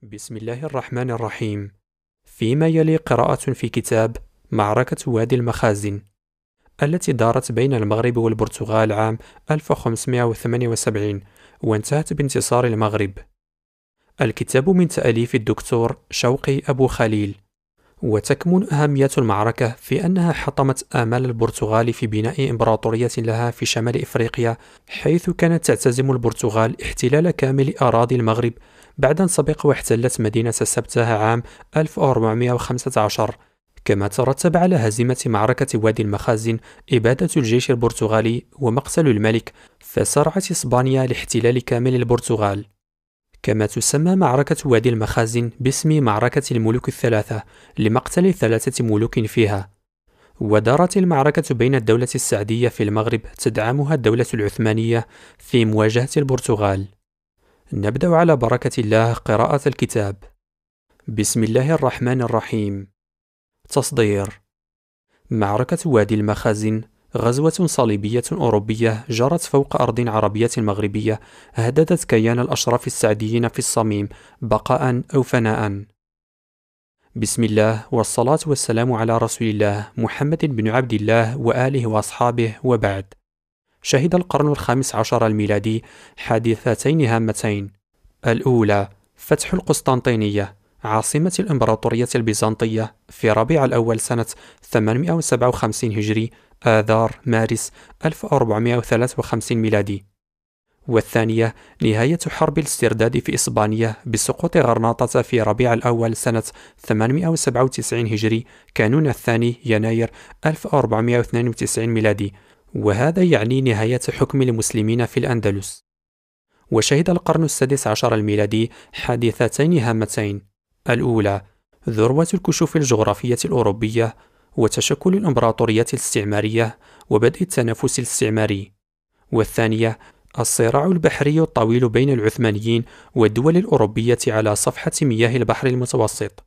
بسم الله الرحمن الرحيم. فيما يلي قراءة في كتاب معركة وادي المخازن التي دارت بين المغرب والبرتغال عام 1578 وانتهت بانتصار المغرب. الكتاب من تأليف الدكتور شوقي أبو خليل، وتكمن أهمية المعركة في أنها حطمت آمال البرتغال في بناء إمبراطورية لها في شمال إفريقيا، حيث كانت تعتزم البرتغال احتلال كامل أراضي المغرب بعد أن سبق واحتلت مدينة سبتة عام 1415. كما ترتب على هزيمة معركة وادي المخازن إبادة الجيش البرتغالي ومقتل الملك، فسارعت إسبانيا لاحتلال كامل البرتغال. كما تسمى معركة وادي المخازن باسم معركة الملوك الثلاثة لمقتل 3 ملوك فيها. ودارت المعركة بين الدولة السعدية في المغرب تدعمها الدولة العثمانية في مواجهة البرتغال. نبدأ على بركة الله قراءة الكتاب. بسم الله الرحمن الرحيم. تصدير. معركة وادي المخازن غزوة صليبية أوروبية جرت فوق أرض عربية مغربية، هددت كيان الأشراف السعديين في الصميم بقاء أو فناء. بسم الله والصلاة والسلام على رسول الله محمد بن عبد الله وآله وأصحابه، وبعد. شهد القرن ال15 الميلادي حادثتين هامتين. الأولى فتح القسطنطينية عاصمة الإمبراطورية البيزنطية في ربيع الأول سنة 857 هجري آذار مارس 1453 ميلادي. والثانية نهاية حرب الاسترداد في إسبانيا بسقوط غرناطة في ربيع الأول سنة 897 هجري كانون الثاني يناير 1492 ميلادي، وهذا يعني نهاية حكم المسلمين في الأندلس. وشهد القرن السادس عشر الميلادي حادثتين هامتين. الأولى ذروة الكشوف الجغرافية الأوروبية وتشكل الإمبراطورية الاستعمارية وبدء التنافس الاستعماري. والثانية الصراع البحري الطويل بين العثمانيين والدول الأوروبية على صفحة مياه البحر المتوسط.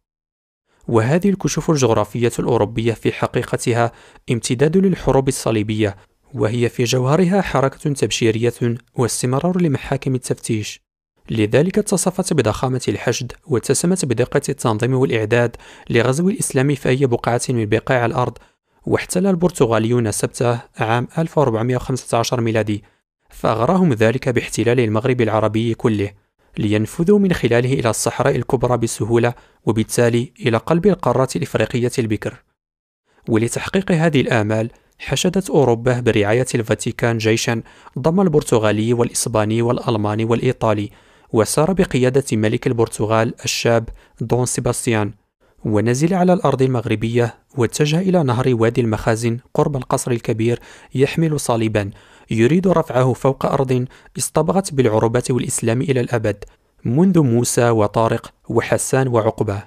وهذه الكشوف الجغرافية الأوروبية في حقيقتها امتداد للحروب الصليبية، وهي في جوهرها حركة تبشيرية واستمرار لمحاكم التفتيش. لذلك اتصفت بضخامة الحشد واتسمت بدقة التنظيم والإعداد لغزو الإسلام في أي بقعة من بقاع الأرض. واحتل البرتغاليون سبتة عام 1415 ميلادي، فأغراهم ذلك باحتلال المغرب العربي كله، لينفذوا من خلاله إلى الصحراء الكبرى بسهولة، وبالتالي إلى قلب القارة الإفريقية البكر. ولتحقيق هذه الآمال حشدت أوروبا برعاية الفاتيكان جيشا ضم البرتغالي والإسباني والألماني والإيطالي، وسار بقيادة ملك البرتغال الشاب دون سيباستيان، ونزل على الأرض المغربية واتجه إلى نهر وادي المخازن قرب القصر الكبير يحمل صليبا يريد رفعه فوق أرض اصطبغت بالعروبة والإسلام إلى الأبد منذ موسى وطارق وحسان وعقبة.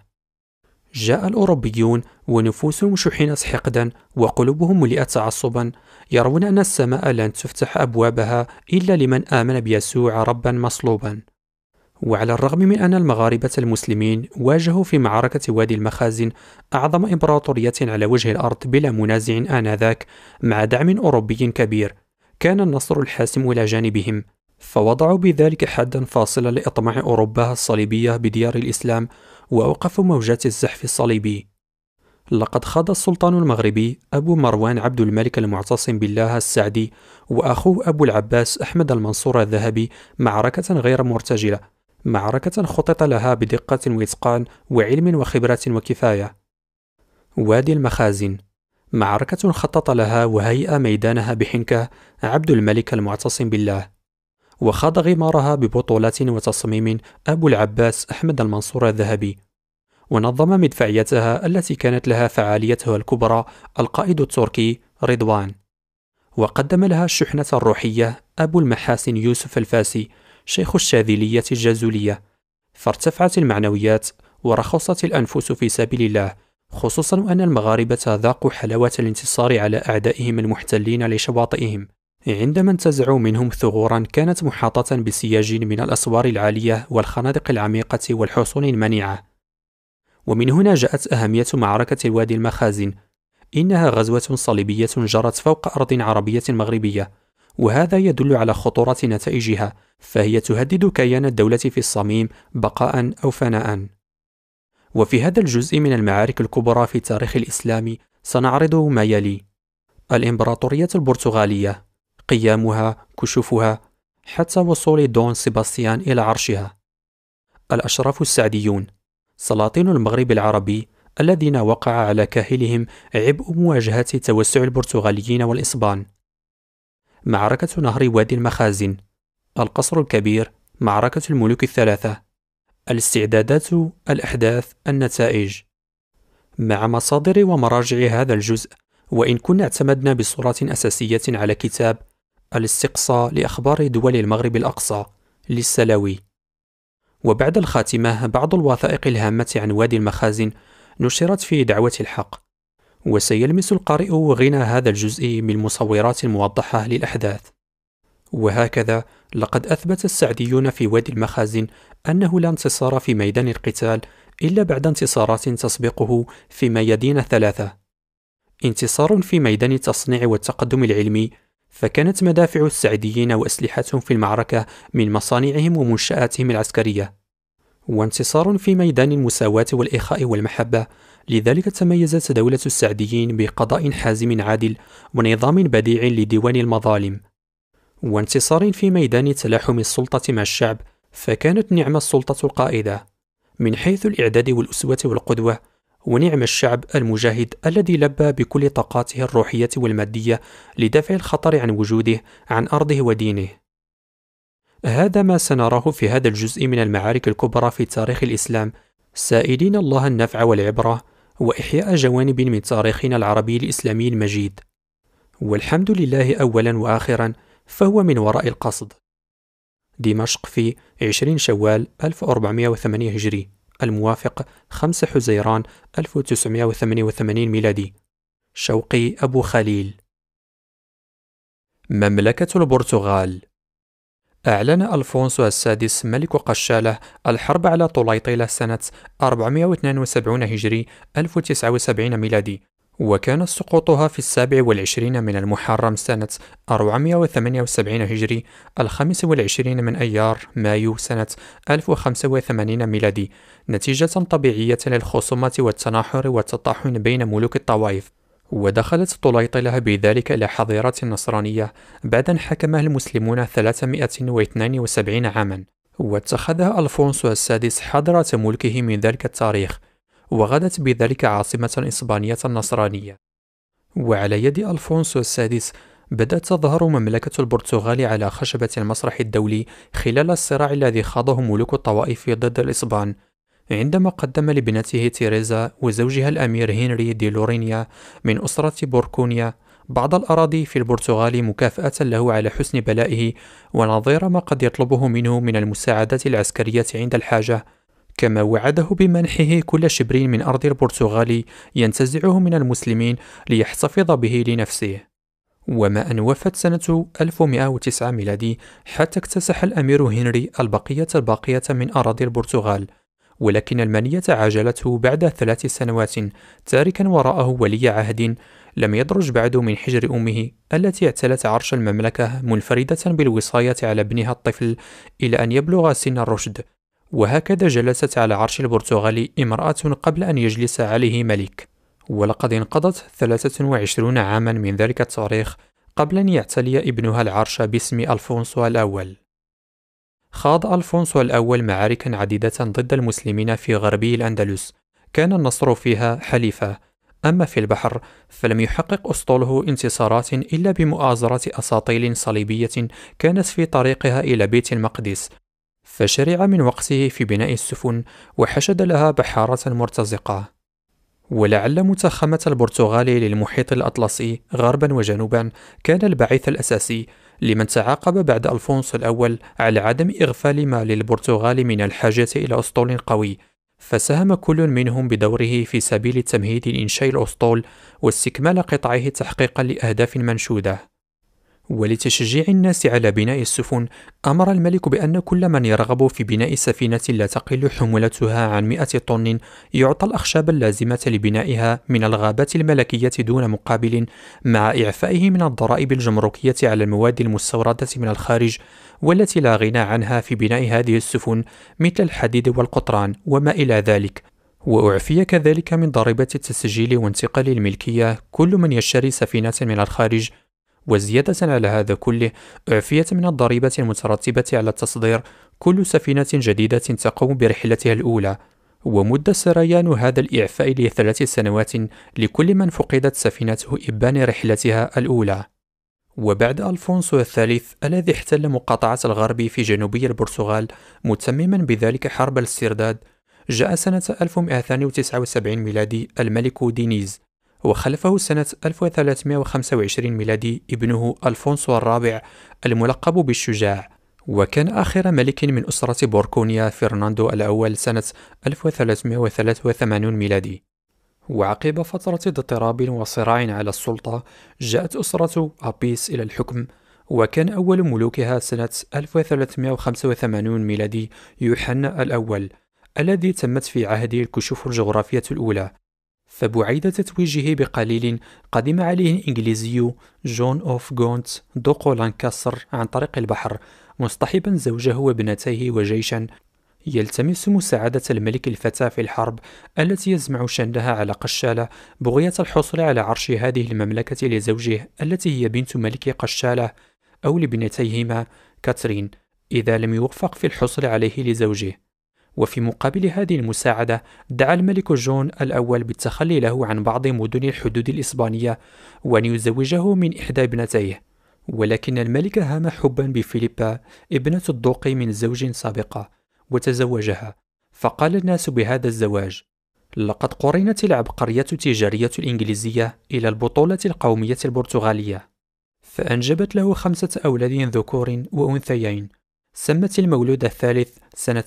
جاء الأوروبيون ونفوسهم شحنت حقدا وقلوبهم ملئت تعصبا، يرون أن السماء لن تفتح أبوابها إلا لمن آمن بيسوع ربا مصلوبا. وعلى الرغم من أن المغاربة المسلمين واجهوا في معركة وادي المخازن أعظم إمبراطورية على وجه الأرض بلا منازع آنذاك، مع دعم أوروبي كبير، كان النصر الحاسم إلى جانبهم، فوضعوا بذلك حدا فاصلا لإطماع أوروبا الصليبية بديار الإسلام، وأوقفوا موجات الزحف الصليبي. لقد خاض السلطان المغربي أبو مروان عبد الملك المعتصم بالله السعدي وأخوه أبو العباس أحمد المنصور الذهبي معركة غير مرتجلة، معركة خطط لها بدقة وإتقان وعلم وخبرة وكفاية. وادي المخازن معركة خطط لها وهيأ ميدانها بحنكة عبد الملك المعتصم بالله، وخاض غمارها ببطولات وتصميم أبو العباس أحمد المنصور الذهبي، ونظم مدفعيتها التي كانت لها فعاليتها الكبرى القائد التركي رضوان، وقدم لها الشحنة الروحية أبو المحاسن يوسف الفاسي شيخ الشاذلية الجازولية، فارتفعت المعنويات ورخصت الأنفس في سبيل الله، خصوصا أن المغاربة ذاقوا حلاوة الانتصار على أعدائهم المحتلين لشواطئهم عندما انتزعوا منهم ثغورا كانت محاطة بسياج من الأسوار العالية والخنادق العميقة والحصون المنيعة. ومن هنا جاءت أهمية معركة وادي المخازن. إنها غزوة صليبية جرت فوق أرض عربية مغربية، وهذا يدل على خطورة نتائجها، فهي تهدد كيان الدولة في الصميم بقاء أو فناء. وفي هذا الجزء من المعارك الكبرى في تاريخ الإسلام سنعرض ما يلي: الإمبراطورية البرتغالية، قيامها، كشوفها، حتى وصول دون سيباستيان إلى عرشها. الأشراف السعديون، سلاطين المغرب العربي الذين وقع على كاهلهم عبء مواجهة توسع البرتغاليين والإسبان. معركة نهر وادي المخازن، القصر الكبير، معركة الملوك الثلاثة. الاستعدادات، الأحداث، النتائج. مع مصادر ومراجع هذا الجزء، وإن كنا اعتمدنا بصورة أساسية على كتاب الاستقصاء لأخبار دول المغرب الأقصى للسلاوي. وبعد الخاتمة بعض الوثائق الهامة عن وادي المخازن نشرت في دعوة الحق، وسيلمس القارئ غنى هذا الجزء من المصورات الموضحة للأحداث. وهكذا لقد أثبت السعديون في وادي المخازن أنه لا انتصار في ميدان القتال إلا بعد انتصارات تسبقه في ميادين ثلاثة. انتصار في ميدان التصنيع والتقدم العلمي، فكانت مدافع السعديين وأسلحتهم في المعركة من مصانعهم ومنشآتهم العسكرية. وانتصار في ميدان المساواة والإخاء والمحبة، لذلك تميزت دولة السعديين بقضاء حازم عادل ونظام بديع لديوان المظالم. وانتصار في ميدان تلاحم السلطة مع الشعب، فكانت نعم السلطة القائدة من حيث الإعداد والأسوة والقدوة، ونعم الشعب المجاهد الذي لبى بكل طاقاته الروحية والمادية لدفع الخطر عن وجوده عن أرضه ودينه. هذا ما سنراه في هذا الجزء من المعارك الكبرى في تاريخ الإسلام، سائلين الله النفع والعبرة وإحياء جوانب من تاريخنا العربي الإسلامي المجيد. والحمد لله أولا وآخرا، فهو من وراء القصد. دمشق في 20 شوال 1408 هجري، الموافق 5 حزيران 1988 ميلادي. شوقي أبو خليل. مملكة البرتغال. أعلن ألفونسو السادس ملك قشالة الحرب على طليطلة سنة 472 هجري 1079 ميلادي، وكان سقوطها في 27 من المحرم سنة 478 هجري 25 من أيار مايو سنة 1085 ميلادي، نتيجة طبيعية للخصومات والتناحر والتطاحن بين ملوك الطوائف. ودخلت طليطلة بذلك إلى حظيرة النصرانية بعد أن حكمها المسلمون 372 عاما، واتخذها ألفونسو السادس حاضرة ملكه من ذلك التاريخ، وغدت بذلك عاصمة إسبانية نصرانية. وعلى يد ألفونسو السادس بدأت تظهر مملكة البرتغال على خشبة المسرح الدولي خلال الصراع الذي خاضه ملوك الطوائف ضد الإسبان، عندما قدم لابنته تيريزا وزوجها الأمير هنري دي لورينيا من أسرة بوركونيا بعض الأراضي في البرتغال مكافأة له على حسن بلائه، ونظير ما قد يطلبه منه من المساعدات العسكرية عند الحاجة، كما وعده بمنحه كل شبر من أرض البرتغال ينتزعه من المسلمين ليحتفظ به لنفسه. وما أن وفت سنة 1109 ميلادي حتى اكتسح الأمير هنري البقية الباقية من أراضي البرتغال، ولكن المنية عاجلته بعد 3 سنوات، تاركا وراءه ولي عهد لم يدرج بعد من حجر أمه التي اعتلت عرش المملكة منفردة بالوصاية على ابنها الطفل إلى أن يبلغ سن الرشد. وهكذا جلست على عرش البرتغال امرأة قبل أن يجلس عليه ملك، ولقد انقضت 23 عاما من ذلك التاريخ قبل أن يعتلي ابنها العرش باسم ألفونسو الأول. خاض ألفونسو الأول معاركا عديدة ضد المسلمين في غربي الأندلس، كان النصر فيها حليفا. أما في البحر فلم يحقق أسطوله انتصارات إلا بمؤازرة أساطيل صليبية كانت في طريقها إلى بيت المقدس، فشرع من وقته في بناء السفن وحشد لها بحارة مرتزقة. ولعل متخمة البرتغال للمحيط الأطلسي غربا وجنوبا كان البعيث الأساسي لمن تعاقب بعد ألفونسو الأول على عدم إغفال ما للبرتغال من الحاجة إلى أسطول قوي، فساهم كل منهم بدوره في سبيل تمهيد إنشاء الأسطول واستكمال قطعه تحقيقا لأهداف منشودة. ولتشجيع الناس على بناء السفن، أمر الملك بأن كل من يرغب في بناء سفينة لا تقل حمولتها عن 100 طن يعطى الأخشاب اللازمة لبنائها من الغابات الملكية دون مقابل، مع إعفائه من الضرائب الجمركية على المواد المستوردة من الخارج والتي لا غنى عنها في بناء هذه السفن، مثل الحديد والقطران وما إلى ذلك. وأعفي كذلك من ضريبة التسجيل وانتقال الملكية كل من يشتري سفينة من الخارج. وزيادة على هذا كله، أعفيت من الضريبة المترتبة على التصدير كل سفينة جديدة تقوم برحلتها الأولى. ومد سريان هذا الإعفاء ل3 سنوات لكل من فقدت سفينته إبان رحلتها الأولى. وبعد ألفونسو الثالث الذي احتل مقاطعة الغرب في جنوبي البرتغال متمما بذلك حرب الاسترداد، جاء سنة 1279 ميلادي الملك دينيز، وخلفه سنة 1325 ميلادي ابنه ألفونسو الرابع الملقب بالشجاع، وكان آخر ملك من أسرة بوركونيا فرناندو الأول سنة 1383 ميلادي. وعقب فترة اضطراب وصراع على السلطة، جاءت أسرة أبيس إلى الحكم، وكان أول ملوكها سنة 1385 ميلادي يوحنا الأول، الذي تمت في عهده الكشوف الجغرافية الأولى. فبعيد تتويجه بقليل، قدم عليه الإنجليزي جون أوف غونت دوقو لانكاستر عن طريق البحر، مصطحبا زوجه وابنتيه وجيشا، يلتمس مساعدة الملك الفتى في الحرب التي يزمع شنها على قشالة، بغية الحصول على عرش هذه المملكة لزوجه التي هي بنت ملك قشالة، أو لابنتيهما كاترين إذا لم يوفق في الحصول عليه لزوجه. وفي مقابل هذه المساعدة، دعا الملك جون الأول بالتخلي له عن بعض مدن الحدود الإسبانية وأن يزوجه من إحدى ابنتيه. ولكن الملك هام حبا بفيليبا ابنة الدوق من زوج سابقة وتزوجها، فقال الناس بهذا الزواج: لقد قرنت العبقرية التجارية الإنجليزية إلى البطولة القومية البرتغالية. فأنجبت له 5 أولاد ذكور وأنثيين. سمت المولود الثالث سنة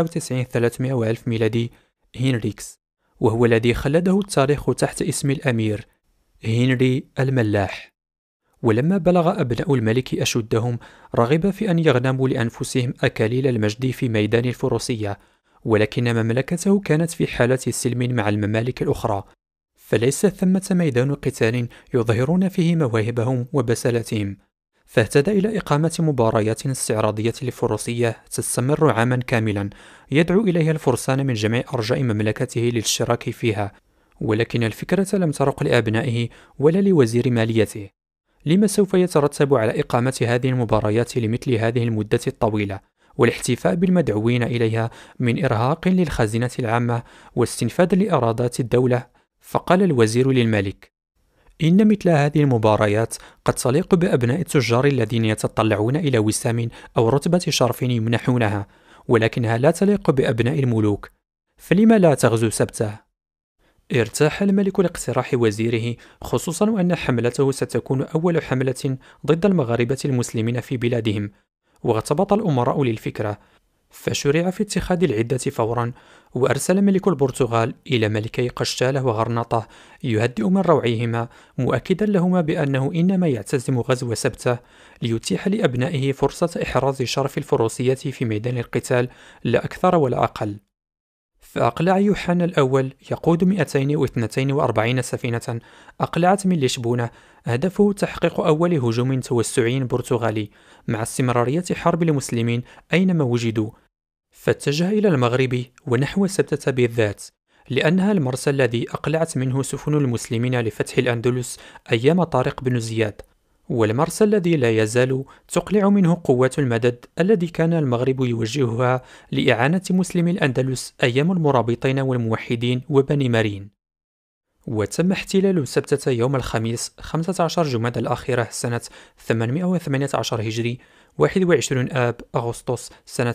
99 ميلادي هنريكس، وهو الذي خلده التاريخ تحت اسم الأمير هنري الملاح. ولما بلغ أبناء الملك أشدهم، رغب في أن يغنموا لأنفسهم أكاليل المجد في ميدان الفروسية، ولكن مملكته كانت في حالة سلم مع الممالك الأخرى، فليس ثمة ميدان قتال يظهرون فيه مواهبهم وبسالتهم. فاهتدى إلى إقامة مباريات استعراضية للفروسية تستمر عاما كاملا، يدعو إليها الفرسان من جميع أرجاء مملكته للاشتراك فيها. ولكن الفكرة لم ترق لأبنائه ولا لوزير ماليته. لما سوف يترتب على إقامة هذه المباريات لمثل هذه المدة الطويلة، والاحتفاء بالمدعوين إليها من إرهاق للخزينة العامة واستنفاذ لإيرادات الدولة؟ فقال الوزير للملك: إن مثل هذه المباريات قد تليق بأبناء التجار الذين يتطلعون إلى وسام أو رتبة شرف يمنحونها، ولكنها لا تليق بأبناء الملوك، فلما لا تغزو سبته؟ ارتاح الملك لاقتراح وزيره، خصوصا وأن حملته ستكون أول حملة ضد المغاربة المسلمين في بلادهم، واغتبط الأمراء للفكرة، فشرع في اتخاذ العدة فورا. وأرسل ملك البرتغال إلى ملكي قشتالة وغرناطة يهدئ من روعهما، مؤكدا لهما بأنه إنما يعتزم غزو سبته ليتيح لأبنائه فرصة إحراز شرف الفروسية في ميدان القتال، لا أكثر ولا أقل. فأقلع يوحنا الأول يقود 242 سفينة أقلعت من لشبونة، هدفه تحقيق أول هجوم توسعي برتغالي مع استمرارية حرب المسلمين أينما وجدوا. فاتجه إلى المغرب ونحو سبتة بالذات، لأنها المرسى الذي أقلعت منه سفن المسلمين لفتح الأندلس أيام طارق بن زياد، والمرسى الذي لا يزال تقلع منه قوات المدد الذي كان المغرب يوجهها لإعانة مسلمي الأندلس أيام المرابطين والموحدين وبني مارين. وتم احتلال سبتة يوم الخميس 15 جمادى الآخرة سنة 818 هجري، 21 آب أغسطس سنة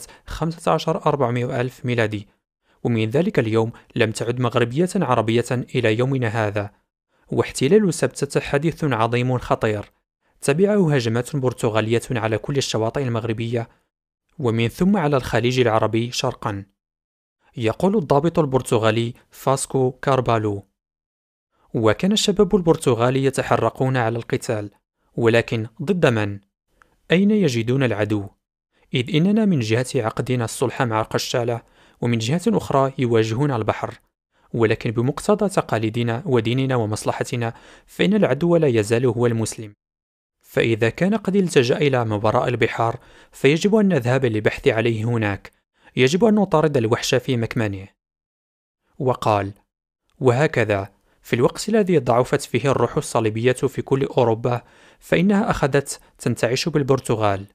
15 ميلادي. ومن ذلك اليوم لم تعد مغربية عربية إلى يومنا هذا. واحتلال سبتة حدث عظيم خطير، تبعه هجمات برتغالية على كل الشواطئ المغربية، ومن ثم على الخليج العربي شرقا. يقول الضابط البرتغالي فاسكو كاربالو: وكان الشباب البرتغالي يتحرقون على القتال، ولكن ضد من؟ أين يجدون العدو؟ إذ إننا من جهة عقدنا الصلح مع قشالة، ومن جهة أخرى يواجهون البحر، ولكن بمقتضى تقاليدنا وديننا ومصلحتنا فإن العدو لا يزال هو المسلم. فإذا كان قد التجأ إلى مبراء البحار فيجب أن نذهب للبحث عليه هناك، يجب أن نطارد الوحش في مكمنه. وقال: وهكذا في الوقت الذي ضعفت فيه الروح الصليبية في كل أوروبا فإنها أخذت تنتعش بالبرتغال.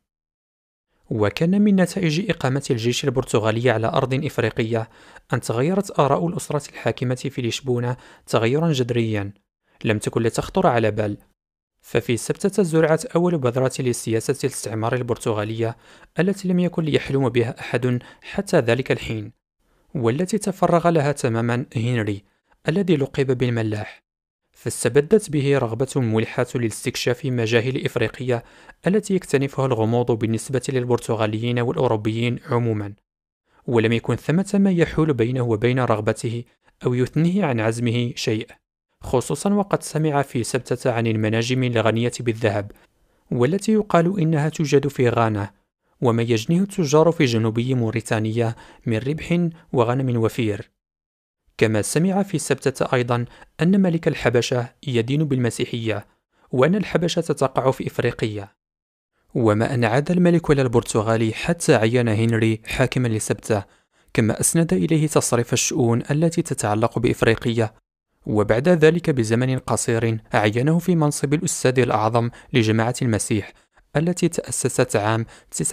وكان من نتائج إقامة الجيش البرتغالي على أرض إفريقية أن تغيرت آراء الأسرة الحاكمة في لشبونة تغيرا جذريا لم تكن لتخطر على بال. ففي سبتة زرعت أول بذرة لسياسة الاستعمار البرتغالية التي لم يكن ليحلم بها أحد حتى ذلك الحين، والتي تفرغ لها تماما هنري الذي لقب بالملاح. فاستبدت به رغبة ملحة لاستكشاف مجاهل إفريقية التي يكتنفها الغموض بالنسبة للبرتغاليين والأوروبيين عموما، ولم يكن ثمة ما يحول بينه وبين رغبته أو يثنيه عن عزمه شيء، خصوصا وقد سمع في سبتة عن المناجم الغنية بالذهب والتي يقال إنها توجد في غانا، وما يجنيه التجار في جنوبي موريتانيا من ربح وغنم وفير. كما سمع في سبتة أيضا أن ملك الحبشة يدين بالمسيحية، وأن الحبشة تقع في إفريقيا. وما أن عاد الملك إلى البرتغال حتى عين هنري حاكما لسبتة، كما أسند إليه تصريف الشؤون التي تتعلق بإفريقيا، وبعد ذلك بزمن قصير عينه في منصب الأستاذ الأعظم لجماعة المسيح التي تأسست عام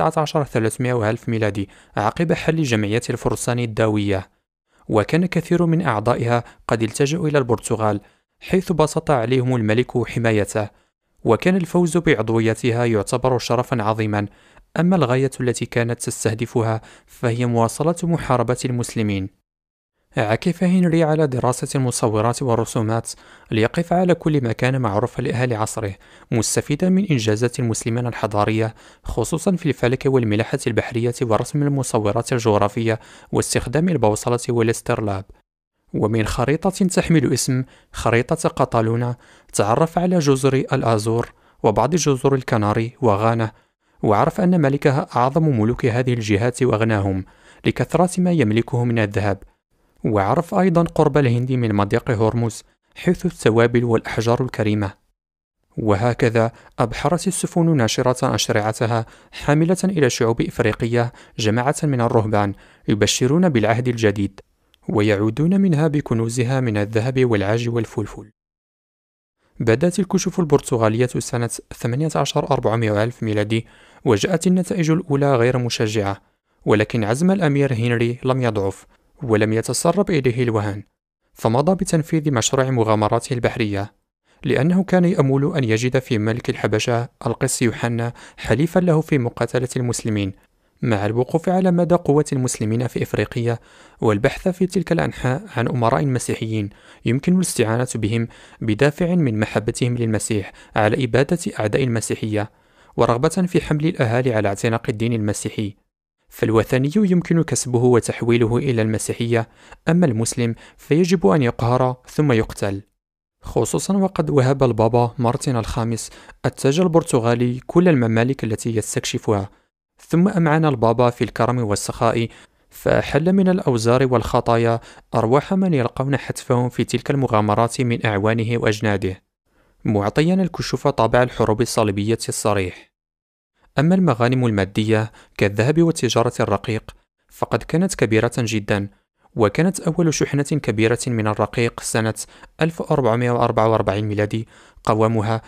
19300 ميلادي عقب حل جمعية الفرسان الداوية. وكان كثير من أعضائها قد التجأوا إلى البرتغال، حيث بسط عليهم الملك حمايته، وكان الفوز بعضويتها يعتبر شرفا عظيما. أما الغاية التي كانت تستهدفها فهي مواصلة محاربة المسلمين. عكف هنري على دراسة المصورات والرسومات ليقف على كل ما كان معروفا لأهل عصره، مستفيدا من إنجازات المسلمين الحضارية، خصوصا في الفلك والملاحة البحرية ورسم المصورات الجغرافية واستخدام البوصلة والاسترلاب. ومن خريطة تحمل اسم خريطة قطالونة تعرف على جزر الآزور وبعض جزر الكناري وغانا، وعرف أن ملكها أعظم ملوك هذه الجهات وأغناهم لكثرة ما يملكه من الذهب. وعرف أيضا قرب الهند من مضيق هرمز حيث التوابل والأحجار الكريمة. وهكذا أبحرت السفن ناشرة أشرعتها حاملة إلى شعوب إفريقية جماعة من الرهبان يبشرون بالعهد الجديد، ويعودون منها بكنوزها من الذهب والعاج والفلفل. بدأت الكشوف البرتغالية سنة 18400 ميلادي، وجاءت النتائج الأولى غير مشجعة، ولكن عزم الأمير هنري لم يضعف ولم يتسرب إليه الوهن، فمضى بتنفيذ مشروع مغامراته البحرية، لأنه كان يأمل أن يجد في ملك الحبشة القس يوحنا حليفا له في مقاتلة المسلمين، مع الوقوف على مدى قوة المسلمين في إفريقيا والبحث في تلك الأنحاء عن أمراء مسيحيين يمكن الاستعانة بهم بدافع من محبتهم للمسيح على إبادة أعداء المسيحية، ورغبة في حمل الأهالي على اعتناق الدين المسيحي. فالوثني يمكن كسبه وتحويله إلى المسيحية، أما المسلم فيجب أن يقهر ثم يقتل، خصوصا وقد وهب البابا مارتن الخامس التاج البرتغالي كل الممالك التي يستكشفها، ثم أمعن البابا في الكرم والسخاء، فأحل من الأوزار والخطايا أرواح من يلقون حتفهم في تلك المغامرات من أعوانه وأجناده، معطيا الكشوف طابع الحروب الصليبية الصريح. أما المغانم المادية كالذهب والتجارة الرقيق فقد كانت كبيرة جدا، وكانت أول شحنة كبيرة من الرقيق سنة 1444 ميلادي قوامها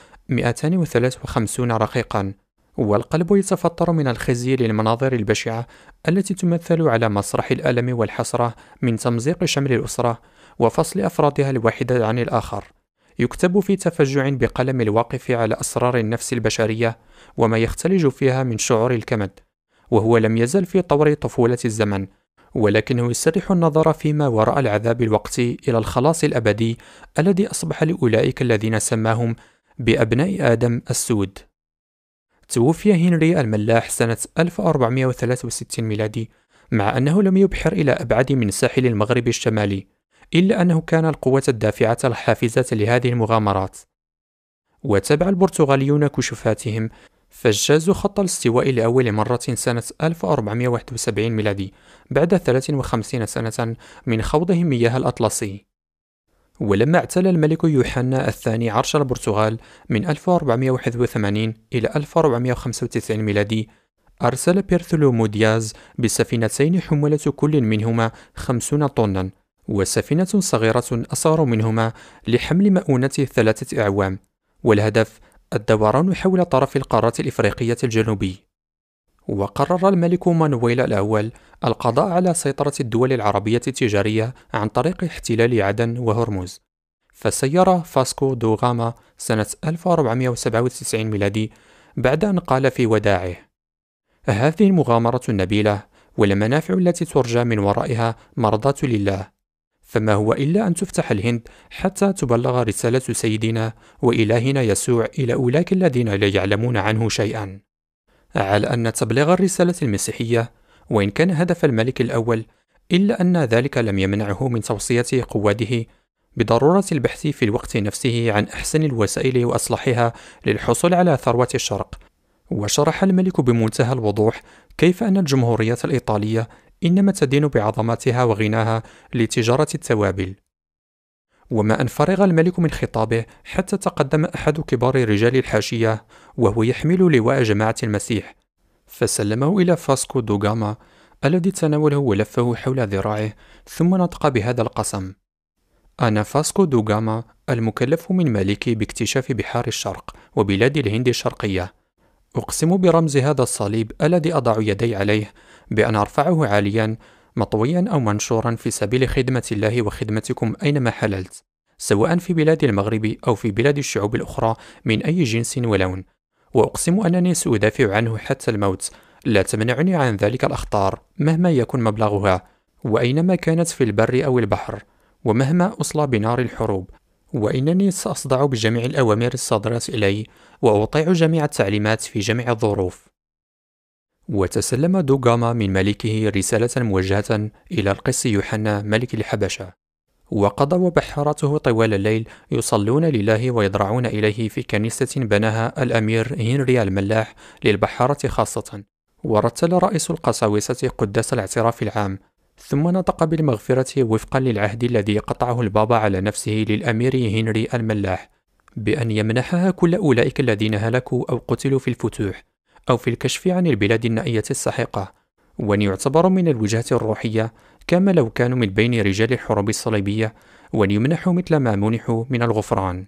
253 رقيقا، والقلب يتفطر من الخزي للمناظر البشعة التي تمثل على مسرح الألم والحسرة من تمزيق شمل الأسرة وفصل أفرادها الواحدة عن الآخر، يكتب في تفجع بقلم الواقف على أسرار النفس البشرية وما يختلج فيها من شعور الكمد، وهو لم يزل في طور طفولة الزمن، ولكنه يسرح النظر فيما وراء العذاب الوقتي إلى الخلاص الأبدي الذي أصبح لأولئك الذين سماهم بأبناء آدم السود. توفي هنري الملاح سنة 1463 ميلادي، مع أنه لم يبحر إلى أبعد من ساحل المغرب الشمالي، إلا أنه كان القوة الدافعة الحافزة لهذه المغامرات. وتابع البرتغاليون كشوفاتهم، فاجتازوا خط الاستواء لأول مرة سنة 1471 ميلادي بعد 53 سنة من خوضهم مياه الأطلسي. ولما اعتلى الملك يوحنا الثاني عرش البرتغال من 1481 إلى 1495 ميلادي، أرسل بيرثولومو دياز بسفينتين حمولة كل منهما 50 طنا، وسفينة صغيرة أصغر منهما لحمل مؤونة 3 أعوام، والهدف الدوران حول طرف القارة الإفريقية الجنوبي. وقرر الملك مانويل الأول القضاء على سيطرة الدول العربية التجارية عن طريق احتلال عدن وهرمز، فسير فاسكو دو غاما سنة 1497 ميلادي بعد أن قال في وداعه: هذه المغامرة النبيلة والمنافع التي ترجى من ورائها مرضاة لله، فما هو إلا أن تفتح الهند حتى تبلغ رسالة سيدنا وإلهنا يسوع إلى أولئك الذين لا يعلمون عنه شيئا. على أن تبليغ الرسالة المسيحية وإن كان هدف الملك الأول، إلا أن ذلك لم يمنعه من توصية قواده بضرورة البحث في الوقت نفسه عن أحسن الوسائل وأصلحها للحصول على ثروة الشرق. وشرح الملك بمنتهى الوضوح كيف أن الجمهورية الإيطالية إنما تدين بعظمتها وغناها لتجارة التوابل. وما أن فرغ الملك من خطابه حتى تقدم أحد كبار رجال الحاشية وهو يحمل لواء جماعة المسيح، فسلمه إلى فاسكو دو غاما الذي تناوله ولفه حول ذراعه، ثم نطق بهذا القسم: أنا فاسكو دو غاما المكلف من مالكي باكتشاف بحار الشرق وبلاد الهند الشرقية، أقسم برمز هذا الصليب الذي أضع يدي عليه بأن أرفعه عاليا مطويا أو منشورا في سبيل خدمة الله وخدمتكم أينما حللت، سواء في بلاد المغرب أو في بلاد الشعوب الأخرى من أي جنس ولون، وأقسم أنني سأدافع عنه حتى الموت، لا تمنعني عن ذلك الأخطار مهما يكن مبلغها، وأينما كانت في البر أو البحر، ومهما أصلى بنار الحروب، وإنني سأصدع بجميع الأوامر الصادرة إلي، وأطيع جميع التعليمات في جميع الظروف. وتسلم دو غاما من ملكه رسالة موجهة إلى القس يوحنا ملك الحبشة، وقضوا بحارته طوال الليل يصلون لله ويضرعون إليه في كنيسة بناها الأمير هنري الملاح للبحارة خاصة. ورتل رئيس القساوسة قداس الاعتراف العام، ثم نطق بالمغفرة وفقا للعهد الذي قطعه البابا على نفسه للأمير هنري الملاح بأن يمنحها كل أولئك الذين هلكوا أو قتلوا في الفتوح أو في الكشف عن البلاد النائية الساحقة، وأن يعتبروا من الوجهة الروحية كما لو كانوا من بين رجال الحروب الصليبية، وأن يمنحوا مثل ما منحوا من الغفران.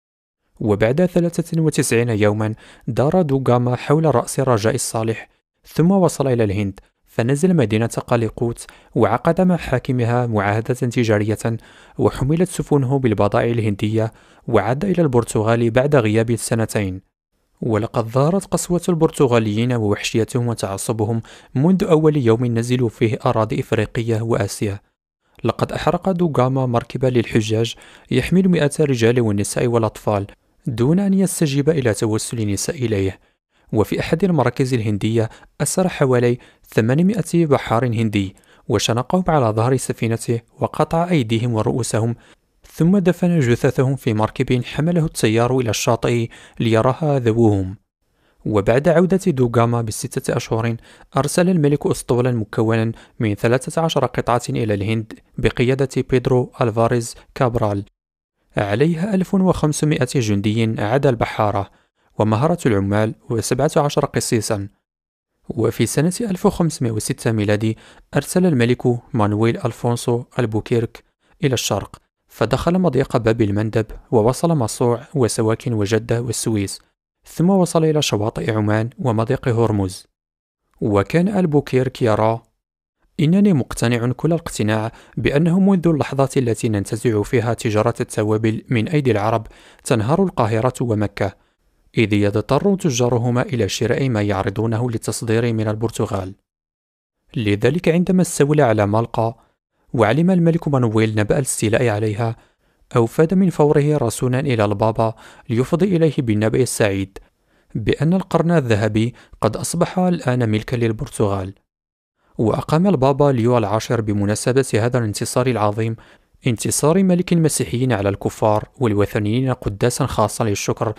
وبعد 93 يوما دار دو غاما حول رأس الرجاء الصالح، ثم وصل إلى الهند، فنزل مدينة قاليقوت وعقد مع حاكمها معاهدة تجارية، وحملت سفنه بالبضائع الهندية، وعاد إلى البرتغال بعد غياب 2 ولقد ظهرت قسوة البرتغاليين ووحشيتهم وتعصبهم منذ أول يوم نزلوا فيه أراضي إفريقية وآسيا. لقد أحرق دو غاما مركبا للحجاج يحمل 100 رجال والنساء والأطفال دون أن يستجيب إلى توسل النساء إليه. وفي أحد المراكز الهندية أسر حوالي 800 بحار هندي، وشنقهم على ظهر سفينته وقطع أيديهم ورؤوسهم، ثم دفن جثثهم في مركب حمله التيار إلى الشاطئ ليراها ذووهم. وبعد عودة دو غاما ب6 أشهر أرسل الملك أسطولا مكونا من 13 قطعة إلى الهند بقيادة بيدرو ألفاريز كابرال، عليها 1500 جندي عدا البحارة ومهرة العمال و17 قسيسا. وفي سنة 1506 ميلادي أرسل الملك مانويل ألفونسو البوكيرك إلى الشرق، فدخل مضيق باب المندب ووصل مصوع وسواكن وجدة والسويس، ثم وصل إلى شواطئ عمان ومضيق هرمز. وكان البوكيرك يرى: إنني مقتنع كل الاقتناع بأنه منذ اللحظة التي ننتزع فيها تجارة التوابل من أيدي العرب تنهار القاهرة ومكة، إذ يضطر تجارهما إلى شراء ما يعرضونه للتصدير من البرتغال. لذلك عندما استولى على مالقا وعلم الملك مانويل نبأ الاستيلاء عليها، أوفد من فوره رسولا إلى البابا ليفضي إليه بالنبأ السعيد بأن القرن الذهبي قد أصبح الآن ملكا للبرتغال. وأقام البابا ليو العاشر بمناسبة هذا الانتصار العظيم، انتصار ملك مسيحي على الكفار والوثنيين، قداسا خاصا للشكر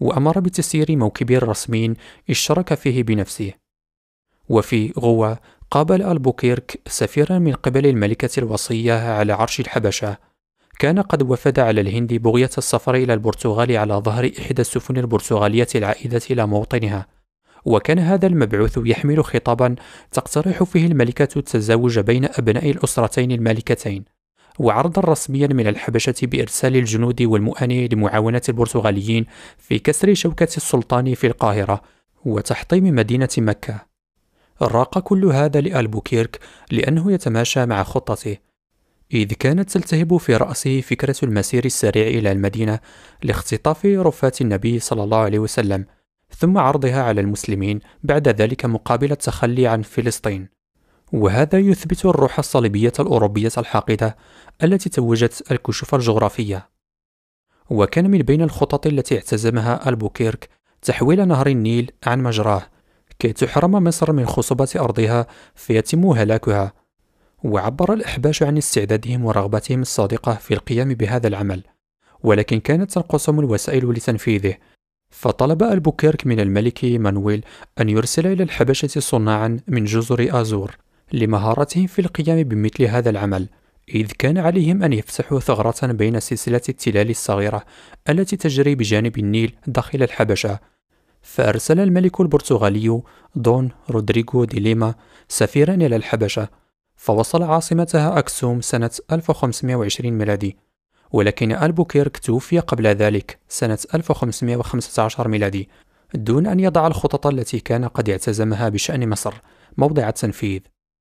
وأمر بتسيير موكب رسمي اشترك فيه بنفسه. وفي غوا قابل ألبوكيرك سفيرا من قبل الملكة الوصية على عرش الحبشة، كان قد وفد على الهند بغية السفر إلى البرتغال على ظهر إحدى السفن البرتغالية العائدة إلى موطنها، وكان هذا المبعوث يحمل خطابا تقترح فيه الملكة التزاوج بين أبناء الأسرتين المالكتين، وعرضا رسميا من الحبشة بإرسال الجنود والمؤن لمعاونة البرتغاليين في كسر شوكة السلطان في القاهرة وتحطيم مدينة مكة. راق كل هذا لألبوكيرك لأنه يتماشى مع خطته، إذ كانت تلتهب في رأسه فكرة المسير السريع إلى المدينة لاختطاف رفات النبي صلى الله عليه وسلم، ثم عرضها على المسلمين بعد ذلك مقابل التخلي عن فلسطين. وهذا يثبت الروح الصليبية الأوروبية الحاقدة التي توجت الكشوف الجغرافية. وكان من بين الخطط التي اعتزمها ألبوكيرك تحويل نهر النيل عن مجراه كي تحرم مصر من خصوبة أرضها فيتم هلاكها. وعبر الأحباش عن استعدادهم ورغبتهم الصادقة في القيام بهذا العمل، ولكن كانت تنقصهم الوسائل لتنفيذه، فطلب ألبوكيرك من الملك مانويل أن يرسل إلى الحبشة صناعا من جزر آزور لمهارتهم في القيام بمثل هذا العمل، إذ كان عليهم أن يفتحوا ثغرة بين سلسلة التلال الصغيرة التي تجري بجانب النيل داخل الحبشة. فأرسل الملك البرتغالي دون رودريغو دي ليما سفيرا إلى الحبشة، فوصل عاصمتها أكسوم سنة 1520 ميلادي، ولكن ألبوكيرك توفي قبل ذلك سنة 1515 ميلادي دون أن يضع الخطط التي كان قد اعتزمها بشأن مصر موضع التنفيذ.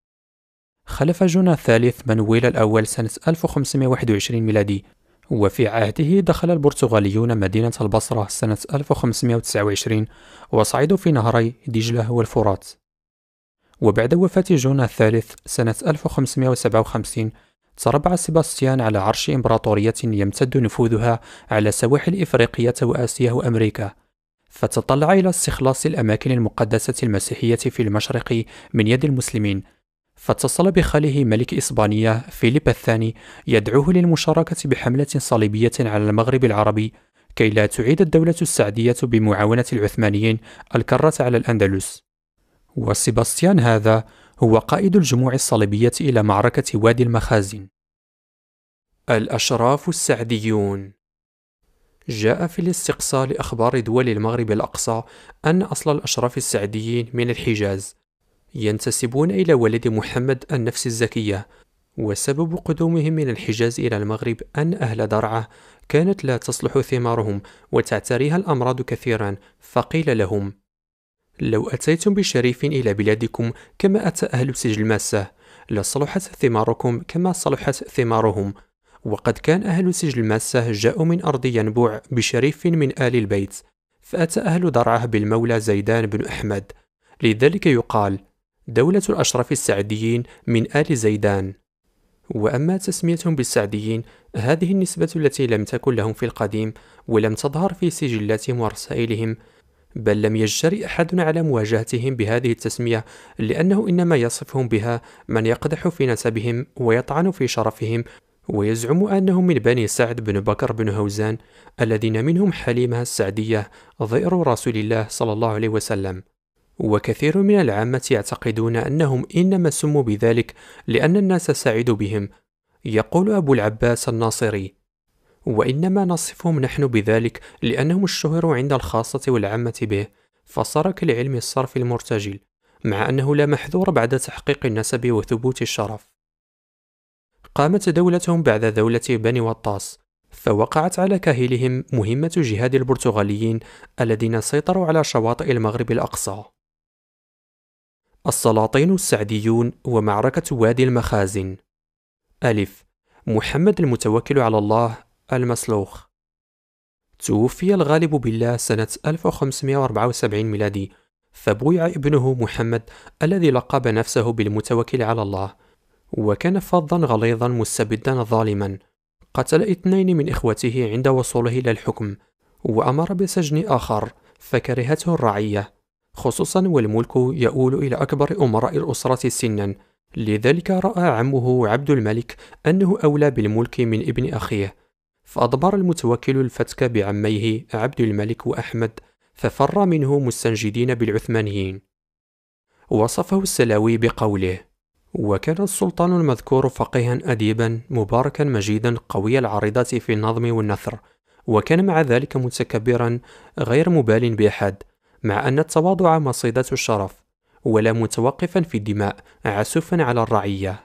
خلف جون الثالث مانويل الأول سنة 1521 ميلادي، وفي عهده دخل البرتغاليون مدينة البصرة سنة 1529 وصعدوا في نهري دجلة والفرات. وبعد وفاة جون الثالث سنة 1557 تربع سيباستيان على عرش إمبراطورية يمتد نفوذها على سواحل إفريقية وآسيا وأمريكا، فتطلع إلى استخلاص الأماكن المقدسة المسيحية في المشرق من يد المسلمين، فاتصل بخاله ملك إسبانيا فيليب الثاني يدعوه للمشاركة بحملة صليبية على المغرب العربي كي لا تعيد الدولة السعدية بمعاونة العثمانيين الكرة على الأندلس. وسيباستيان هذا هو قائد الجموع الصليبية إلى معركة وادي المخازن. الأشراف السعديون. جاء في الاستقصاء لأخبار دول المغرب الأقصى أن أصل الأشراف السعديين من الحجاز، ينتسبون إلى ولد محمد النفس الزكية، وسبب قدومهم من الحجاز إلى المغرب أن أهل درعا كانت لا تصلح ثمارهم وتعتريها الأمراض كثيرا، فقيل لهم: لو أتيتم بشريف إلى بلادكم كما أتى أهل سجل ماسة لصلحت ثماركم كما صلحت ثمارهم. وقد كان أهل سجل ماسة جاءوا من أرض ينبوع بشريف من آل البيت، فأتى أهل درعا بالمولى زيدان بن أحمد، لذلك يقال دولة الأشراف السعديين من آل زيدان. وأما تسميتهم بالسعديين هذه النسبة التي لم تكن لهم في القديم ولم تظهر في سجلاتهم ورسائلهم، بل لم يجرئ أحد على مواجهتهم بهذه التسمية، لأنه إنما يصفهم بها من يقدح في نسبهم ويطعن في شرفهم، ويزعم أنهم من بني سعد بن بكر بن هوزان الذين منهم حليمة السعدية ضئر رسول الله صلى الله عليه وسلم. وكثير من العامة يعتقدون أنهم إنما سموا بذلك لأن الناس سعدوا بهم. يقول أبو العباس الناصري: وإنما نصفهم نحن بذلك لأنهم اشتهروا عند الخاصة والعامة به، فصار كالعلم الصرف المرتجل، مع أنه لا محذور بعد تحقيق النسب وثبوت الشرف. قامت دولتهم بعد دولة بني وطاس، فوقعت على كاهلهم مهمة جهاد البرتغاليين الذين سيطروا على شواطئ المغرب الأقصى. السلاطين السعديون ومعركة وادي المخازن. ألف: محمد المتوكل على الله المسلوخ. توفي الغالب بالله سنة 1574 ميلادي، فبويع ابنه محمد الذي لقب نفسه بالمتوكل على الله، وكان فظا غليظا مستبدا ظالما، قتل 2 من إخوته عند وصوله إلى الحكم، وأمر بسجن آخر فكرهته الرعية، خصوصا والملك يؤول إلى أكبر أمراء الأسرة سنا، لذلك رأى عمه عبد الملك أنه أولى بالملك من ابن أخيه، فأضمر المتوكل الفتك بعميه عبد الملك وأحمد، ففر منه مستنجدين بالعثمانيين. وصفه السلاوي بقوله: وكان السلطان المذكور فقيها أديبا مباركا مجيدا قوي العريضة في النظم والنثر، وكان مع ذلك متكبرا غير مبال بأحد، مع أن التواضع مصيدة الشرف، ولا متوقفا في الدماء عسوفا على الرعية.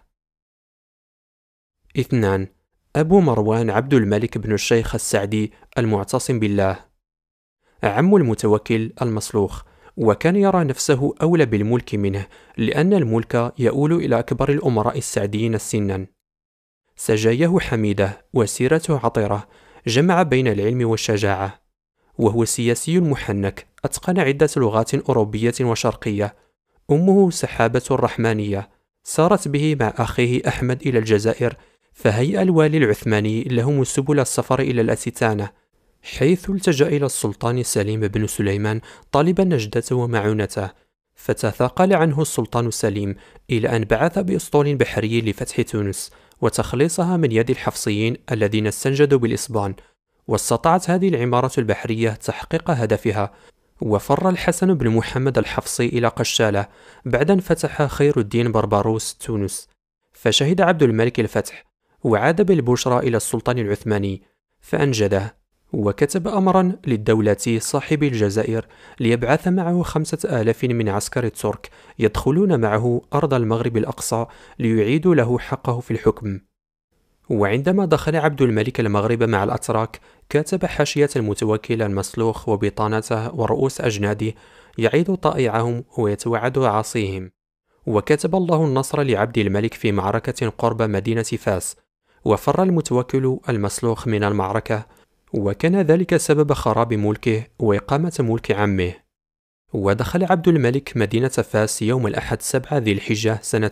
2. أبو مروان عبد الملك بن الشيخ السعدي المعتصم بالله، عم المتوكل المصلوخ، وكان يرى نفسه أولى بالملك منه، لأن الملك يؤول إلى أكبر الأمراء السعديين سنا. سجاياه حميدة وسيرته عطرة، جمع بين العلم والشجاعة، وهو سياسي محنك، أتقن عدة لغات أوروبية وشرقية. أمه سحابة رحمانية، سارت به مع أخيه أحمد إلى الجزائر، فهيأ الوالي العثماني لهم سبل السفر إلى الأستانة، حيث التجأ إلى السلطان سليم بن سليمان طالبا نجدته ومعونته، فتثاقل عنه السلطان سليم إلى أن بعث بأسطول بحري لفتح تونس وتخليصها من يد الحفصيين الذين استنجدوا بالإسبان. واستطاعت هذه العمارة البحرية تحقيق هدفها، وفر الحسن بن محمد الحفصي إلى قشالة بعد أن فتح خير الدين بربروس تونس، فشهد عبد الملك الفتح، وعاد بالبشرى إلى السلطان العثماني فأنجده، وكتب أمرا للدولة صاحب الجزائر ليبعث معه 5000 من عسكر الترك يدخلون معه أرض المغرب الأقصى ليعيدوا له حقه في الحكم. وعندما دخل عبد الملك المغرب مع الأتراك، كاتب حاشية المتوكل المسلوخ وبطانته ورؤوس أجناده يعيد طائعهم ويتوعد عاصيهم. وكتب الله النصر لعبد الملك في معركة قرب مدينة فاس، وفر المتوكل المسلوخ من المعركة، وكان ذلك سبب خراب ملكه وإقامة ملك عمه. ودخل عبد الملك مدينة فاس يوم الأحد 7 ذي الحجة سنة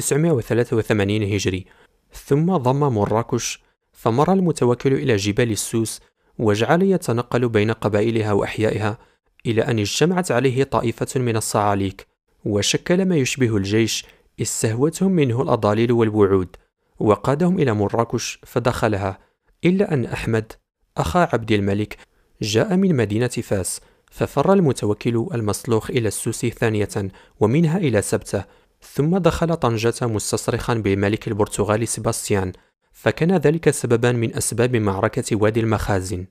983 هجري، ثم ضم مراكش، فمر المتوكل إلى جبال السوس وجعل يتنقل بين قبائلها وأحيائها، إلى أن اجتمعت عليه طائفة من الصعاليك وشكل ما يشبه الجيش، استهوتهم منه الأضاليل والوعود، وقادهم إلى مراكش فدخلها، إلا أن أحمد أخا عبد الملك جاء من مدينة فاس، ففر المتوكل المسلوخ إلى السوس ثانية ومنها إلى سبتة، ثم دخل طنجة مستصرخا بالملك البرتغالي سيباستيان، فكان ذلك سببا من أسباب معركة وادي المخازن.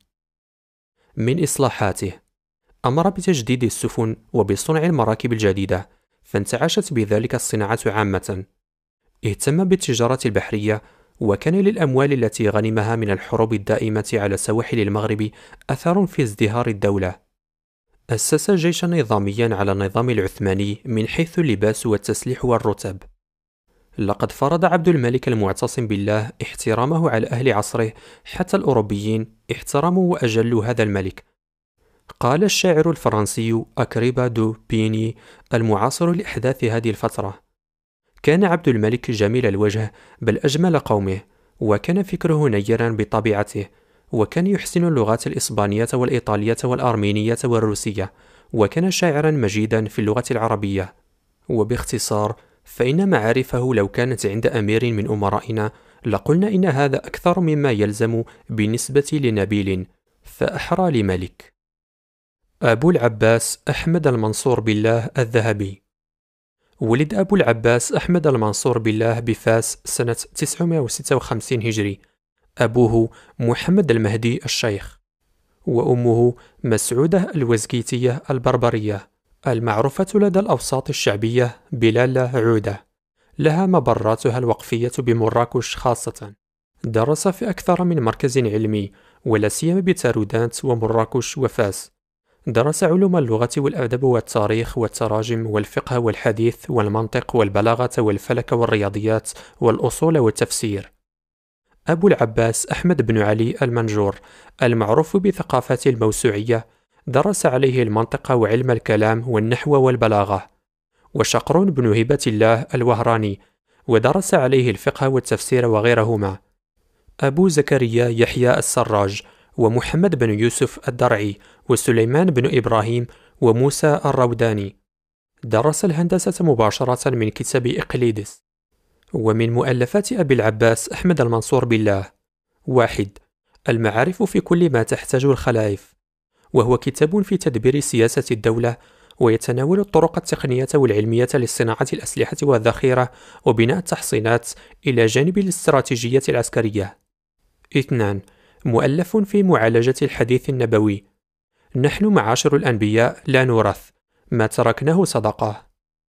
من إصلاحاته: أمر بتجديد السفن وبصنع المراكب الجديدة، فانتعشت بذلك الصناعة عامة. اهتم بالتجارة البحرية، وكان للأموال التي غنمها من الحروب الدائمة على سواحل المغرب أثر في ازدهار الدولة. أسس جيشا نظاميا على النظام العثماني من حيث اللباس والتسليح والرتب. لقد فرض عبد الملك المعتصم بالله احترامه على أهل عصره، حتى الأوروبيين احترموا وأجلوا هذا الملك. قال الشاعر الفرنسي أكريبا دو بيني المعاصر لأحداث هذه الفترة: كان عبد الملك جميل الوجه بل أجمل قومه، وكان فكره نيرا بطبيعته، وكان يحسن اللغات الإسبانية والإيطالية والأرمينية والروسية، وكان شاعرا مجيدا في اللغة العربية. وباختصار فإن معارفه لو كانت عند أمير من أمرائنا لقلنا إن هذا أكثر مما يلزم بالنسبة لنبيل، فأحرى لملك. أبو العباس أحمد المنصور بالله الذهبي. ولد أبو العباس أحمد المنصور بالله بفاس سنة 956 هجري. أبوه محمد المهدي الشيخ، وأمه مسعودة الوزكيتية البربرية المعروفة لدى الأوساط الشعبية بلالة عودة، لها مبراتها الوقفية بمراكش خاصة. درس في أكثر من مركز علمي، ولا سيما بتارودانت ومراكش وفاس. درس علوم اللغة والأدب والتاريخ والتراجم والفقه والحديث والمنطق والبلاغة والفلك والرياضيات والأصول والتفسير. أبو العباس أحمد بن علي المنجور المعروف بثقافته الموسوعية درس عليه المنطق وعلم الكلام والنحو والبلاغة. وشقرون بن هبة الله الوهراني ودرس عليه الفقه والتفسير وغيرهما. أبو زكريا يحيى السراج ومحمد بن يوسف الدرعي وسليمان بن إبراهيم وموسى الروداني. درس الهندسة مباشرة من كتاب إقليدس. ومن مؤلفات أبي العباس أحمد المنصور بالله: 1. المعارف في كل ما تحتاج الخلائف، وهو كتاب في تدبير سياسة الدولة، ويتناول الطرق التقنية والعلمية لصناعة الأسلحة والذخيرة وبناء التحصينات إلى جانب الاستراتيجية العسكرية. 2. مؤلف في معالجة الحديث النبوي. نحن معاشر الأنبياء لا نورث، ما تركناه صدقة.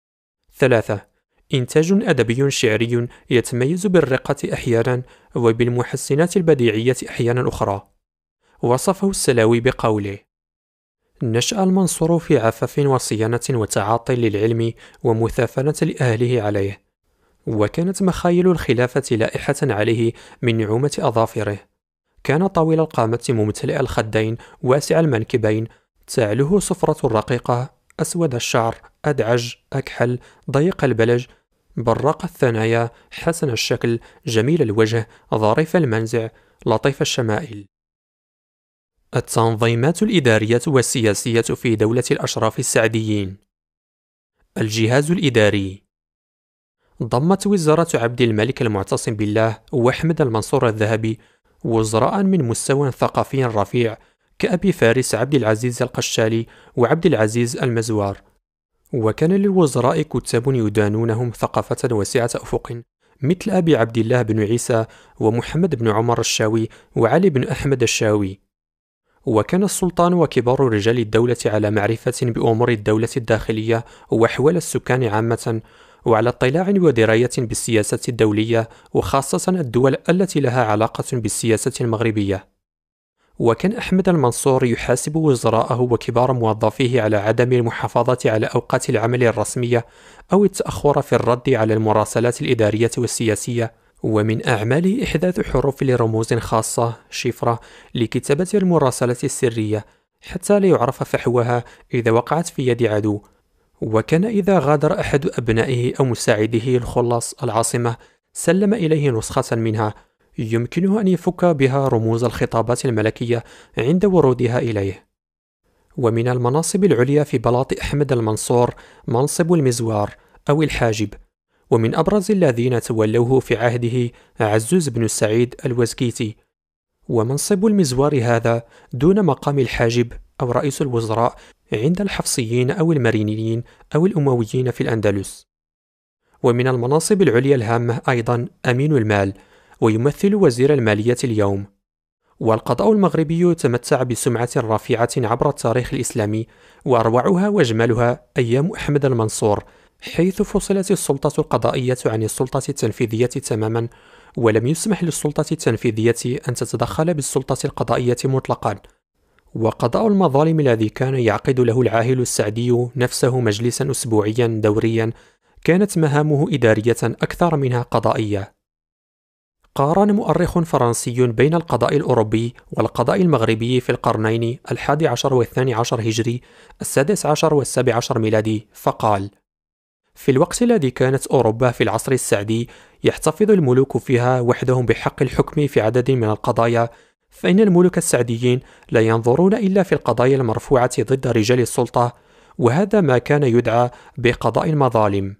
3. إنتاج أدبي شعري يتميز بالرقة أحيانا وبالمحسنات البديعية أحيانا أخرى. وصفه السلاوي بقوله: نشأ المنصور في عفاف وصيانة وتعاطي للعلم ومثافنة لأهله عليه، وكانت مخايل الخلافة لائحة عليه من نعومة أظافره. كان طويل القامة ممتلئ الخدين واسع المنكبين، تعلوه صفرة رقيقة، أسود الشعر، أدعج، أكحل، ضيق البلج، براق الثنايا، حسن الشكل، جميل الوجه، ظريف المنزع، لطيف الشمائل. التنظيمات الإدارية والسياسية في دولة الأشراف السعديين. الجهاز الإداري. ضمت وزارة عبد الملك المعتصم بالله وأحمد المنصور الذهبي وزراء من مستوى ثقافي رفيع كأبي فارس عبد العزيز القشالي وعبد العزيز المزوار، وكان للوزراء كتاب يدانونهم ثقافة واسعة أفق مثل أبي عبد الله بن عيسى ومحمد بن عمر الشاوي وعلي بن أحمد الشاوي. وكان السلطان وكبار رجال الدولة على معرفة بأمور الدولة الداخلية وأحوال السكان عامة، وعلى اطلاع ودراية بالسياسة الدولية وخاصة الدول التي لها علاقة بالسياسة المغربية. وكان أحمد المنصور يحاسب وزراءه وكبار موظفيه على عدم المحافظة على أوقات العمل الرسمية أو التأخر في الرد على المراسلات الإدارية والسياسية، ومن أعماله إحداث حروف لرموز خاصة شفرة لكتابة المراسلات السرية حتى لا يعرف فحوها إذا وقعت في يد عدو. وكان إذا غادر أحد أبنائه أو مساعديه الخلص العاصمة سلم إليه نسخة منها يمكنه أن يفك بها رموز الخطابات الملكية عند ورودها إليه. ومن المناصب العليا في بلاط أحمد المنصور منصب المزوار أو الحاجب، ومن أبرز الذين تولوه في عهده عزوز بن سعيد الوزكيتي. ومنصب المزوار هذا دون مقام الحاجب أو رئيس الوزراء عند الحفصيين أو المرينيين أو الأمويين في الأندلس. ومن المناصب العليا الهامة أيضا أمين المال، ويمثل وزير المالية اليوم. والقضاء المغربي يتمتع بسمعة رفيعة عبر التاريخ الإسلامي، وأروعها وأجملها أيام أحمد المنصور، حيث فصلت السلطة القضائية عن السلطة التنفيذية تماما، ولم يسمح للسلطة التنفيذية أن تتدخل بالسلطة القضائية مطلقا. وقضاء المظالم الذي كان يعقد له العاهل السعدي نفسه مجلسا أسبوعيا دوريا كانت مهامه إدارية أكثر منها قضائية. قارن مؤرخ فرنسي بين القضاء الأوروبي والقضاء المغربي في القرنين 11 و12 هجري، 16 و17 ميلادي، فقال: في الوقت الذي كانت أوروبا في العصر السعدي يحتفظ الملوك فيها وحدهم بحق الحكم في عدد من القضايا، فإن الملوك السعديين لا ينظرون إلا في القضايا المرفوعة ضد رجال السلطة، وهذا ما كان يدعى بقضاء المظالم.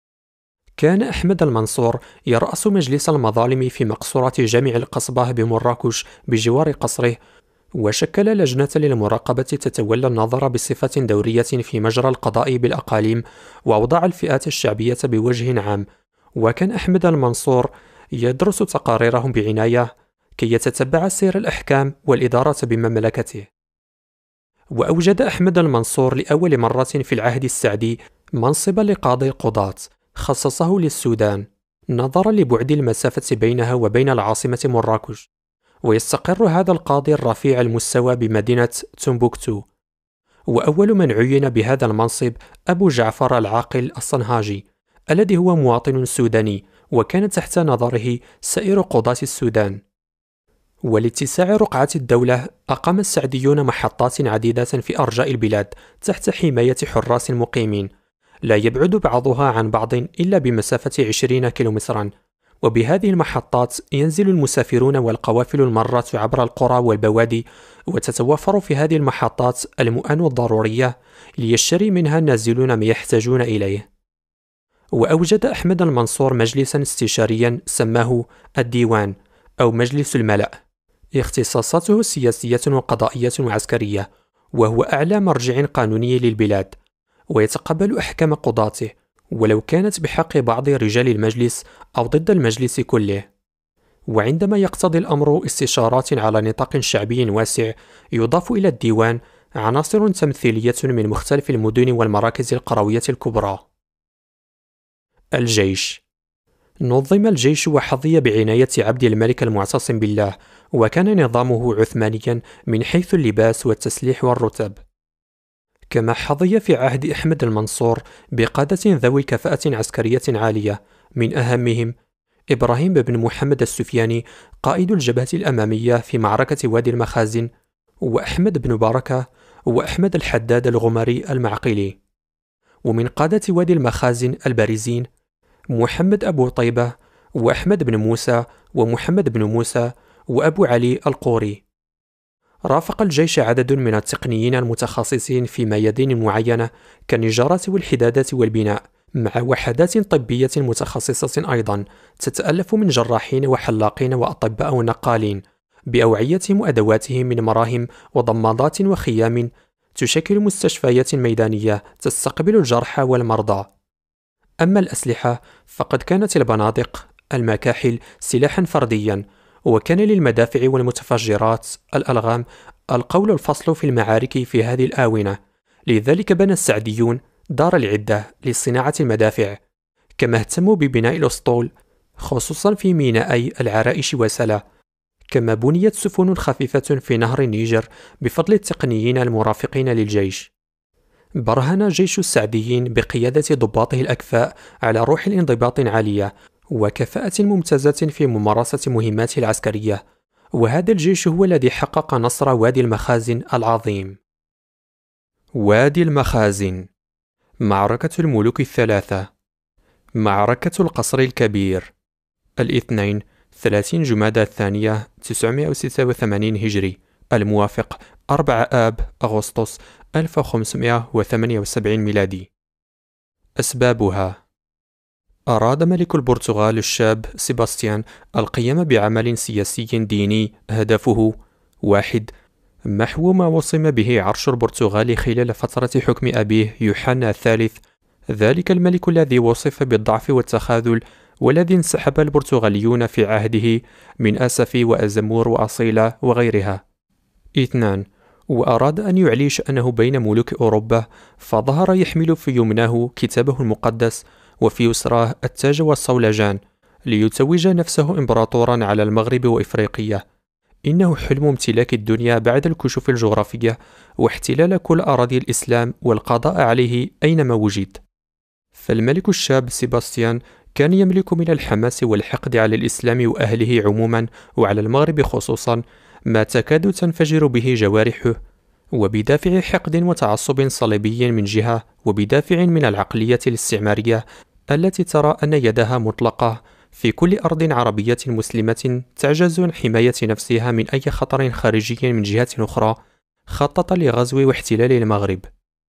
كان أحمد المنصور يرأس مجلس المظالم في مقصورة جامع القصبة بمراكش بجوار قصره، وشكل لجنة للمراقبة تتولى النظر بصفة دورية في مجرى القضاء بالأقاليم وأوضاع الفئات الشعبية بوجه عام. وكان أحمد المنصور يدرس تقاريرهم بعناية كي يتتبع سير الأحكام والإدارة بمملكته. وأوجد أحمد المنصور لأول مرة في العهد السعدي منصب لقاضي القضاة، خصصه للسودان نظرا لبعد المسافة بينها وبين العاصمة مراكش، ويستقر هذا القاضي الرفيع المستوى بمدينة تومبوكتو. وأول من عين بهذا المنصب أبو جعفر العاقل الصنهاجي، الذي هو مواطن سوداني، وكان تحت نظره سائر قضاة السودان. ولاتساع رقعة الدولة أقام السعديون محطات عديدة في أرجاء البلاد تحت حماية حراس مقيمين، لا يبعد بعضها عن بعض إلا بمسافة 20 كيلومترا. وبهذه المحطات ينزل المسافرون والقوافل المارة عبر القرى والبوادي، وتتوفر في هذه المحطات المؤن الضرورية ليشتري منها النازلون ما يحتاجون إليه. وأوجد أحمد المنصور مجلسا استشاريا سماه الديوان أو مجلس الملأ، اختصاصاته سياسية وقضائية وعسكرية، وهو أعلى مرجع قانوني للبلاد، ويتقبل أحكام قضاته ولو كانت بحق بعض رجال المجلس أو ضد المجلس كله. وعندما يقتضي الأمر استشارات على نطاق شعبي واسع، يضاف إلى الديوان عناصر تمثيلية من مختلف المدن والمراكز القروية الكبرى. الجيش. نظم الجيش وحظي بعناية عبد الملك المعتصم بالله، وكان نظامه عثمانيا من حيث اللباس والتسليح والرتب، كما حظي في عهد أحمد المنصور بقادة ذوي كفاءة عسكرية عالية، من أهمهم إبراهيم بن محمد السفياني قائد الجبهة الأمامية في معركة وادي المخازن، وأحمد بن بركة، وأحمد الحداد الغمري المعقلي. ومن قادة وادي المخازن البارزين محمد أبو طيبة، وأحمد بن موسى، ومحمد بن موسى، وأبو علي القوري. رافق الجيش عدد من التقنيين المتخصصين في ميادين معينة كالنجارة والحدادة والبناء، مع وحدات طبية متخصصة أيضا تتألف من جراحين وحلاقين وأطباء ونقالين، بأوعيتهم وأدواتهم من مراهم وضمادات وخيام، تشكل مستشفيات ميدانية تستقبل الجرحى والمرضى. أما الأسلحة فقد كانت البنادق، المكاحل سلاحا فرديا، وكان للمدافع والمتفجرات الألغام القول الفصل في المعارك في هذه الآونة. لذلك بنى السعديون دار العدة لصناعة المدافع، كما اهتموا ببناء الأسطول خصوصا في مينائي العرائش وسلا، كما بنيت سفن خفيفة في نهر النيجر بفضل التقنيين المرافقين للجيش. برهن جيش السعديين بقيادة ضباطه الأكفاء على روح الانضباط عالية وكفاءة ممتازة في ممارسة مهماته العسكرية، وهذا الجيش هو الذي حقق نصر وادي المخازن العظيم. وادي المخازن. معركة الملوك الثلاثة. معركة القصر الكبير. 30 جمادى الثانية 986 هجري، الموافق 4 آب أغسطس 1578 ميلادي. أسبابها: أراد ملك البرتغال الشاب سيباستيان القيام بعمل سياسي ديني هدفه: 1. محو ما وصم به عرش البرتغال خلال فترة حكم أبيه يوحنا الثالث، ذلك الملك الذي وصف بالضعف والتخاذل، والذي انسحب البرتغاليون في عهده من أسفي وأزمور وأصيلة وغيرها. 2. وأراد أن يعلي شأنه بين ملوك أوروبا، فظهر يحمل في يمناه كتابه المقدس وفي يسراه التاج والصولجان، ليتوج نفسه إمبراطورا على المغرب وإفريقيا. إنه حلم امتلاك الدنيا بعد الكشوف الجغرافية واحتلال كل أراضي الإسلام والقضاء عليه أينما وجد. فالملك الشاب سيباستيان كان يملك من الحماس والحقد على الإسلام وأهله عموما وعلى المغرب خصوصا ما تكاد تنفجر به جوارحه، وبدافع حقد وتعصب صليبي من جهة، وبدافع من العقلية الاستعمارية التي ترى أن يدها مطلقة في كل أرض عربية مسلمة تعجز عن حماية نفسها من أي خطر خارجي من جهة أخرى، خطط لغزو واحتلال المغرب.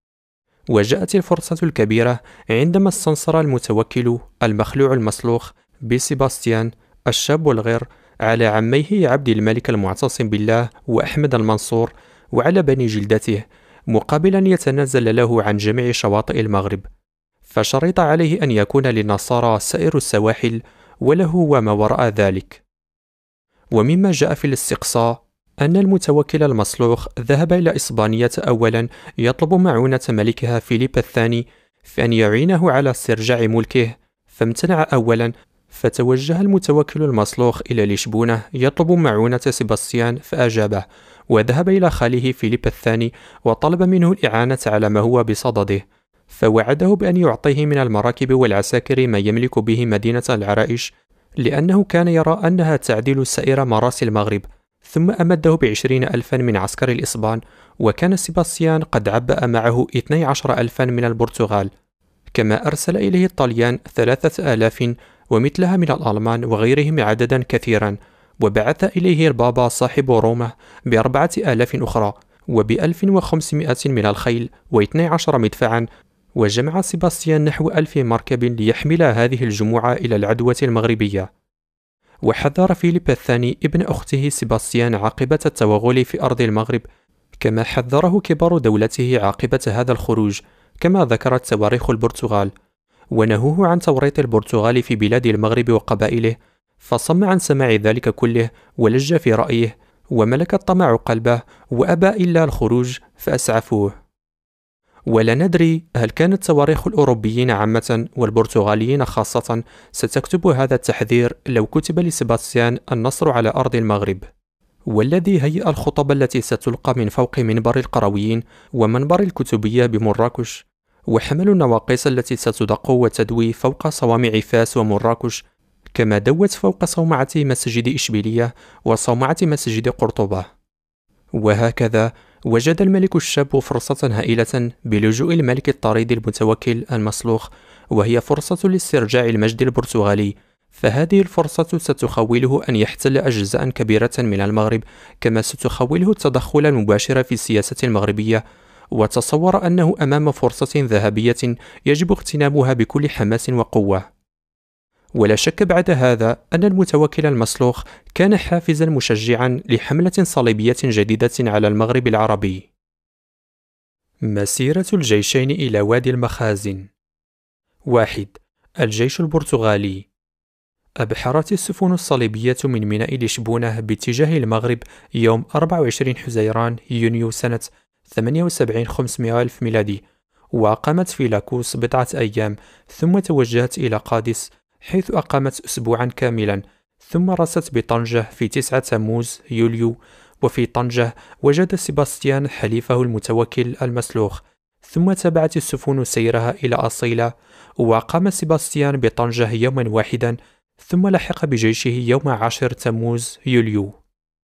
وجاءت الفرصة الكبيرة عندما استنصر المتوكل المخلوع المسلوخ بسيباستيان الشاب الغير على عميه عبد الملك المعتصم بالله وأحمد المنصور وعلى بني جلدته، مقابلا يتنازل له عن جميع شواطئ المغرب، فشرط عليه أن يكون للنصارى سائر السواحل وله وما وراء ذلك. ومما جاء في الاستقصاء أن المتوكل المصلوخ ذهب إلى إسبانية أولا يطلب معونة ملكها فيليب الثاني في أن يعينه على استرجاع ملكه، فامتنع أولا، فتوجه المتوكل المصلوخ إلى لشبونة يطلب معونة سيباستيان فأجابه، وذهب إلى خاله فيليب الثاني وطلب منه الإعانة على ما هو بصدده، فوعده بأن يعطيه من المراكب والعساكر ما يملك به مدينة العرائش، لأنه كان يرى أنها تعدل سائر مراسي المغرب، ثم أمده ب20,000 من عسكر الإسبان، وكان سيباستيان قد عبأ معه 12,000 من البرتغال، كما أرسل إليه الطليان 3,000 ومثلها من الألمان وغيرهم عددا كثيرا، وبعث إليه البابا صاحب روما ب4,000 أخرى وب1,500 من الخيل و12 مدفعا، وجمع سيباستيان نحو 1000 مركب ليحمل هذه الجموع إلى العدوة المغربية. وحذر فيليب الثاني ابن أخته سيباستيان عاقبة التوغل في أرض المغرب، كما حذره كبار دولته عاقبة هذا الخروج، كما ذكرت تواريخ البرتغال، ونهوه عن توريط البرتغال في بلاد المغرب وقبائله، فصم عن سماع ذلك كله ولج في رأيه، وملك الطمع قلبه وأبى إلا الخروج فأسعفوه. ولا ندري هل كانت تواريخ الأوروبيين عامة والبرتغاليين خاصة ستكتب هذا التحذير لو كتب لسيباستيان النصر على أرض المغرب، والذي هيأ الخطب التي ستلقى من فوق منبر القرويين ومنبر الكتبية بمراكش، وحملوا النواقيس التي ستدق وتدوي فوق صوامع فاس ومراكش، كما دوت فوق صومعة مسجد إشبيلية وصومعة مسجد قرطبة. وهكذا وجد الملك الشاب فرصة هائلة بلجوء الملك الطريد المتوكل المسلوخ، وهي فرصة لاسترجاع المجد البرتغالي، فهذه الفرصة ستخوله أن يحتل أجزاء كبيرة من المغرب، كما ستخوله التدخل المباشر في السياسة المغربية، وتصور أنه أمام فرصة ذهبية يجب اغتنامها بكل حماس وقوة. ولا شك بعد هذا أن المتوكل المسلوخ كان حافزا مشجعا لحملة صليبية جديدة على المغرب العربي. مسيرة الجيشين إلى وادي المخازن. 1. الجيش البرتغالي. أبحرت السفن الصليبية من ميناء لشبونة باتجاه المغرب يوم 24 حزيران يونيو سنة 78 500 ألف ميلادي، وأقامت في لاكوس بضعة أيام، ثم توجهت إلى قادس حيث أقامت أسبوعا كاملا، ثم رست بطنجة في 9 تموز يوليو. وفي طنجة وجد سيباستيان حليفه المتوكل المسلوخ، ثم تبعت السفن سيرها إلى أصيلة، وقام سيباستيان بطنجة يوما واحدا، ثم لحق بجيشه يوم 10 تموز يوليو.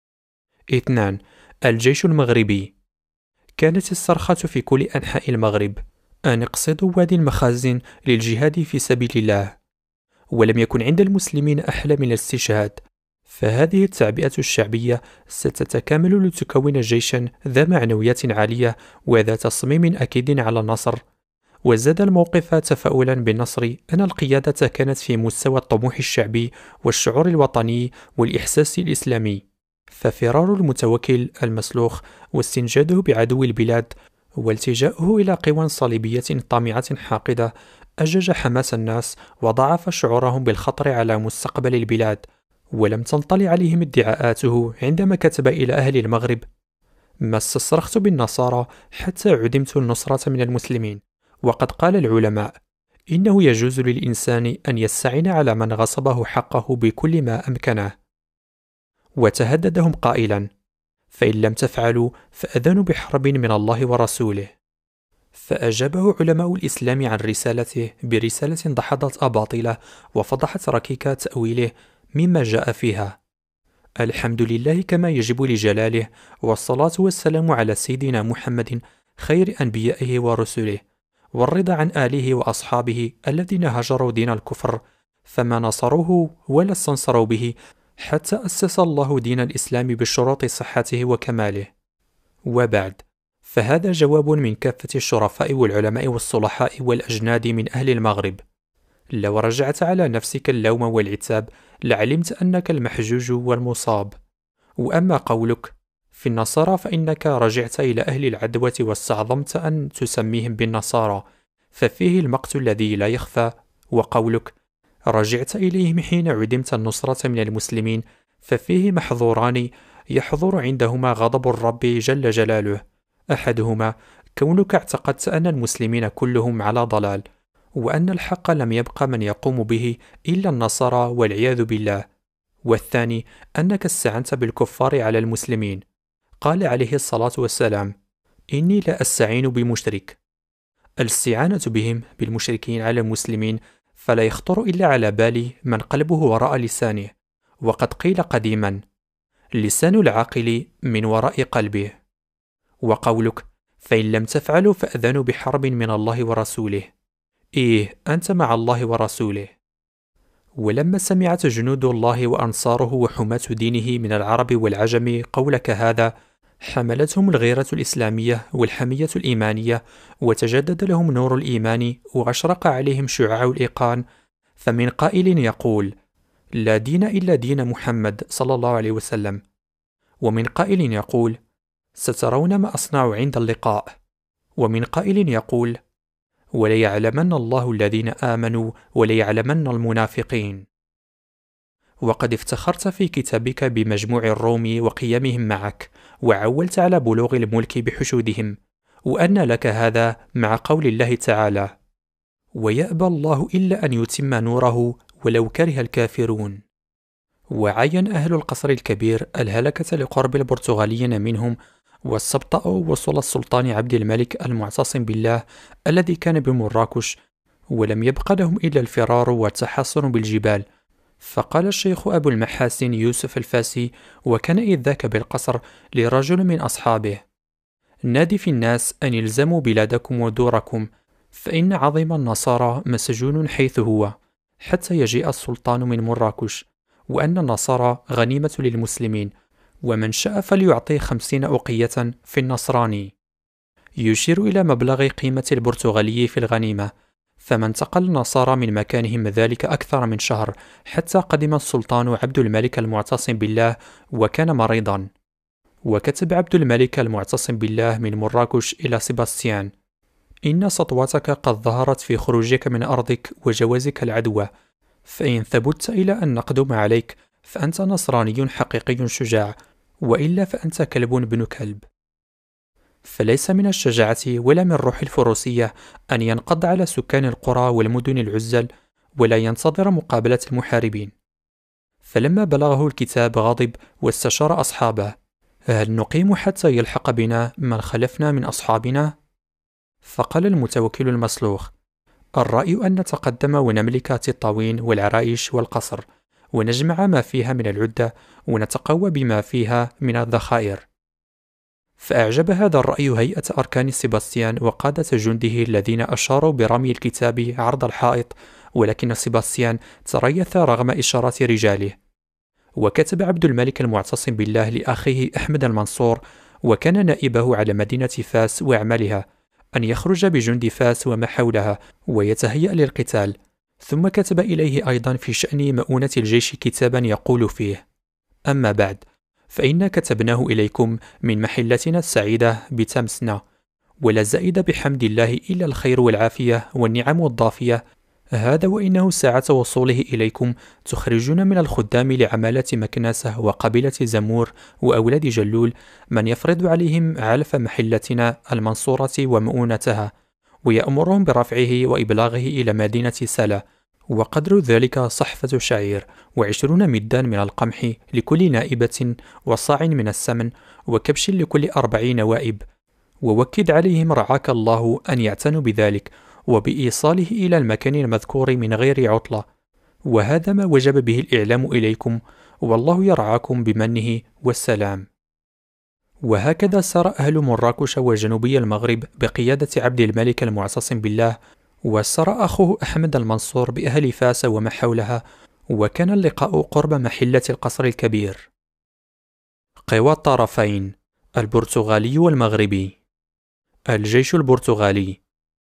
2. الجيش المغربي. كانت الصرخة في كل أنحاء المغرب أن اقصدوا وادي المخازن للجهاد في سبيل الله، ولم يكن عند المسلمين أحلى من الاستشهاد، فهذه التعبئة الشعبية ستتكامل لتكون جيشا ذا معنويات عالية وذا تصميم أكيد على النصر. وزاد الموقف تفاؤلا بالنصر أن القيادة كانت في مستوى الطموح الشعبي والشعور الوطني والإحساس الإسلامي، ففرار المتوكل المسلوخ واستنجاده بعدو البلاد والتجاؤه إلى قوى صليبية طامعة حاقدة أجج حماس الناس وضعف شعورهم بالخطر على مستقبل البلاد. ولم تنطلي عليهم ادعاءاته عندما كتب إلى أهل المغرب: ما استصرخت بالنصارى حتى عدمت النصرة من المسلمين. وقد قال العلماء: إنه يجوز للإنسان أن يستعين على من غصبه حقه بكل ما أمكنه. وتهددهم قائلا: فإن لم تفعلوا فأذنوا بحرب من الله ورسوله. فأجابه علماء الإسلام عن رسالته برسالة دحضت أباطيله وفضحت ركيك تأويله مما جاء فيها: الحمد لله كما يجب لجلاله، والصلاة والسلام على سيدنا محمد خير أنبيائه ورسله، والرضا عن آله وأصحابه الذين هجروا دين الكفر فما نصروه ولا استنصروا به حتى أسس الله دين الإسلام بشروط صحته وكماله. وبعد، فهذا جواب من كافة الشرفاء والعلماء والصلحاء والأجناد من أهل المغرب. لو رجعت على نفسك اللوم والعتاب لعلمت أنك المحجوج والمصاب. وأما قولك في النصارى فإنك رجعت إلى أهل العدوة واستعظمت أن تسميهم بالنصارى، ففيه المقت الذي لا يخفى. وقولك رجعت إليهم حين عدمت النصرة من المسلمين، ففيه محظوران يحضر عندهما غضب الرب جل جلاله: أحدهما كونك اعتقدت أن المسلمين كلهم على ضلال، وأن الحق لم يبق من يقوم به إلا النصارى والعياذ بالله. والثاني أنك استعنت بالكفار على المسلمين. قال عليه الصلاة والسلام: إني لا أستعين بمشرك. الاستعانة بهم بالمشركين على المسلمين فلا يخطر إلا على بالي من قلبه وراء لسانه، وقد قيل قديما: لسان العاقل من وراء قلبه. وقولك فإن لم تفعلوا فأذنوا بحرب من الله ورسوله، إيه أنت مع الله ورسوله. ولما سمعت جنود الله وأنصاره وحماة دينه من العرب والعجم قولك هذا، حملتهم الغيرة الإسلامية والحمية الإيمانية، وتجدد لهم نور الإيمان وأشرق عليهم شعاع الإيقان. فمن قائل يقول: لا دين إلا دين محمد صلى الله عليه وسلم. ومن قائل يقول: سترون ما أصنع عند اللقاء. ومن قائل يقول: وليعلمن الله الذين آمنوا وليعلمن المنافقين. وقد افتخرت في كتابك بمجموع الروم وقيمهم معك، وعولت على بلوغ الملك بحشودهم، وأن لك هذا مع قول الله تعالى: ويأبى الله إلا أن يتم نوره ولو كره الكافرون. وعين أهل القصر الكبير الهلكة لقرب البرتغاليين منهم، واستبطأوا وصول السلطان عبد الملك المعتصم بالله الذي كان بمراكش، ولم يبق لهم إلا الفرار والتحصن بالجبال. فقال الشيخ أبو المحاسن يوسف الفاسي، وكان إذ ذاك بالقصر، لرجل من أصحابه: نادي في الناس أن يلزموا بلادكم ودوركم، فإن عظيم النصارى مسجون حيث هو حتى يجيء السلطان من مراكش، وأن النصارى غنيمة للمسلمين، ومن شاء فليعطي 50 أوقية في النصراني، يشير إلى مبلغ قيمة البرتغالي في الغنيمة. فما انتقل النصارى من مكانهم ذلك أكثر من شهر، حتى قدم السلطان عبد الملك المعتصم بالله، وكان مريضا. وكتب عبد الملك المعتصم بالله من مراكش إلى سيباستيان: إن سطوتك قد ظهرت في خروجك من أرضك وجوازك العدوى، فإن ثبت إلى أن نقدم عليك فأنت نصراني حقيقي شجاع، وإلا فأنت كلب بن كلب. فليس من الشجاعة ولا من روح الفروسية أن ينقض على سكان القرى والمدن العزل، ولا ينتظر مقابلة المحاربين. فلما بلغه الكتاب غضب واستشار أصحابه: هل نقيم حتى يلحق بنا من خلفنا من أصحابنا؟ فقال المتوكل المسلوخ: الرأي أن نتقدم ونملك تطاوين والعرايش والقصر، ونجمع ما فيها من العدة، ونتقوى بما فيها من الذخائر. فأعجب هذا الرأي هيئة أركان سيباستيان وقادة جنده الذين أشاروا برمي الكتاب عرض الحائط، ولكن سيباستيان تريث رغم إشارات رجاله. وكتب عبد الملك المعتصم بالله لأخيه أحمد المنصور، وكان نائبه على مدينة فاس وأعمالها، أن يخرج بجند فاس وما حولها ويتهيأ للقتال. ثم كتب إليه أيضا في شأن مؤونة الجيش كتابا يقول فيه: أما بعد، فإنا كتبناه إليكم من محلتنا السعيدة بتمسنا، ولا زائد بحمد الله إلا الخير والعافية والنعم الضافية. هذا وإنه ساعة وصوله إليكم تخرجون من الخدام لعمالة مكناسة وقبيلة زمور وأولاد جلول من يفرض عليهم علف محلتنا المنصورة ومؤونتها، ويأمرهم برفعه وإبلاغه إلى مدينة سلا، وقدر ذلك صحفة شعير، 20 مدان من القمح لكل نائبة، وصاع من السمن، وكبش لكل 40 نوائب. ووكد عليهم رعاك الله أن يعتنوا بذلك وبإيصاله إلى المكان المذكور من غير عطلة. وهذا ما وجب به الإعلام إليكم، والله يرعاكم بمنه والسلام. وهكذا سار أهل مراكش وجنوبي المغرب بقيادة عبد الملك المعتصم بالله، وسار أخوه أحمد المنصور بأهل فاس وما حولها، وكان اللقاء قرب محلة القصر الكبير. قوى الطرفين: البرتغالي والمغربي. الجيش البرتغالي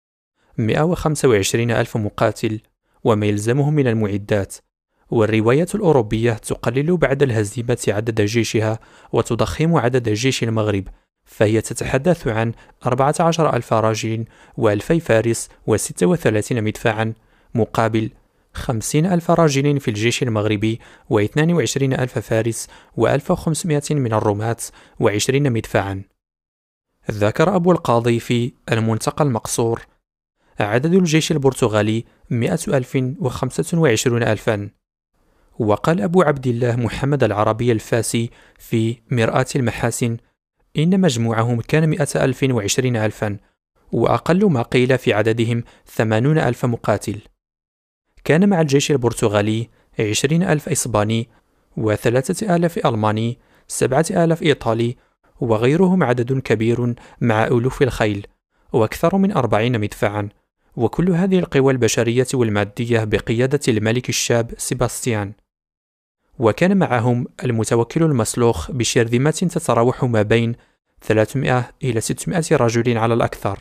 125 ألف مقاتل، وما يلزمهم من المعدات. والرواية الأوروبية تقلل بعد الهزيمة عدد جيشها وتضخم عدد جيش المغرب، فهي تتحدث عن 14 ألف راجل و2000 فارس و36 مدفعا، مقابل 50 ألف راجل في الجيش المغربي و22 ألف فارس و1500 من الرماة و20 مدفعا. ذكر أبو القاضي في المنتقى المقصور: عدد الجيش البرتغالي 100,025 ألفا. وقال أبو عبد الله محمد العربي الفاسي في مرآة المحاسن: إن مجموعهم كان 120 ألفا، وأقل ما قيل في عددهم 80 ألف مقاتل. كان مع الجيش البرتغالي 20 ألف إسباني، و3000 ألماني، 7000 إيطالي، وغيرهم عدد كبير مع ألوف الخيل، وأكثر من 40 مدفعا. وكل هذه القوى البشرية والمادية بقيادة الملك الشاب سيباستيان. وكان معهم المتوكل المسلوخ بشرذمة تتراوح ما بين 300 إلى 600 رجل على الأكثر.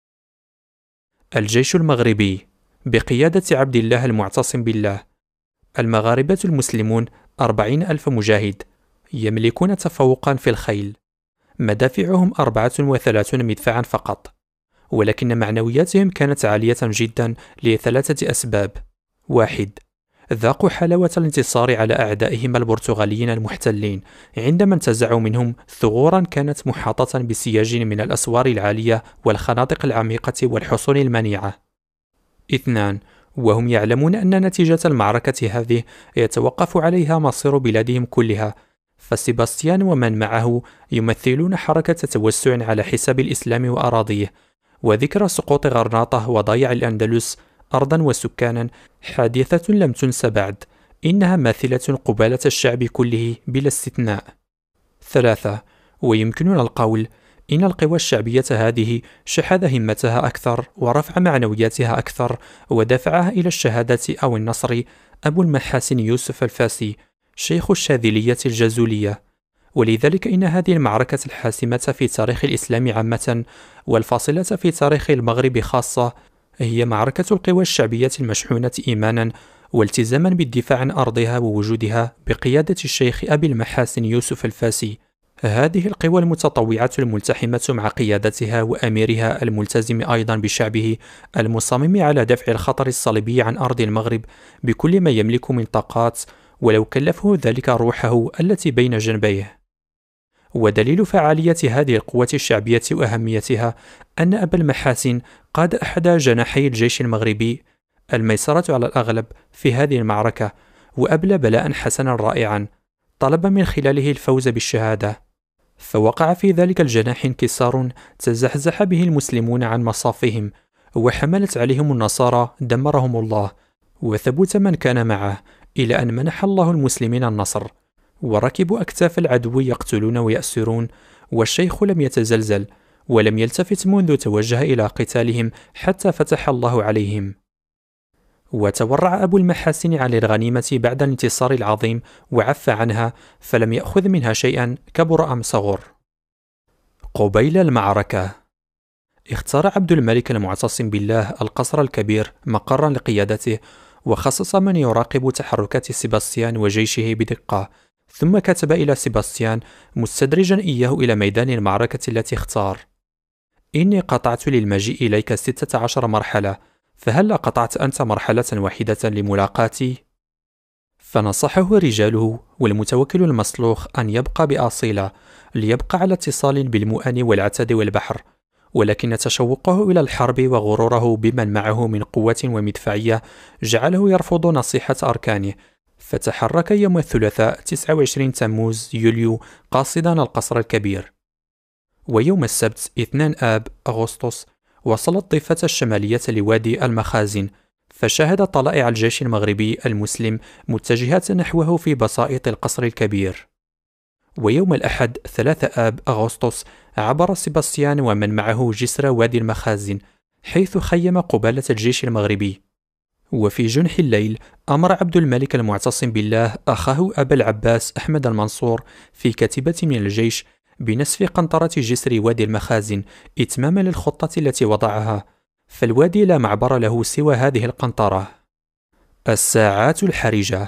الجيش المغربي بقيادة عبد الله المعتصم بالله المغاربة المسلمون 40,000 مجاهد، يملكون تفوقا في الخيل، مدافعهم 34 مدفعا فقط، ولكن معنوياتهم كانت عالية جدا لثلاثة أسباب. 1. ذاقوا حلاوة الانتصار على أعدائهم البرتغاليين المحتلين عندما انتزعوا منهم ثغورا كانت محاطة بسياج من الأسوار العالية والخنادق العميقة والحصون المنيعة. 2. وهم يعلمون أن نتيجة المعركة هذه يتوقف عليها مصير بلادهم كلها، فسيباستيان ومن معه يمثلون حركة توسع على حساب الإسلام وأراضيه، وذكرى سقوط غرناطة وضياع الأندلس أرضا وسكانا حادثة لم تنس بعد، إنها ماثلة قبالة الشعب كله بلا استثناء. 3. ويمكننا القول إن القوى الشعبية هذه شحذ همتها أكثر ورفع معنوياتها أكثر ودفعها إلى الشهادة أو النصر أبو المحاسن يوسف الفاسي شيخ الشاذلية الجزولية. ولذلك إن هذه المعركة الحاسمة في تاريخ الإسلام عامة والفاصلة في تاريخ المغرب خاصة هي معركة القوى الشعبية المشحونة إيمانا والتزاما بالدفاع عن أرضها ووجودها بقيادة الشيخ أبي المحاسن يوسف الفاسي. هذه القوى المتطوعة الملتحمة مع قيادتها وأميرها الملتزم أيضا بشعبه المصمم على دفع الخطر الصليبي عن أرض المغرب بكل ما يملك من طاقات ولو كلفه ذلك روحه التي بين جنبيه. ودليل فعالية هذه القوة الشعبية وأهميتها أن أبا المحاسن قاد أحد جناحي الجيش المغربي الميسرة على الأغلب في هذه المعركة، وأبلى بلاء حسنا رائعا طلب من خلاله الفوز بالشهادة، فوقع في ذلك الجناح انكسار تزحزح به المسلمون عن مصافهم، وحملت عليهم النصارى دمرهم الله، وثبت من كان معه إلى أن منح الله المسلمين النصر، وركبوا أكتاف العدو يقتلون ويأسرون، والشيخ لم يتزلزل ولم يلتفت منذ توجه إلى قتالهم حتى فتح الله عليهم. وتورع أبو المحاسن عن الغنيمة بعد الانتصار العظيم وعف عنها، فلم يأخذ منها شيئا كبر أم صغر. قبيل المعركة اختار عبد الملك المعتصم بالله القصر الكبير مقرا لقيادته، وخصص من يراقب تحركات سيباستيان وجيشه بدقة، ثم كتب إلى سيباستيان مستدرجا إياه إلى ميدان المعركة التي اختار: إني قطعت للمجيء إليك 16 مرحلة، فهل قطعت أنت مرحلة واحدة لملاقاتي؟ فنصحه رجاله والمتوكل المصلوخ أن يبقى بأصيلة ليبقى على اتصال بالمؤن والعتاد والبحر، ولكن تشوقه إلى الحرب وغروره بمن معه من قوة ومدفعية جعله يرفض نصيحة أركانه، فتحرك يوم الثلاثاء 29 تموز يوليو قاصدا القصر الكبير. ويوم السبت 2 آب أغسطس وصل الضفة الشمالية لوادي المخازن، فشاهد طلائع الجيش المغربي المسلم متجهة نحوه في بساطة القصر الكبير. ويوم الأحد 3 آب أغسطس عبر سيباستيان ومن معه جسر وادي المخازن، حيث خيم قبالة الجيش المغربي. وفي جنح الليل أمر عبد الملك المعتصم بالله أخاه أبا العباس أحمد المنصور في كتيبة من الجيش بنسف قنطرة جسر وادي المخازن إتماما للخطة التي وضعها، فالوادي لا معبر له سوى هذه القنطرة. الساعات الحرجة.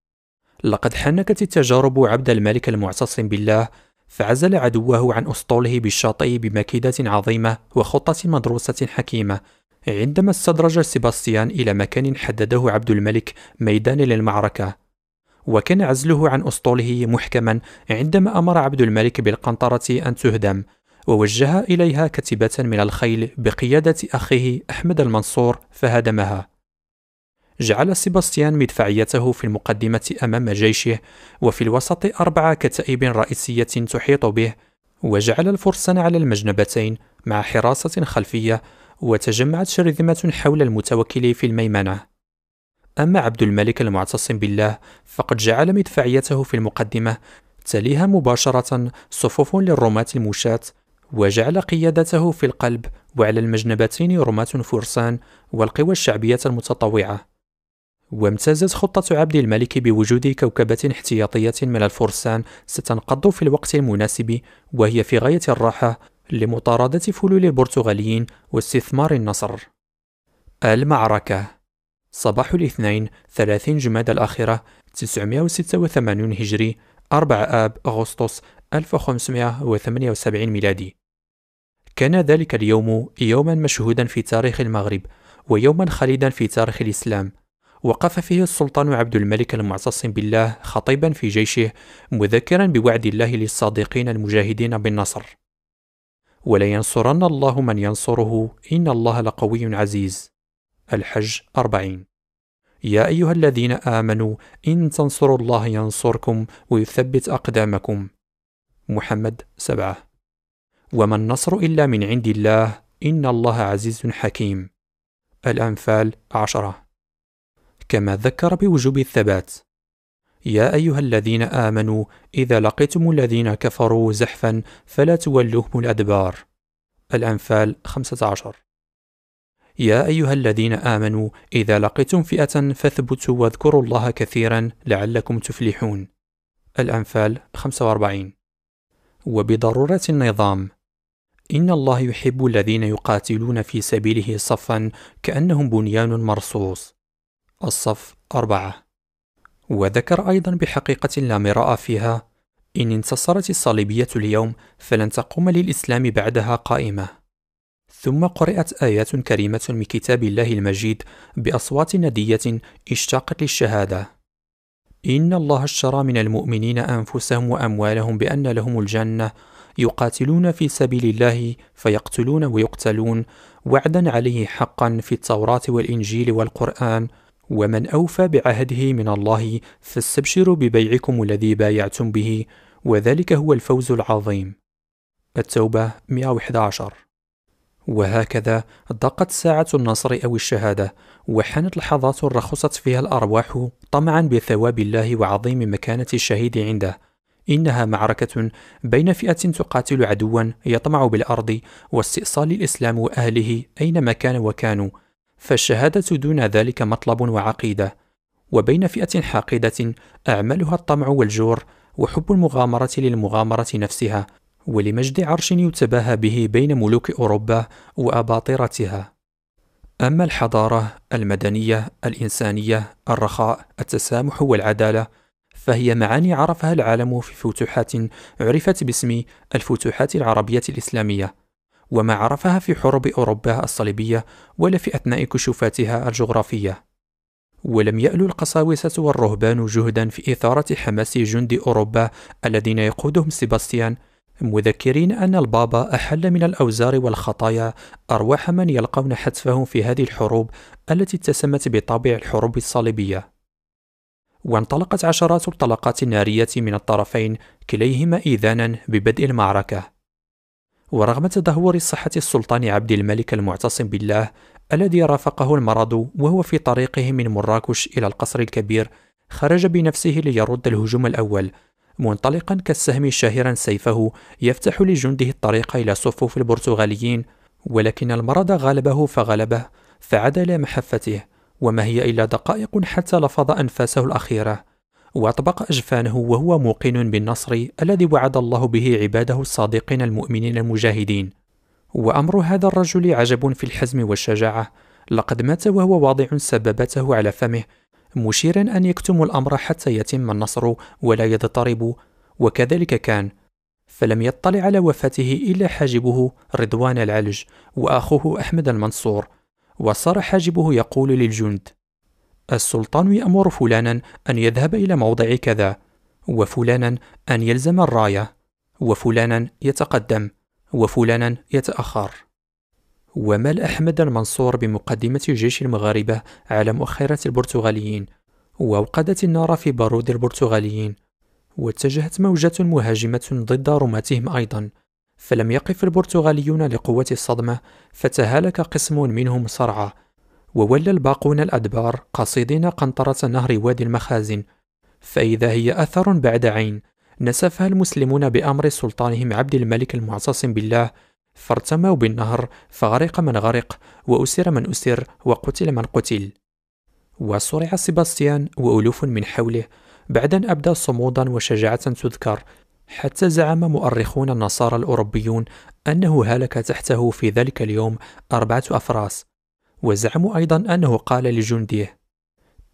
لقد حنكت التجارب عبد الملك المعتصم بالله، فعزل عدوه عن أسطوله بالشاطئ بمكيدة عظيمة وخطة مدروسة حكيمة، عندما استدرج سيباستيان إلى مكان حدده عبد الملك ميدان للمعركة. وكان عزله عن أسطوله محكما عندما أمر عبد الملك بالقنطرة أن تهدم، ووجه إليها كتيبة من الخيل بقيادة أخيه أحمد المنصور فهدمها. جعل سيباستيان مدفعيته في المقدمة أمام جيشه، وفي الوسط 4 كتائب رئيسية تحيط به، وجعل الفرسان على المجنبتين مع حراسة خلفية، وتجمعت شرذمة حول المتوكل في الميمنة. أما عبد الملك المعتصم بالله فقد جعل مدفعيته في المقدمة، تليها مباشرة صفوف للرماة المشاة، وجعل قيادته في القلب، وعلى المجنبتين رماة فرسان والقوى الشعبية المتطوعة. وامتازت خطة عبد الملك بوجود كوكبة احتياطية من الفرسان ستنقض في الوقت المناسب، وهي في غاية الراحة لمطاردة فلول البرتغاليين واستثمار النصر. المعركة صباح الاثنين 30 جمادى الآخرة 986 هجري 4 آب أغسطس 1578 ميلادي. كان ذلك اليوم يوما مشهودا في تاريخ المغرب، ويوما خالدا في تاريخ الإسلام. وقف فيه السلطان عبد الملك المعتصم بالله خطيبا في جيشه، مذكرا بوعد الله للصادقين المجاهدين بالنصر: ولينصرن الله من ينصره إن الله لقوي عزيز. الحج 40. يا أيها الذين آمنوا إن تنصروا الله ينصركم ويثبت أقدامكم. محمد 7. وما النصر إلا من عند الله إن الله عزيز حكيم. الأنفال 10. كما ذكر بوجوب الثبات: يا أيها الذين آمنوا إذا لقيتم الذين كفروا زحفا فلا تولوهم الأدبار. الأنفال 15. يا أيها الذين آمنوا إذا لقيتم فئة فاثبتوا واذكروا الله كثيرا لعلكم تفلحون. الأنفال 45. وبضرورة النظام: إن الله يحب الذين يقاتلون في سبيله صفا كأنهم بنيان مرصوص. الصف 4. وذكر أيضا بحقيقة لا مراء فيها: إن انتصرت الصليبية اليوم فلن تقوم للإسلام بعدها قائمة. ثم قرأت آيات كريمة من كتاب الله المجيد بأصوات ندية اشتاقت للشهادة: إن الله اشترى من المؤمنين أنفسهم وأموالهم بأن لهم الجنة يقاتلون في سبيل الله فيقتلون ويقتلون وعدا عليه حقا في التوراة والإنجيل والقرآن، ومن أوفى بعهده من الله فاستبشروا ببيعكم الذي بايعتم به وذلك هو الفوز العظيم. التوبة 111. وهكذا ضاقت ساعة النصر أو الشهادة، وحانت لحظات رخصت فيها الأرواح طمعا بثواب الله وعظيم مكانة الشهيد عنده. إنها معركة بين فئة تقاتل عدوا يطمع بالأرض واستئصال الإسلام وأهله أينما كان وكانوا، فالشهادة دون ذلك مطلب وعقيدة، وبين فئة حاقدة أعملها الطمع والجور وحب المغامرة للمغامرة نفسها ولمجد عرش يتباهى به بين ملوك أوروبا وأباطرتها. أما الحضارة المدنية الإنسانية الرخاء التسامح والعدالة فهي معاني عرفها العالم في فتوحات عرفت باسم الفتوحات العربية الإسلامية، وما عرفها في حروب أوروبا الصليبية ولا في أثناء كشوفاتها الجغرافية. ولم يألو القساوسة والرهبان جهدا في إثارة حماس جند أوروبا الذين يقودهم سيباستيان، مذكرين أن البابا أحل من الأوزار والخطايا أرواح من يلقون حتفهم في هذه الحروب التي اتسمت بطابع الحروب الصليبية. وانطلقت عشرات الطلقات النارية من الطرفين كليهما إيذانا ببدء المعركة. ورغم تدهور صحة السلطان عبد الملك المعتصم بالله الذي رافقه المرض وهو في طريقه من مراكش إلى القصر الكبير، خرج بنفسه ليرد الهجوم الأول، منطلقا كالسهم شاهرا سيفه يفتح لجنده الطريق إلى صفوف البرتغاليين، ولكن المرض غلبه فغلبه فعاد إلى محفته، وما هي إلا دقائق حتى لفظ أنفاسه الأخيرة وأطبق أجفانه وهو موقن بالنصر الذي وعد الله به عباده الصادقين المؤمنين المجاهدين. وأمر هذا الرجل عجب في الحزم والشجاعة، لقد مات وهو واضع سبابته على فمه مشيرا أن يكتموا الأمر حتى يتم النصر ولا يضطربوا، وكذلك كان، فلم يطلع على وفاته إلا حاجبه رضوان العلج وأخوه أحمد المنصور، وصار حاجبه يقول للجند: السلطان يأمر فلانا أن يذهب إلى موضع كذا، وفلانا أن يلزم الراية، وفلانا يتقدم، وفلانا يتأخر. ومال أحمد المنصور بمقدمة جيش المغاربة على مؤخرة البرتغاليين، وأوقدت النار في بارود البرتغاليين، واتجهت موجة مهاجمة ضد رماتهم أيضا، فلم يقف البرتغاليون لقوة الصدمة، فتهالك قسم منهم صرعى، وولى الباقون الأدبار قاصدين قنطرة نهر وادي المخازن، فإذا هي أثر بعد عين نسفها المسلمون بأمر سلطانهم عبد الملك المعتصم بالله، فارتموا بالنهر فغرق من غرق وأسر من أسر وقتل من قتل. وصرع سيباستيان وألوف من حوله بعد أن أبدى صمودا وشجاعة تذكر، حتى زعم مؤرخون النصارى الأوروبيون أنه هلك تحته في ذلك اليوم 4 أفراس، وزعموا أيضا أنه قال لجنده: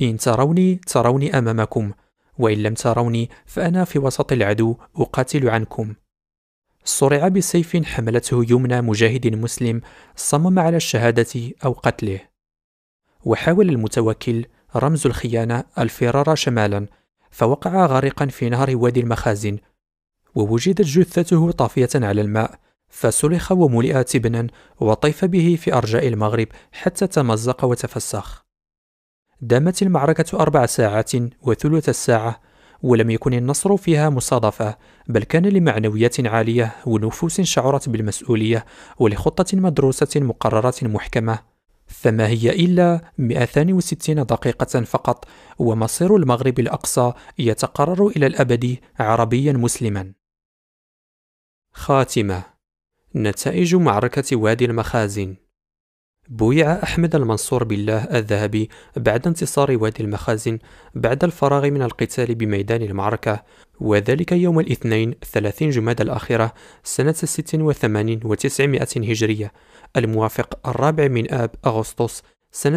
إن تروني أمامكم، وإن لم تروني فأنا في وسط العدو أقاتل عنكم. صرع بسيف حملته يمنى مجاهد مسلم صمم على الشهادة أو قتله. وحاول المتوكل رمز الخيانة الفرار شمالا، فوقع غارقا في نهر وادي المخازن، ووجدت جثته طافية على الماء، فسلخ وملئ تبنا وطيف به في أرجاء المغرب حتى تمزق وتفسخ. دامت المعركة 4 ساعات وثلث الساعة، ولم يكن النصر فيها مصادفة، بل كان لمعنويات عالية ونفوس شعرت بالمسؤولية ولخطة مدروسة مقررة محكمة. فما هي إلا 260 دقيقة فقط، ومصير المغرب الأقصى يتقرر إلى الأبد عربيا مسلما. خاتمة. نتائج معركة وادي المخازن. بويع أحمد المنصور بالله الذهبي بعد انتصار وادي المخازن بعد الفراغ من القتال بميدان المعركة، وذلك يوم الاثنين 30 جمادى الآخرة سنة 86 و900 هجرية، الموافق 4 من آب أغسطس سنة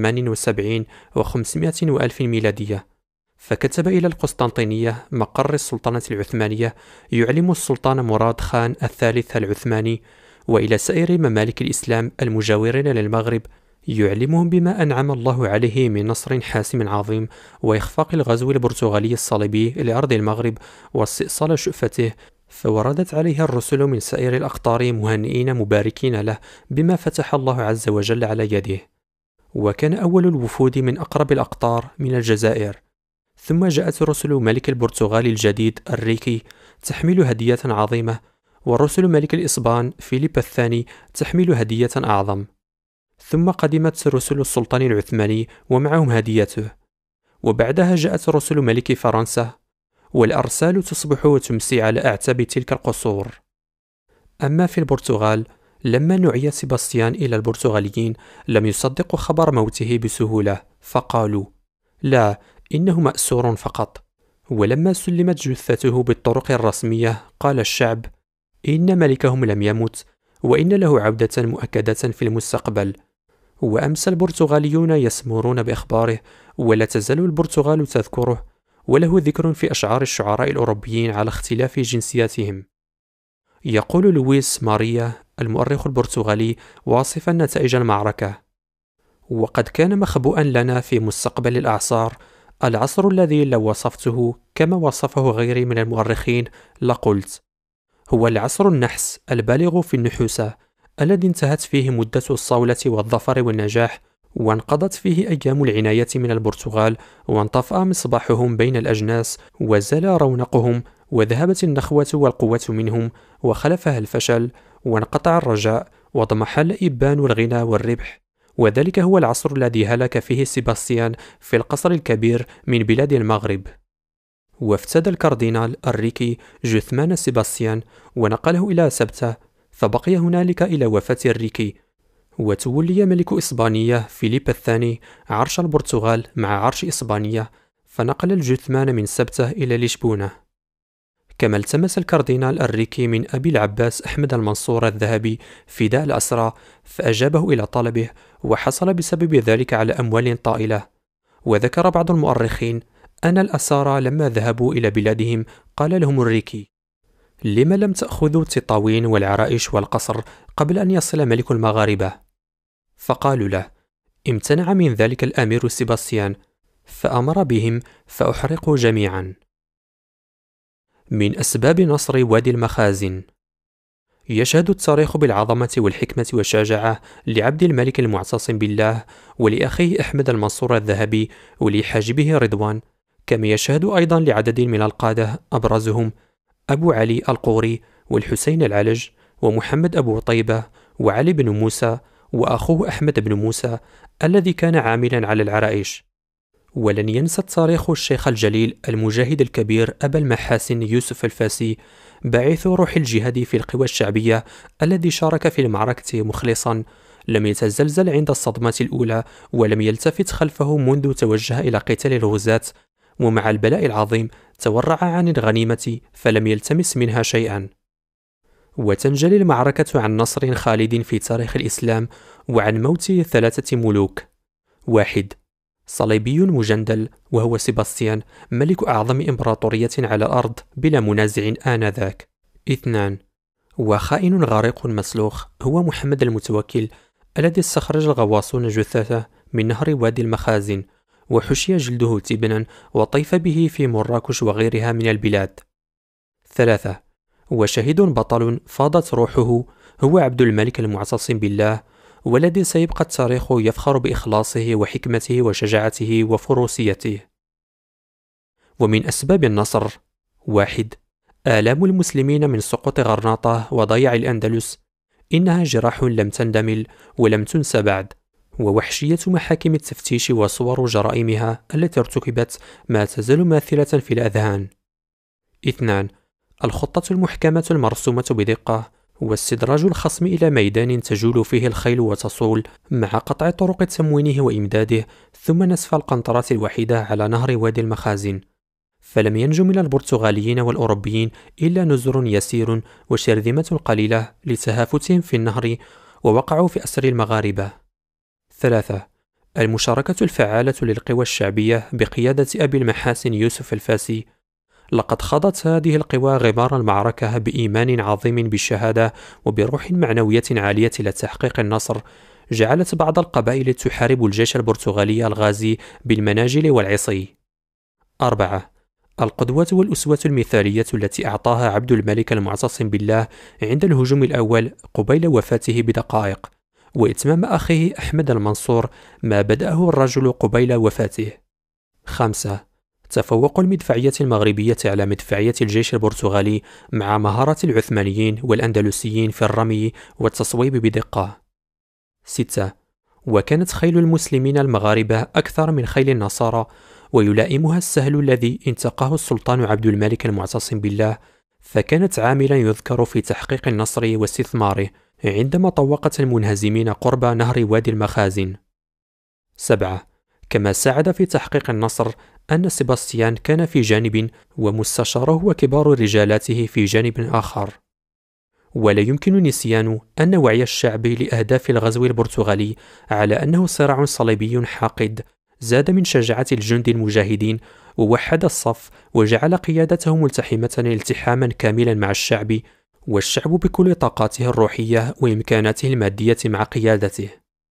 78 و500 وألف ميلادية. فكتب إلى القسطنطينية مقر السلطنة العثمانية يعلم السلطان مراد خان الثالث العثماني، وإلى سائر ممالك الإسلام المجاورين للمغرب يعلمهم بما أنعم الله عليه من نصر حاسم عظيم، وإخفاق الغزو البرتغالي الصليبي لأرض المغرب واستئصال شؤفته. فوردت عليه الرسل من سائر الأقطار مهنئين مباركين له بما فتح الله عز وجل على يده. وكان أول الوفود من أقرب الأقطار من الجزائر، ثم جاءت رسل ملك البرتغال الجديد الريكي تحمل هدية عظيمة، ورسل ملك الإسبان فيليب الثاني تحمل هدية أعظم، ثم قدمت رسل السلطان العثماني ومعهم هديته، وبعدها جاءت رسل ملك فرنسا، والأرسال تصبح وتمسي على أعتاب تلك القصور. أما في البرتغال، لما نعي سيباستيان إلى البرتغاليين لم يصدقوا خبر موته بسهولة، فقالوا: لا، إنه مأسور فقط. ولما سلمت جثته بالطرق الرسمية قال الشعب: إن ملكهم لم يمت، وإن له عودة مؤكدة في المستقبل. وأمس البرتغاليون يسمرون بأخباره، ولا تزال البرتغال تذكره، وله ذكر في أشعار الشعراء الأوروبيين على اختلاف جنسياتهم. يقول لويس ماريا المؤرخ البرتغالي واصفا نتائج المعركة: وقد كان مخبوءا لنا في مستقبل الأعصار العصر الذي لو وصفته كما وصفه غيري من المؤرخين لقلت: هو العصر النحس البالغ في النحوسة، الذي انتهت فيه مدة الصولة والظفر والنجاح، وانقضت فيه أيام العناية من البرتغال، وانطفأ مصباحهم بين الأجناس، وزال رونقهم، وذهبت النخوة والقوة منهم، وخلفها الفشل، وانقطع الرجاء، واضمحل إبان الغنى والربح. وذلك هو العصر الذي هلك فيه سيباستيان في القصر الكبير من بلاد المغرب. وافتدى الكاردينال الريكي جثمان سيباستيان ونقله إلى سبتة، فبقي هنالك إلى وفاة الريكي، وتولي ملك إسبانيا فيليب الثاني عرش البرتغال مع عرش إسبانيا، فنقل الجثمان من سبتة إلى لشبونة. كما التمس الكاردينال الريكي من أبي العباس أحمد المنصور الذهبي فداء الأسرى، فأجابه إلى طلبه، وحصل بسبب ذلك على أموال طائلة. وذكر بعض المؤرخين أن الأسارى لما ذهبوا إلى بلادهم قال لهم الريكي: لما لم تأخذوا التطاوين والعرائش والقصر قبل أن يصل ملك المغاربة؟ فقالوا له: امتنع من ذلك الأمير سيباستيان، فأمر بهم فأحرقوا جميعا. من أسباب نصر وادي المخازن. يشهد التاريخ بالعظمة والحكمة والشجاعة لعبد الملك المعتصم بالله، ولأخيه أحمد المنصور الذهبي، ولحاجبه رضوان، كما يشهد أيضا لعدد من القادة أبرزهم أبو علي القوري، والحسين العلج، ومحمد أبو طيبة، وعلي بن موسى، وأخوه أحمد بن موسى الذي كان عاملا على العرائش. ولن ينسى التاريخ الشيخ الجليل المجاهد الكبير أبا المحاسن يوسف الفاسي، باعث روح الجهاد في القوى الشعبية، الذي شارك في المعركة مخلصا، لم يتزلزل عند الصدمة الأولى، ولم يلتفت خلفه منذ توجه إلى قتال الغزاة، ومع البلاء العظيم تورع عن الغنيمة فلم يلتمس منها شيئا. وتنجلي المعركة عن نصر خالد في تاريخ الإسلام، وعن موت 3 ملوك: 1. صليبي مجندل وهو سيباستيان ملك أعظم إمبراطورية على الأرض بلا منازع آنذاك. 2. وخائن غارق مسلوخ هو محمد المتوكل الذي استخرج الغواصون جثته من نهر وادي المخازن وحشي جلده تبنا وطيف به في مراكش وغيرها من البلاد. 3. وشهيد بطل فاضت روحه هو عبد الملك المعتصم بالله، والذي سيبقى التاريخ يفخر بإخلاصه وحكمته وشجاعته وفروسيته. ومن أسباب النصر: 1. آلام المسلمين من سقوط غرناطة وضياع الأندلس، إنها جراح لم تندمل ولم تنسى بعد، ووحشية محاكم التفتيش وصور جرائمها التي ارتكبت ما تزال ماثلة في الأذهان. 2. الخطة المحكمة المرسومة بدقة واستدراج الخصم إلى ميدان تجول فيه الخيل وتصول، مع قطع طرق تموينه وإمداده، ثم نسف القنطرة الوحيدة على نهر وادي المخازن. فلم ينج من البرتغاليين والأوروبيين إلا نزر يسير وشرذمة قليلة لتهافتهم في النهر، ووقعوا في أسر المغاربة. 3. المشاركة الفعالة للقوى الشعبية بقيادة أبي المحاسن يوسف الفاسي. لقد خاضت هذه القوى غمار المعركة بإيمان عظيم بالشهادة وبروح معنوية عالية لتحقيق النصر، جعلت بعض القبائل تحارب الجيش البرتغالي الغازي بالمناجل والعصي. 4. القدوة والأسوة المثالية التي أعطاها عبد الملك المعتصم بالله عند الهجوم الأول قبيل وفاته بدقائق، وإتمام أخيه أحمد المنصور ما بدأه الرجل قبيل وفاته. 5. تفوق المدفعية المغربية على مدفعية الجيش البرتغالي مع مهارة العثمانيين والأندلسيين في الرمي والتصويب بدقة. 6. وكانت خيل المسلمين المغاربة أكثر من خيل النصارى، ويلائمها السهل الذي انتقاه السلطان عبد الملك المعتصم بالله، فكانت عاملا يذكر في تحقيق النصر واستثماره عندما طوقت المنهزمين قرب نهر وادي المخازن. 7. كما ساعد في تحقيق النصر أن سيباستيان كان في جانب ومستشاره وكبار رجالاته في جانب آخر. ولا يمكن نسيان أن وعي الشعب لأهداف الغزو البرتغالي على أنه صراع صليبي حاقد زاد من شجاعة الجند المجاهدين، ووحد الصف وجعل قيادته ملتحمة التحاما كاملا مع الشعب، والشعب بكل طاقاته الروحية وإمكاناته المادية مع قيادته.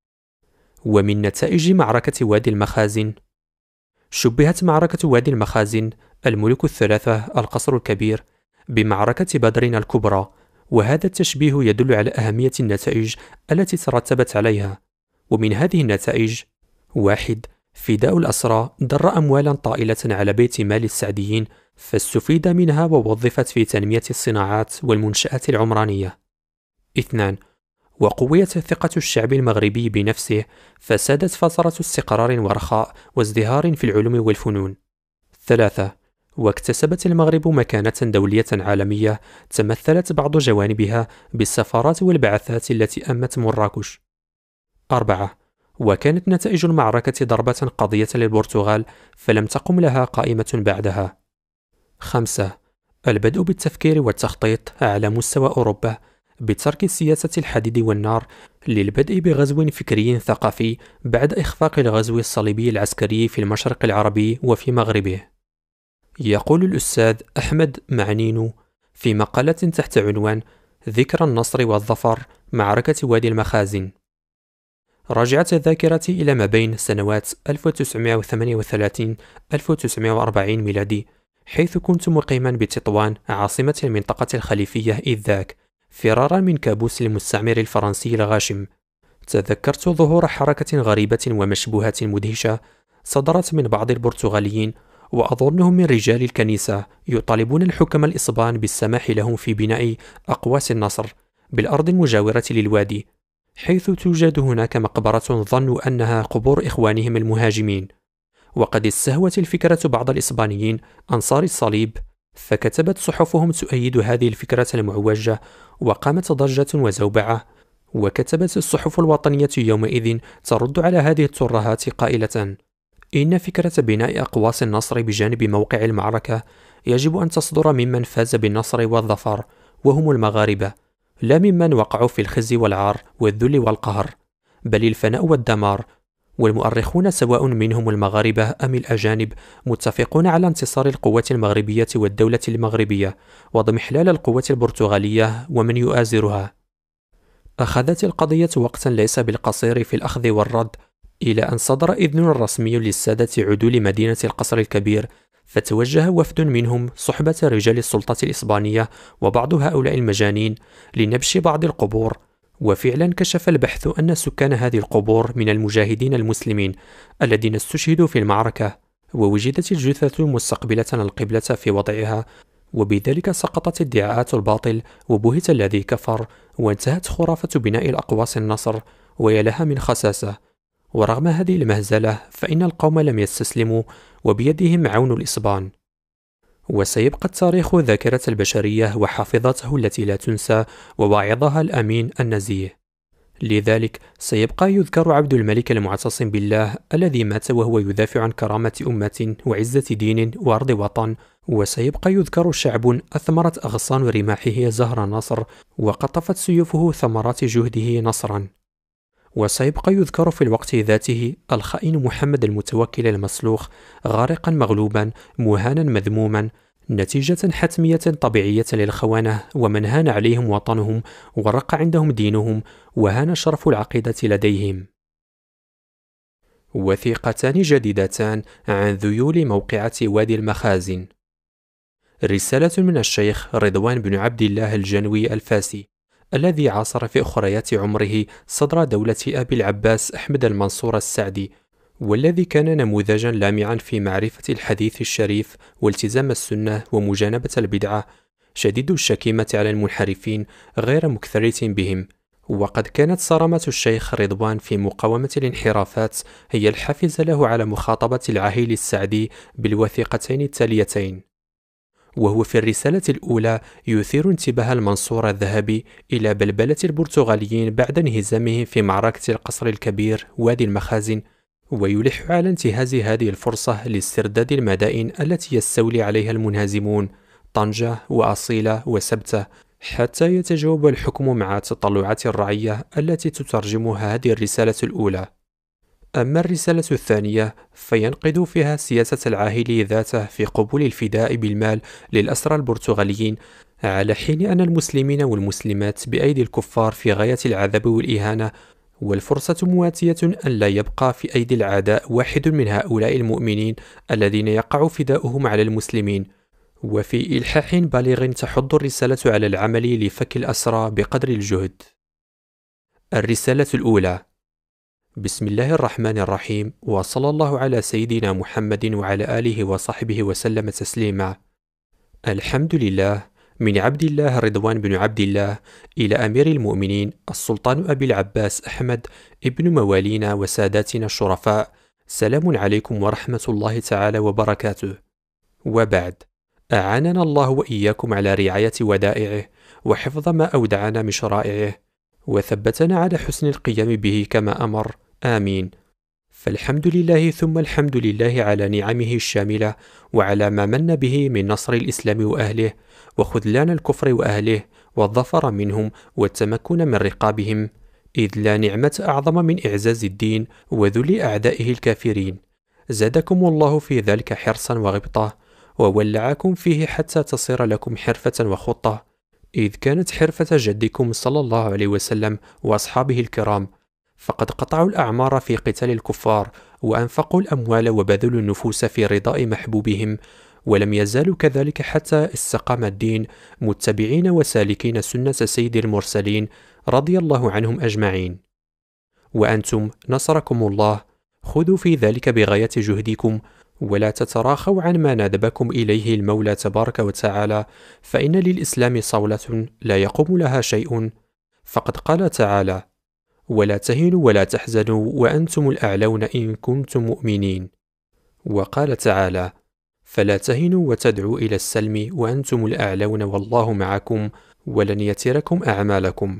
ومن نتائج معركة وادي المخازن: شبهت معركة وادي المخازن الملوك الثلاثة القصر الكبير بمعركة بدر الكبرى، وهذا التشبيه يدل على أهمية النتائج التي ترتبت عليها. ومن هذه النتائج: 1. فداء الأسرى در أموالا طائلة على بيت مال السعديين، فاستفيد منها ووظفت في تنمية الصناعات والمنشآت العمرانية. 2. وقويت ثقة الشعب المغربي بنفسه، فسادت فترة استقرار ورخاء وازدهار في العلوم والفنون. 3. واكتسبت المغرب مكانة دولية عالمية تمثلت بعض جوانبها بالسفارات والبعثات التي أمت مراكش. 4. وكانت نتائج المعركة ضربة قاضية للبرتغال، فلم تقم لها قائمة بعدها. 5. البدء بالتفكير والتخطيط على مستوى أوروبا بترك سياسة الحديد والنار للبدء بغزو فكري ثقافي بعد إخفاق الغزو الصليبي العسكري في المشرق العربي وفي مغربه. يقول الأستاذ أحمد معنين في مقالة تحت عنوان ذكرى النصر والظفر معركة وادي المخازن: رجعت ذاكرتي إلى ما بين سنوات 1938-1940 ميلادي، حيث كنت مقيما بتطوان عاصمة المنطقة الخليفية إذ-ذاك، فرارا من كابوس المستعمر الفرنسي الغاشم. تذكرت ظهور حركة غريبة ومشبوهة مدهشة صدرت من بعض البرتغاليين، وأظنهم من رجال الكنيسة، يطالبون الحكم الإسبان بالسماح لهم في بناء أقواس النصر بالأرض المجاورة للوادي، حيث توجد هناك مقبرة ظنوا أنها قبور إخوانهم المهاجمين. وقد استهوت الفكرة بعض الإسبانيين أنصار الصليب، فكتبت صحفهم تؤيد هذه الفكرة المعوجة، وقامت ضجة وزوبعة. وكتبت الصحف الوطنية يومئذ ترد على هذه الترهات قائلة: إن فكرة بناء أقواس النصر بجانب موقع المعركة يجب أن تصدر ممن فاز بالنصر والظفر، وهم المغاربة، لا ممن وقعوا في الخزي والعار والذل والقهر، بل الفناء والدمار. والمؤرخون سواء منهم المغاربة أم الأجانب متفقون على انتصار القوات المغربية والدولة المغربية واضمحلال القوات البرتغالية ومن يؤازرها. أخذت القضية وقتا ليس بالقصير في الأخذ والرد، إلى أن صدر إذن رسمي للسادة عدول مدينة القصر الكبير، فتوجه وفد منهم صحبة رجال السلطة الإسبانية وبعض هؤلاء المجانين لنبش بعض القبور. وفعلا كشف البحث أن سكان هذه القبور من المجاهدين المسلمين الذين استشهدوا في المعركة، ووجدت الجثث مستقبلة القبلة في وضعها، وبذلك سقطت ادعاءات الباطل وبهت الذي كفر، وانتهت خرافة بناء الأقواس النصر، ويا لها من خساسة. ورغم هذه المهزلة فإن القوم لم يستسلموا، وبيدهم عون الإسبان. وسيبقى التاريخ ذاكرة البشرية وحافظته التي لا تنسى وواعظها الأمين النزيه. لذلك سيبقى يذكر عبد الملك المعتصم بالله الذي مات وهو يدافع عن كرامة أمة وعزة دين وأرض وطن، وسيبقى يذكر شعب أثمرت أغصان رماحه زهر النصر وقطفت سيوفه ثمرات جهده نصرا. وسيبقى يذكر في الوقت ذاته الخائن محمد المتوكل المسلوخ، غارقا مغلوبا مهانا مذموما، نتيجة حتمية طبيعية للخونة ومن هان عليهم وطنهم ورق عندهم دينهم وهان شرف العقيدة لديهم. وثيقتان جديدتان عن ذيول موقعة وادي المخازن. رسالة من الشيخ رضوان بن عبد الله الجنوي الفاسي، الذي عاصر في أخريات عمره صدر دولة أبي العباس أحمد المنصور السعدي، والذي كان نموذجا لامعا في معرفة الحديث الشريف والتزام السنة ومجانبة البدعة، شديد الشكيمة على المنحرفين غير مكترث بهم. وقد كانت صرامة الشيخ رضوان في مقاومة الانحرافات هي الحافز له على مخاطبة العهيل السعدي بالوثيقتين التاليتين. وهو في الرسالة الأولى يثير انتباه المنصور الذهبي إلى بلبلة البرتغاليين بعد انهزامهم في معركة القصر الكبير وادي المخازن، ويلح على انتهاز هذه الفرصة لاسترداد المدائن التي يستولي عليها المنهزمون، طنجة وأصيلة وسبتة، حتى يتجاوب الحكم مع تطلعات الرعية التي تترجمها هذه الرسالة الأولى. أما الرسالة الثانية فينقد فيها سياسة العاهل ذاته في قبول الفداء بالمال للأسرى البرتغاليين، على حين أن المسلمين والمسلمات بأيدي الكفار في غاية العذاب والإهانة، والفرصة مواتية أن لا يبقى في أيدي العداء واحد من هؤلاء المؤمنين الذين يقع فداؤهم على المسلمين. وفي إلحاح بالغ تحض الرسالة على العمل لفك الأسرى بقدر الجهد. الرسالة الأولى: بسم الله الرحمن الرحيم، وصلى الله على سيدنا محمد وعلى آله وصحبه وسلم تسليما. الحمد لله، من عبد الله رضوان بن عبد الله إلى أمير المؤمنين السلطان أبي العباس أحمد ابن موالينا وساداتنا الشرفاء، سلام عليكم ورحمة الله تعالى وبركاته. وبعد، أعاننا الله وإياكم على رعاية ودائعه وحفظ ما أودعنا من شرائعه، وثبتنا على حسن القيام به كما أمر، آمين. فالحمد لله ثم الحمد لله على نعمه الشاملة وعلى ما من به من نصر الإسلام وأهله وخذلان الكفر وأهله والظفر منهم والتمكن من رقابهم، إذ لا نعمة أعظم من إعزاز الدين وذل أعدائه الكافرين. زادكم الله في ذلك حرصا وغبطة، وولعكم فيه حتى تصير لكم حرفة وخطة، إذ كانت حرفة جدكم صلى الله عليه وسلم وأصحابه الكرام، فقد قطعوا الأعمار في قتال الكفار وأنفقوا الأموال وبذلوا النفوس في رضاء محبوبهم، ولم يزالوا كذلك حتى استقام الدين، متبعين وسالكين سنة سيد المرسلين رضي الله عنهم أجمعين. وأنتم نصركم الله، خذوا في ذلك بغاية جهدكم، ولا تتراخوا عن ما ندبكم إليه المولى تبارك وتعالى، فإن للإسلام صولة لا يقوم لها شيء. فقد قال تعالى: ولا تهنوا ولا تحزنوا وأنتم الأعلون إن كنتم مؤمنين. وقال تعالى: فلا تهنوا وتدعوا إلى السلم وأنتم الأعلون والله معكم ولن يتركم أعمالكم.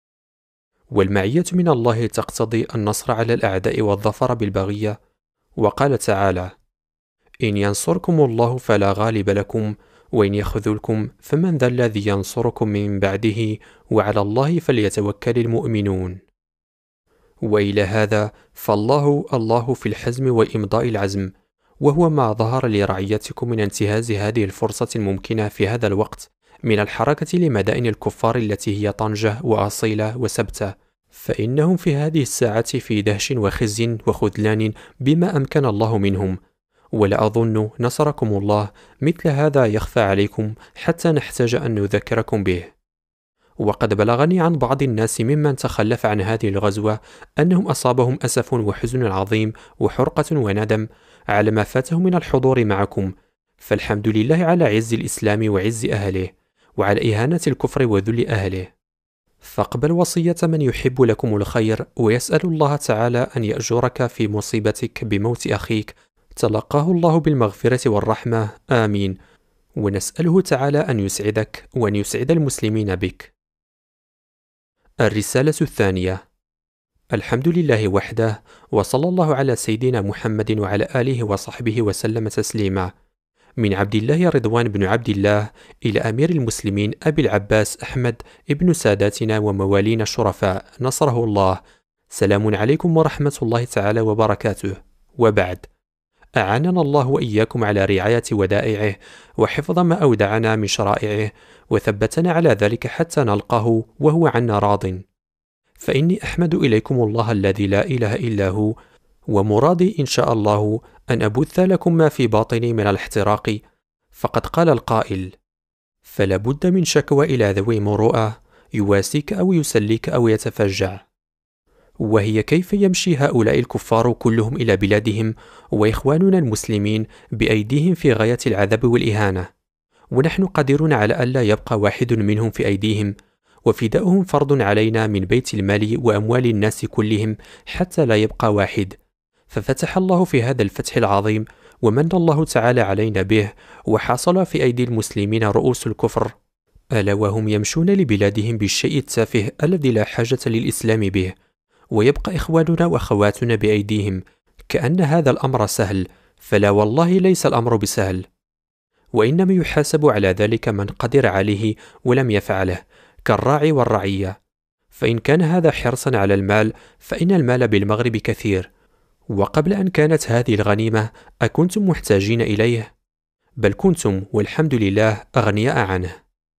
والمعية من الله تقتضي النصر على الأعداء والظفر بالبغية. وقال تعالى: إن ينصركم الله فلا غالب لكم وإن يخذلكم فمن ذا الذي ينصركم من بعده وعلى الله فليتوكل المؤمنون. وإلى هذا فالله في الحزم وإمضاء العزم، وهو ما ظهر لرعيتكم من انتهاز هذه الفرصة الممكنة في هذا الوقت من الحركة لمدائن الكفار التي هي طنجة وأصيلة وسبتة، فإنهم في هذه الساعة في دهش وخزي وخذلان بما أمكن الله منهم. ولا أظن نصركم الله مثل هذا يخفى عليكم حتى نحتاج أن نذكركم به. وقد بلغني عن بعض الناس ممن تخلف عن هذه الغزوة أنهم أصابهم أسف وحزن عظيم وحرقة وندم على ما فاتهم من الحضور معكم، فالحمد لله على عز الإسلام وعز أهله، وعلى إهانة الكفر وذل أهله. فاقبل وصية من يحب لكم الخير، ويسأل الله تعالى أن يأجرك في مصيبتك بموت أخيك تلقاه الله بالمغفرة والرحمة، آمين. ونسأله تعالى أن يسعدك وأن يسعد المسلمين بك. الرسالة الثانية. الحمد لله وحده، وصلى الله على سيدنا محمد وعلى آله وصحبه وسلم تسليما. من عبد الله رضوان بن عبد الله إلى أمير المسلمين أبي العباس أحمد ابن ساداتنا وموالينا الشرفاء نصره الله، سلام عليكم ورحمة الله تعالى وبركاته. وبعد، أعاننا الله وإياكم على رعاية ودائعه وحفظ ما أودعنا من شرائعه، وثبتنا على ذلك حتى نلقاه وهو عنا راض. فإني أحمد إليكم الله الذي لا إله إلا هو، ومرادي إن شاء الله أن أبث لكم ما في باطني من الاحتراق. فقد قال القائل: فلا بد من شكوى إلى ذوي مروءة، يواسيك أو يسليك أو يتفجع. وهي كيف يمشي هؤلاء الكفار كلهم إلى بلادهم وإخواننا المسلمين بأيديهم في غاية العذاب والإهانة، ونحن قادرون على ألا يبقى واحد منهم في أيديهم، وفداؤهم فرض علينا من بيت المال وأموال الناس كلهم حتى لا يبقى واحد. ففتح الله في هذا الفتح العظيم ومن الله تعالى علينا به، وحصل في أيدي المسلمين رؤوس الكفر، ألا وهم يمشون لبلادهم بالشيء التافه الذي لا حاجة للإسلام به، ويبقى إخواننا وأخواتنا بأيديهم كأن هذا الأمر سهل، فلا والله ليس الأمر بسهل، وإنما يحاسب على ذلك من قدر عليه ولم يفعله، كالراعي والرعية. فإن كان هذا حرصا على المال فإن المال بالمغرب كثير، وقبل أن كانت هذه الغنيمة أكنتم محتاجين إليه؟ بل كنتم والحمد لله أغنياء عنه.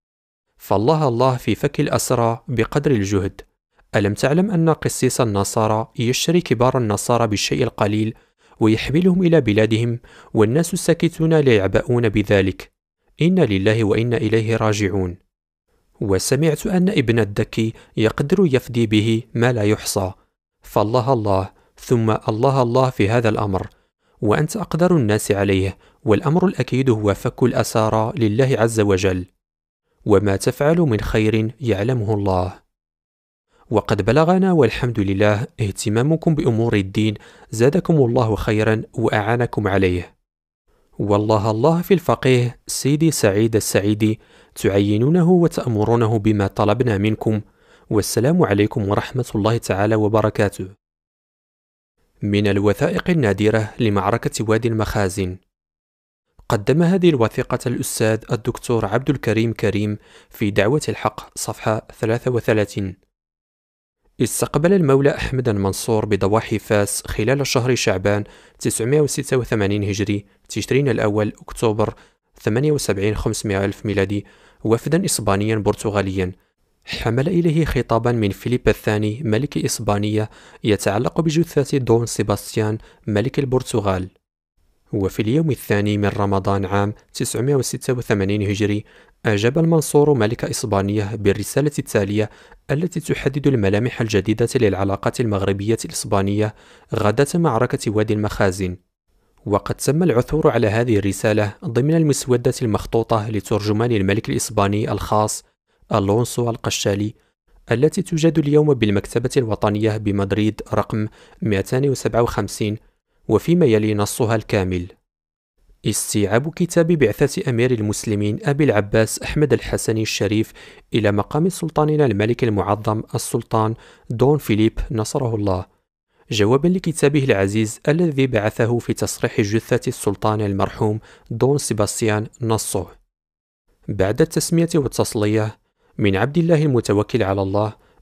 فالله في فك الأسرى بقدر الجهد. ألم تعلم أن قسيس النصارى يشتري كبار النصارى بالشيء القليل ويحملهم إلى بلادهم، والناس الساكتون لا يعبؤون بذلك؟ إنا لله وإنا إليه راجعون. وسمعت أن ابن الدكي يقدر يفدي به ما لا يحصى. فالله ثم الله في هذا الأمر، وأنت أقدر الناس عليه، والأمر الأكيد هو فك الأسارى لله عز وجل، وما تفعل من خير يعلمه الله. وقد بلغنا والحمد لله اهتمامكم بأمور الدين، زادكم الله خيرا وأعانكم عليه. والله في الفقيه سيدي سعيد السعيدي تعينونه وتأمرونه بما طلبنا منكم، والسلام عليكم ورحمة الله تعالى وبركاته. من الوثائق النادرة لمعركة وادي المخازن. قدم هذه الوثيقة الأستاذ الدكتور عبد الكريم كريم في دعوة الحق، صفحة 33. استقبل المولى أحمد المنصور بضواحي فاس خلال شهر شعبان 986 هجري تشرين الأول أكتوبر 78 500 ألف ميلادي وفدا إسبانيا برتغاليا، حمل إليه خطابا من فيليب الثاني ملك إسبانيا يتعلق بجثة دون سيباستيان ملك البرتغال. وفي اليوم الثاني من رمضان عام 986 هجري أجاب المنصور ملك إسبانيا بالرسالة التالية التي تحدد الملامح الجديدة للعلاقات المغربية الإسبانية غداة معركة وادي المخازن. وقد تم العثور على هذه الرسالة ضمن المسودة المخطوطة لترجمان الملك الإسباني الخاص ألونسو القشالي، التي توجد اليوم بالمكتبة الوطنية بمدريد رقم 257، وفيما يلي نصها الكامل. استيعاب كتاب بعثة أمير المسلمين أبي العباس أحمد الحسني الشريف إلى مقام سلطاننا الملك المعظم السلطان دون فيليب نصره الله، جوابا لكتابه العزيز الذي بعثه في تصريح جثة السلطان المرحوم دون سيباستيان نصه. بعد التسمية والتصلية، من عبد الله المتوكل على الله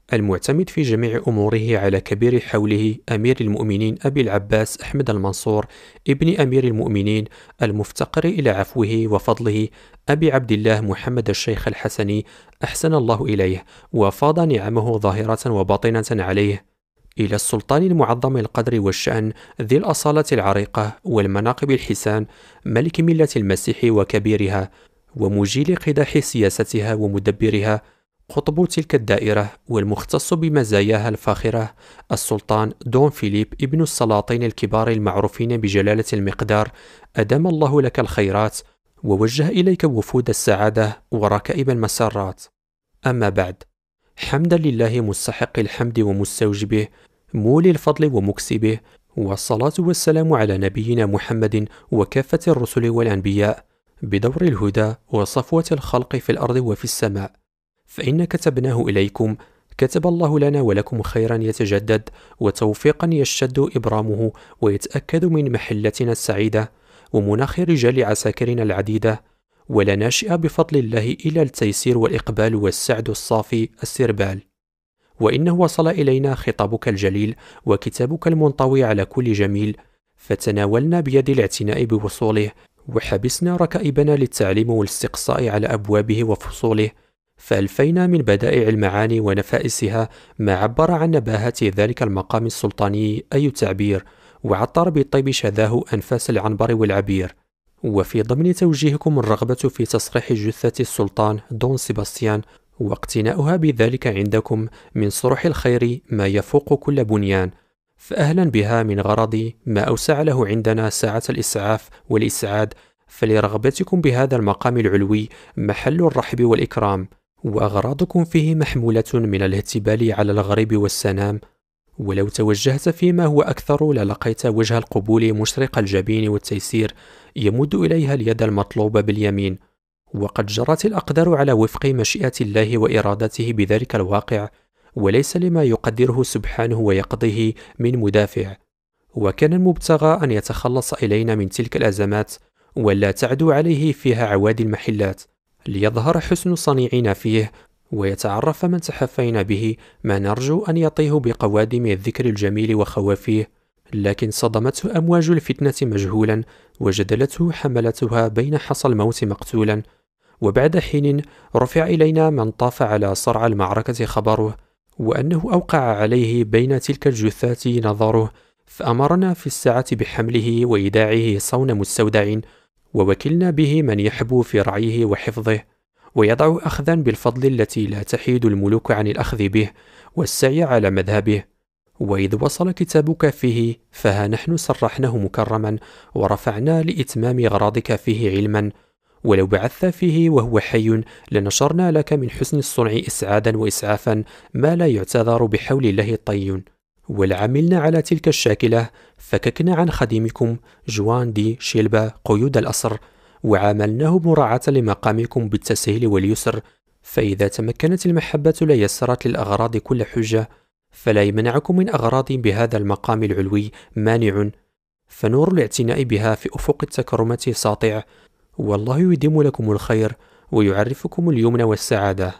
المعتمد في جميع أموره على كبير حوله أمير المؤمنين أبي العباس أحمد المنصور ابن أمير المؤمنين المفتقر إلى عفوه وفضله أبي عبد الله محمد الشيخ الحسني أحسن الله إليه وفاض نعمه ظاهرة وباطنة عليه، إلى السلطان المعظم القدر والشأن ذي الأصالة العريقة والمناقب الحسان ملك ملة المسيح وكبيرها ومجيل قداح سياستها ومدبرها، قطب تلك الدائرة والمختص بمزاياها الفاخرة السلطان دون فيليب ابن السلاطين الكبار المعروفين بجلالة المقدار، أدام الله لك الخيرات ووجه إليك وفود السعادة وركائب المسرات. أما بعد، حمدا لله مستحق الحمد ومستوجبه مولي الفضل ومكسبه، والصلاة والسلام على نبينا محمد وكافة الرسل والأنبياء بدور الهدى وصفوة الخلق في الأرض وفي السماء، فإن كتبناه إليكم كتب الله لنا ولكم خيرا يتجدد وتوفيقا يشتد إبرامه ويتأكد من محلتنا السعيدة ومناخ رجال عساكرنا العديدة، ولا ناشئ بفضل الله إلى التيسير والإقبال والسعد الصافي السربال. وإنه وصل إلينا خطابك الجليل وكتابك المنطوي على كل جميل، فتناولنا بيد الاعتناء بوصوله وحبسنا ركائبنا للتعليم والاستقصاء على أبوابه وفصوله، فألفينا من بدائع المعاني ونفائسها ما عبر عن نباهة ذلك المقام السلطاني أي تعبير، وعطر بالطيب شذاه أنفاس العنبر والعبير. وفي ضمن توجيهكم الرغبة في تصريح جثة السلطان دون سيباستيان واقتناؤها بذلك عندكم من صروح الخير ما يفوق كل بنيان، فأهلا بها من غرض ما أوسع له عندنا ساعة الإسعاف والإسعاد، فلرغبتكم بهذا المقام العلوي محل الرحب والإكرام، وأغراضكم فيه محمولة من الاهتبال على الغريب والسنام، ولو توجهت فيما هو أكثر للقيت وجه القبول مشرق الجبين والتيسير يمد إليها اليد المطلوبة باليمين، وقد جرت الأقدار على وفق مشيئة الله وإرادته بذلك الواقع، وليس لما يقدره سبحانه ويقضيه من مدافع، وكان المبتغى أن يتخلص إلينا من تلك الأزمات ولا تعدو عليه فيها عوادي المحلات، ليظهر حسن صنيعنا فيه ويتعرف من تحفينا به ما نرجو أن يطيه بقوادم الذكر الجميل وخوافيه، لكن صدمته أمواج الفتنة مجهولا وجدلته حملتها بين حصى الموت مقتولا. وبعد حين رفع إلينا من طاف على صرع المعركة خبره وأنه أوقع عليه بين تلك الجثات نظره، فأمرنا في الساعة بحمله وإيداعه صون مستودع، ووكلنا به من يحبو في رعيه وحفظه ويضع أخذا بالفضل التي لا تحيد الملوك عن الأخذ به والسعي على مذهبه. وإذ وصل كتابك فيه فها نحن سرحناه مكرما ورفعنا لإتمام غراضك فيه علما، ولو بعثت فيه وهو حي لنشرنا لك من حسن الصنع إسعادا وإسعافا ما لا يعتذر بحول الله الطي. ولعملنا على تلك الشاكلة فككنا عن خديمكم جوان دي شيلبا قيود الأسر، وعاملناه مراعاة لمقامكم بالتسهيل واليسر، فإذا تمكنت المحبة ليسرت للأغراض كل حجة، فلا يمنعكم من أغراض بهذا المقام العلوي مانع، فنور الاعتناء بها في أفق التكرمة ساطع، والله يديم لكم الخير ويعرفكم اليمن والسعادة.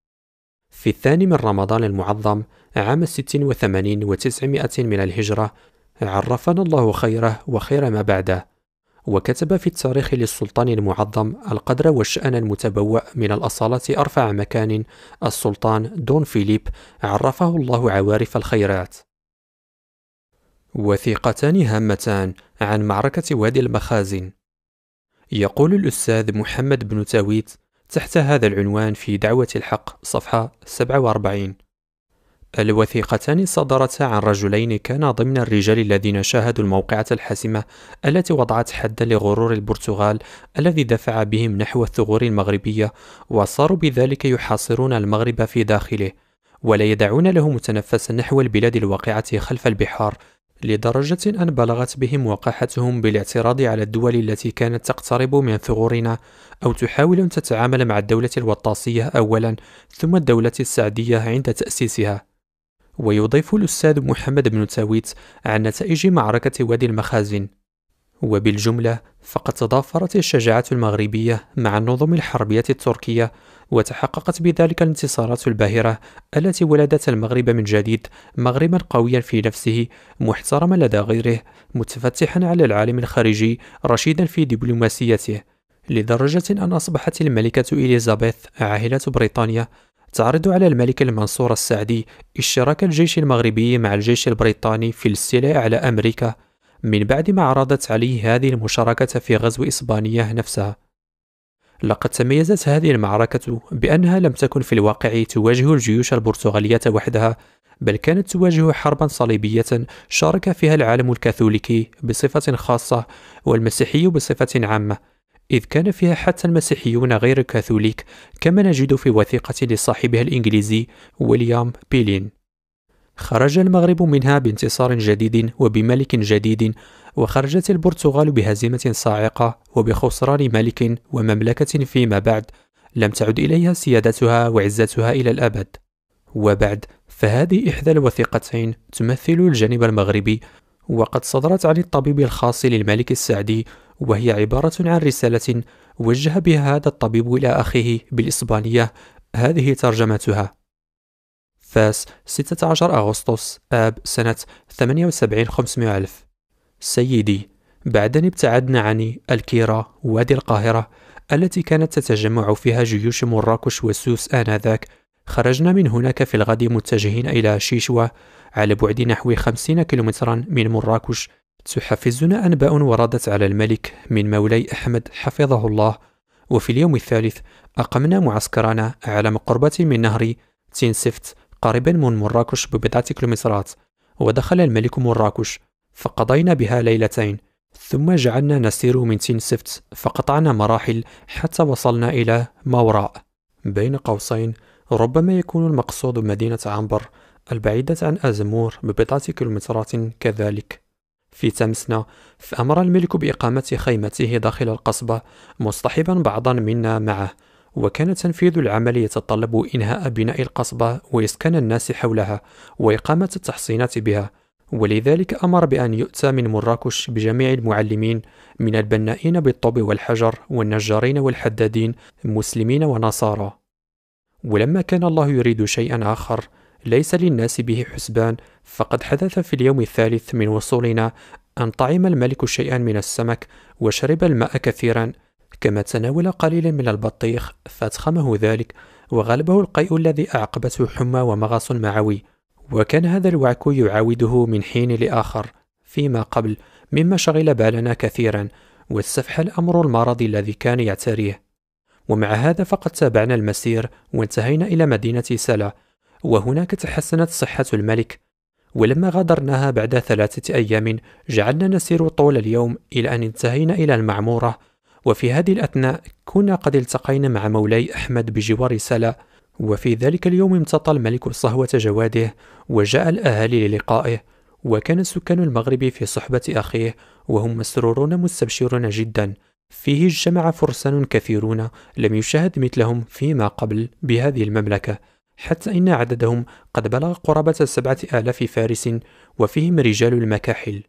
في 2 من رمضان المعظم عام 86 و900 من الهجرة عرفنا الله خيره وخير ما بعده، وكتب في التاريخ للسلطان المعظم القدر والشأن المتبوأ من الأصالة أرفع مكان السلطان دون فيليب عرفه الله عوارف الخيرات. وثيقتان هامتان عن معركة وادي المخازن. يقول الأستاذ محمد بن تاويت تحت هذا العنوان في دعوة الحق صفحة 47: الوثيقتان صدرتا عن رجلين كانا ضمن الرجال الذين شاهدوا الموقعة الحاسمة التي وضعت حدا لغرور البرتغال الذي دفع بهم نحو الثغور المغربية، وصاروا بذلك يحاصرون المغرب في داخله ولا يدعون له متنفسا نحو البلاد الواقعة خلف البحار، لدرجة أن بلغت بهم وقاحتهم بالاعتراض على الدول التي كانت تقترب من ثغورنا أو تحاول أن تتعامل مع الدولة الوطاسية أولا ثم الدولة السعدية عند تأسيسها. ويضيف الأستاذ محمد بن تاويت عن نتائج معركة وادي المخازن: وبالجملة فقد تضافرت الشجاعة المغربية مع النظم الحربية التركية وتحققت بذلك الانتصارات الباهرة التي ولدت المغرب من جديد مغربا قويا في نفسه، محترما لدى غيره، متفتحا على العالم الخارجي، رشيدا في دبلوماسيته، لدرجة أن أصبحت الملكة إليزابيث عاهلة بريطانيا تعرض على الملك المنصور السعدي اشتراك الجيش المغربي مع الجيش البريطاني في الاستيلاء على أمريكا، من بعد ما عرضت عليه هذه المشاركة في غزو إسبانيا نفسها. لقد تميزت هذه المعركة بأنها لم تكن في الواقع تواجه الجيوش البرتغالية وحدها، بل كانت تواجه حربا صليبية شارك فيها العالم الكاثوليكي بصفة خاصة والمسيحي بصفة عامة، إذ كان فيها حتى المسيحيون غير الكاثوليك، كما نجد في وثيقة لصاحبها الإنجليزي ويليام بيلين. خرج المغرب منها بانتصار جديد وبملك جديد، وخرجت البرتغال بهزيمة صاعقة وبخسران ملك ومملكة فيما بعد لم تعد إليها سيادتها وعزتها إلى الأبد. وبعد فهذه إحدى الوثيقتين تمثل الجانب المغربي، وقد صدرت عن الطبيب الخاص للملك السعدي، وهي عبارة عن رسالة وجه بها هذا الطبيب إلى أخيه بالإسبانية. هذه ترجمتها: فاس 16 أغسطس آب سنة 78 500 ألف. سيدي، بعد أن ابتعدنا عن الكيرة وادي القاهرة التي كانت تتجمع فيها جيوش مراكش وسوس آنذاك، خرجنا من هناك في الغد متجهين إلى شيشوى على بعد نحو 50 كيلومترا من مراكش. تحفزنا أنباء وردت على الملك من مولاي أحمد حفظه الله، وفي اليوم الثالث أقمنا معسكرنا على مقربة من نهر تينسفت قريبا من مراكش ببضعة كيلومترات، ودخل الملك مراكش فقضينا بها ليلتين، ثم جعلنا نسير من تينسفت فقطعنا مراحل حتى وصلنا إلى ماوراء بين قوسين. ربما يكون المقصود مدينة عنبر البعيدة عن أزمور ببضعة كيلومترات كذلك. في تمسنا فأمر الملك بإقامة خيمته داخل القصبة، مصطحبا بعضا منا معه، وكان تنفيذ العمل يتطلب إنهاء بناء القصبة وإسكان الناس حولها وإقامة التحصينات بها، ولذلك أمر بأن يؤتى من مراكش بجميع المعلمين من البنائين بالطوب والحجر والنجارين والحدادين مسلمين ونصارى. ولما كان الله يريد شيئا آخر ليس للناس به حسبان، فقد حدث في اليوم الثالث من وصولنا أن طعم الملك شيئا من السمك وشرب الماء كثيرا، كما تناول قليلا من البطيخ فأتخمه ذلك وغلبه القيء الذي أعقبته حمى ومغص معوي، وكان هذا الوعك يعاوده من حين لآخر فيما قبل، مما شغل بالنا كثيرا واستفحل الأمر المرض الذي كان يعتريه. ومع هذا فقد تابعنا المسير وانتهينا إلى مدينة سلا، وهناك تحسنت صحة الملك. ولما غادرناها بعد 3 أيام جعلنا نسير طول اليوم إلى أن انتهينا إلى المعمورة، وفي هذه الأثناء كنا قد التقينا مع مولاي أحمد بجوار سلا، وفي ذلك اليوم امتطى الملك صهوة جواده وجاء الأهالي للقائه، وكان سكان المغرب في صحبة أخيه وهم مسرورون مستبشرون جدا. فيه اجتمع فرسان كثيرون لم يشاهد مثلهم فيما قبل بهذه المملكة، حتى إن عددهم قد بلغ قرابة 7000 فارس، وفيهم رجال المكاحل.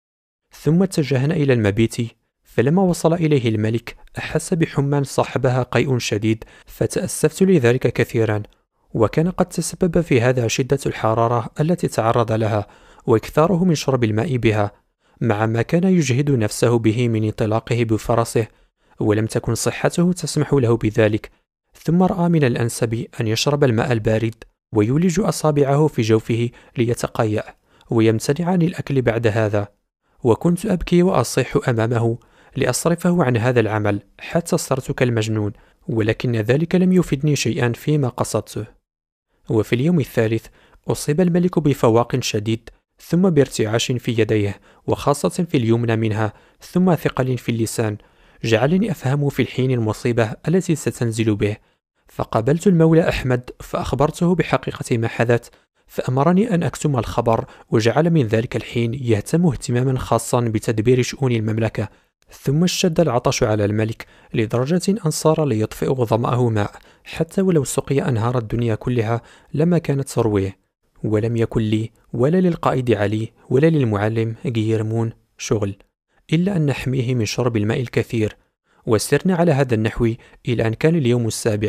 ثم اتجهنا إلى المبيت، فلما وصل إليه الملك أحس بحمى صاحبها قيء شديد، فتأسفت لذلك كثيرا، وكان قد تسبب في هذا شدة الحرارة التي تعرض لها وإكثاره من شرب الماء بها، مع ما كان يجهد نفسه به من انطلاقه بفرسه، ولم تكن صحته تسمح له بذلك. ثم رأى من الأنسب أن يشرب الماء البارد ويولج أصابعه في جوفه ليتقيأ ويمتنع عن الأكل بعد هذا، وكنت أبكي وأصيح أمامه لأصرفه عن هذا العمل حتى صرت كالمجنون، ولكن ذلك لم يفدني شيئا فيما قصدته. وفي اليوم الثالث أصيب الملك بفواق شديد، ثم بارتعاش في يديه وخاصة في اليمنى منها، ثم ثقل في اللسان، جعلني أفهم في الحين المصيبة التي ستنزل به. فقابلت المولى أحمد فأخبرته بحقيقة ما حدث، فأمرني أن أكتم الخبر، وجعل من ذلك الحين يهتم اهتماما خاصا بتدبير شؤون المملكة. ثم اشتد العطش على الملك لدرجة أن صار ليطفئ ظمأه ماء، حتى ولو سقي أنهار الدنيا كلها لما كانت ترويه. ولم يكن لي ولا للقائد علي ولا للمعلم جيرمون شغل إلا أن نحميه من شرب الماء الكثير. وسرنا على هذا النحو إلى أن كان اليوم السابع،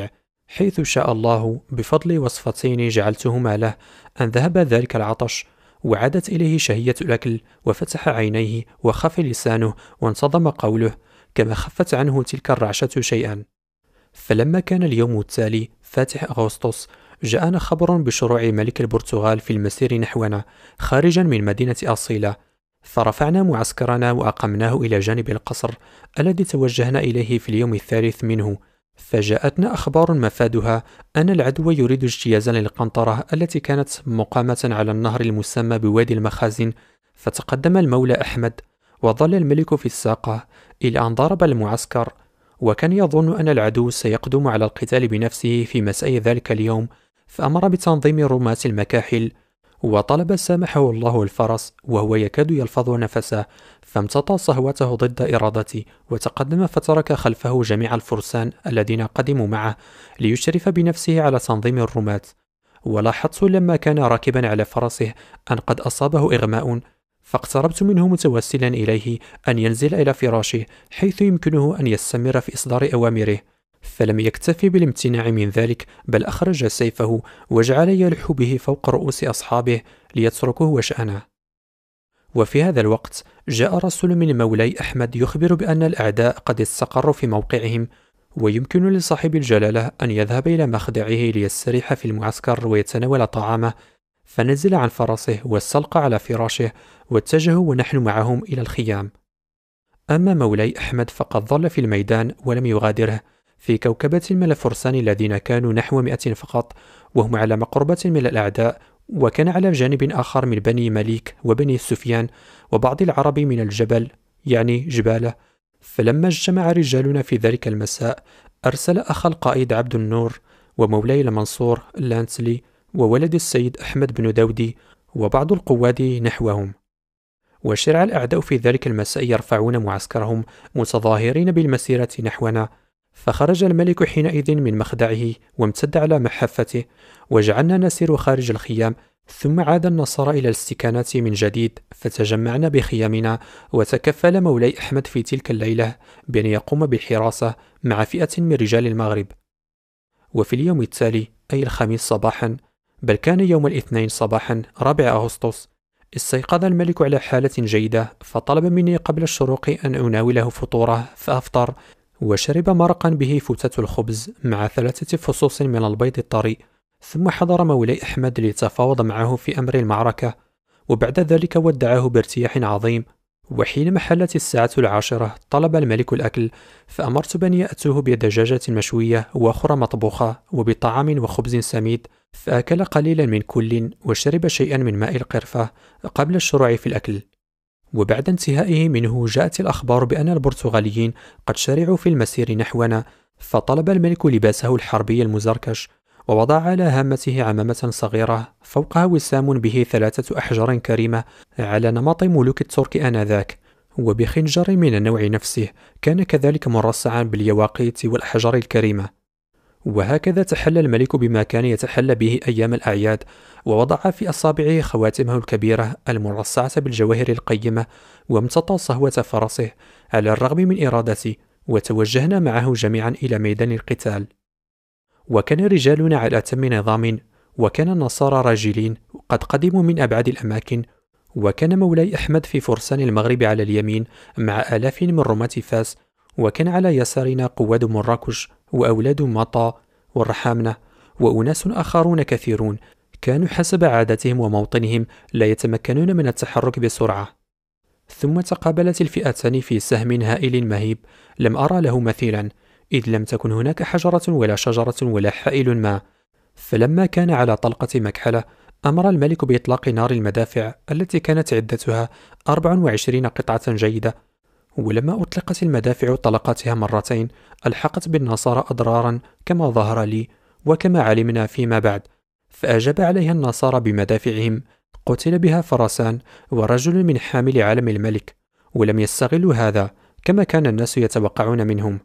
حيث شاء الله بفضل وصفتين جعلتهما له أن ذهب ذلك العطش، وعادت إليه شهية الأكل، وفتح عينيه وخف لسانه وانتظم قوله، كما خفت عنه تلك الرعشة شيئا. فلما كان اليوم التالي فاتح أغسطس، جاءنا خبر بشروع ملك البرتغال في المسير نحونا خارجا من مدينة أصيلة، فرفعنا معسكرنا وأقمناه إلى جانب القصر الذي توجهنا إليه في اليوم الثالث منه. فجاءتنا أخبار مفادها أن العدو يريد اجتيازا للقنطرة التي كانت مقامة على النهر المسمى بوادي المخازن. فتقدم المولى أحمد، وظل الملك في الساقة إلى أن ضرب المعسكر، وكان يظن أن العدو سيقدم على القتال بنفسه في مساء ذلك اليوم، فأمر بتنظيم رماة المكاحل، وطلب سامحه الله الفرس وهو يكاد يلفظ نفسه، فامتطى صهوته ضد إرادته، وتقدم فترك خلفه جميع الفرسان الذين قدموا معه ليشرف بنفسه على تنظيم الرماة. ولاحظت لما كان راكبا على فرسه أن قد أصابه إغماء، فاقتربت منه متوسلا إليه أن ينزل إلى فراشه حيث يمكنه أن يستمر في إصدار أوامره، فلم يكتفي بالامتناع من ذلك، بل أخرج سيفه وجعل يلح به فوق رؤوس أصحابه ليتركوه وشأنه. وفي هذا الوقت جاء رسول من مولاي أحمد يخبر بأن الأعداء قد استقروا في موقعهم، ويمكن لصاحب الجلالة أن يذهب إلى مخدعه ليستريح في المعسكر ويتناول طعامه. فنزل عن فرسه واستلقى على فراشه، واتجهوا ونحن معهم إلى الخيام. أما مولاي أحمد فقد ظل في الميدان ولم يغادره، في كوكبة من الفرسان الذين كانوا نحو 100 فقط، وهم على مقربة من الأعداء، وكان على جانب آخر من بني مليك وبني سفيان وبعض العرب من الجبل، يعني جبالة. فلما اجتمع رجالنا في ذلك المساء، أرسل أخ القائد عبد النور ومولاي المنصور لانسلي وولد السيد أحمد بن داودي وبعض القواد نحوهم. وشرع الأعداء في ذلك المساء يرفعون معسكرهم متظاهرين بالمسيرة نحونا، فخرج الملك حينئذ من مخدعه وامتد على محفته، وجعلنا نسير خارج الخيام. ثم عاد النصارى إلى الاستكانات من جديد، فتجمعنا بخيامنا، وتكفل مولاي أحمد في تلك الليلة بأن يقوم بالحراسة مع فئة من رجال المغرب. وفي اليوم التالي، أي الخميس صباحا، بل كان يوم الاثنين صباحا 4 أغسطس، استيقظ الملك على حالة جيدة، فطلب مني قبل الشروق أن أناوله فطوره، فأفطر وشرب مرقا به فتة الخبز مع 3 فصوص من البيض الطري. ثم حضر مولاي أحمد ليتفاوض معه في أمر المعركة، وبعد ذلك ودعه بارتياح عظيم. وحينما حلت الساعة 10 طلب الملك الأكل، فأمرت بأن يأتوه بدجاجة مشوية وأخرى مطبوخة وبطعام وخبز سميد، فأكل قليلا من كل وشرب شيئا من ماء القرفة قبل الشروع في الأكل. وبعد انتهائه منه جاءت الأخبار بأن البرتغاليين قد شرعوا في المسير نحونا، فطلب الملك لباسه الحربي المزركش، ووضع على هامته عمامة صغيرة فوقها وسام به 3 أحجار كريمة على نمط ملوك الترك آنذاك، وبخنجر من النوع نفسه كان كذلك مرصعا باليواقيت والأحجار الكريمة. وهكذا تحلى الملك بما كان يتحلى به أيام الأعياد، ووضع في أصابعه خواتمه الكبيرة المرصعة بالجواهر القيمة، وامتطى صهوة فرسه على الرغم من إرادته، وتوجهنا معه جميعا إلى ميدان القتال. وكان رجالنا على أتم نظام، وكان النصارى راجلين قد قدموا من أبعد الأماكن، وكان مولاي أحمد في فرسان المغرب على اليمين مع آلاف من رماة فاس، وكان على يسارنا قواد مراكش وأولاد مطا والرحامنة، وأناس آخرون كثيرون كانوا حسب عادتهم وموطنهم لا يتمكنون من التحرك بسرعة. ثم تقابلت الفئتان في سهم هائل مهيب لم أرى له مثيلا، إذ لم تكن هناك حجرة ولا شجرة ولا حائل ما. فلما كان على طلقة مكحلة، أمر الملك بإطلاق نار المدافع التي كانت عدتها 24 قطعة جيدة. ولما أطلقت المدافع طلقاتها مرتين، ألحقت بالنصارى أضرارا كما ظهر لي وكما علمنا فيما بعد، فأجاب عليها النصارى بمدافعهم، قتل بها فرسان ورجل من حامل علم الملك، ولم يستغلوا هذا كما كان الناس يتوقعون منهم.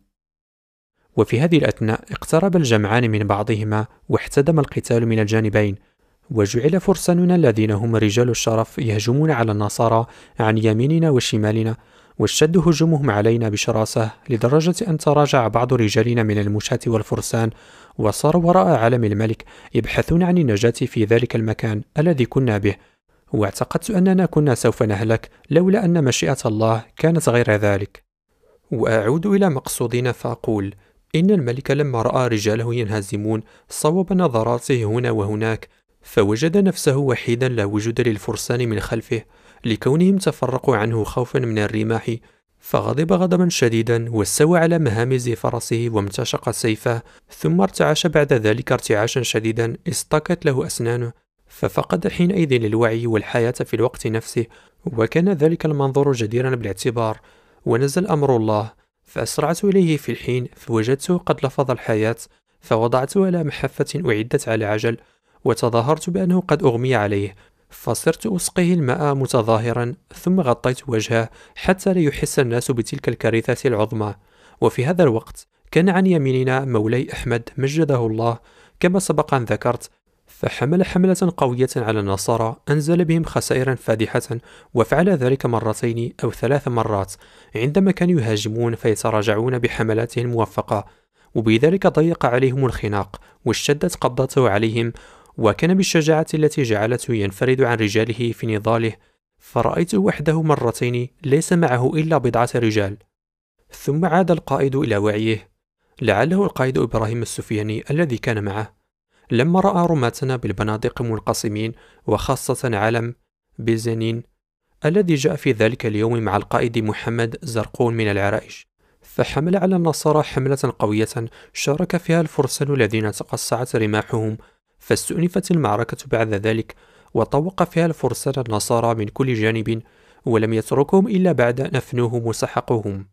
وفي هذه الأثناء اقترب الجمعان من بعضهما، واحتدم القتال من الجانبين، وجعل فرساننا الذين هم رجال الشرف يهجمون على النصارى عن يميننا وشمالنا، واشتد هجومهم علينا بشراسة لدرجة أن تراجع بعض رجالنا من المشاة والفرسان، وصاروا وراء علم الملك يبحثون عن النجاة في ذلك المكان الذي كنا به. واعتقدت أننا كنا سوف نهلك لولا أن مشيئة الله كانت غير ذلك. وأعود إلى مقصودنا فأقول إن الملك لما رأى رجاله ينهزمون صوب نظراته هنا وهناك، فوجد نفسه وحيدا لا وجود للفرسان من خلفه لكونهم تفرقوا عنه خوفا من الرماح، فغضب غضبا شديدا واستوى على مهامز فرسه وامتشق سيفه، ثم ارتعش بعد ذلك ارتعاشا شديدا اصطكت له أسنانه، ففقد حينئذ الوعي والحياة في الوقت نفسه. وكان ذلك المنظور جديرا بالاعتبار. ونزل أمر الله، فأسرعت إليه في الحين فوجدته قد لفظ الحياة، فوضعته على محفة أعدت على عجل، وتظاهرت بأنه قد أغمي عليه، فصرت أسقيه الماء متظاهرا، ثم غطيت وجهه حتى لا يحس الناس بتلك الكارثة العظمى. وفي هذا الوقت كان عن يميننا مولاي أحمد مجده الله كما سبق أن ذكرت، فحمل حملة قوية على النصارى أنزل بهم خسائرا فادحة، وفعل ذلك مرتين أو 3 مرات عندما كانوا يهاجمون فيتراجعون بحملاته الموفقة، وبذلك ضيق عليهم الخناق واشتدت قبضته عليهم. وكان بالشجاعة التي جعلته ينفرد عن رجاله في نضاله، فرأيته وحده مرتين ليس معه إلا 10 رجال. ثم عاد القائد إلى وعيه، لعله القائد إبراهيم السفياني الذي كان معه، لما رأى رماتنا بالبنادق منقسمين، وخاصة علم بيزنين الذي جاء في ذلك اليوم مع القائد محمد زرقون من العرائش، فحمل على النصارى حملة قوية شارك فيها الفرسان الذين تقصعت رماحهم، فاستؤنفت المعركة بعد ذلك، وطوق فيها الفرسان النصارى من كل جانب، ولم يتركهم إلا بعد نفنوهم وسحقوهم.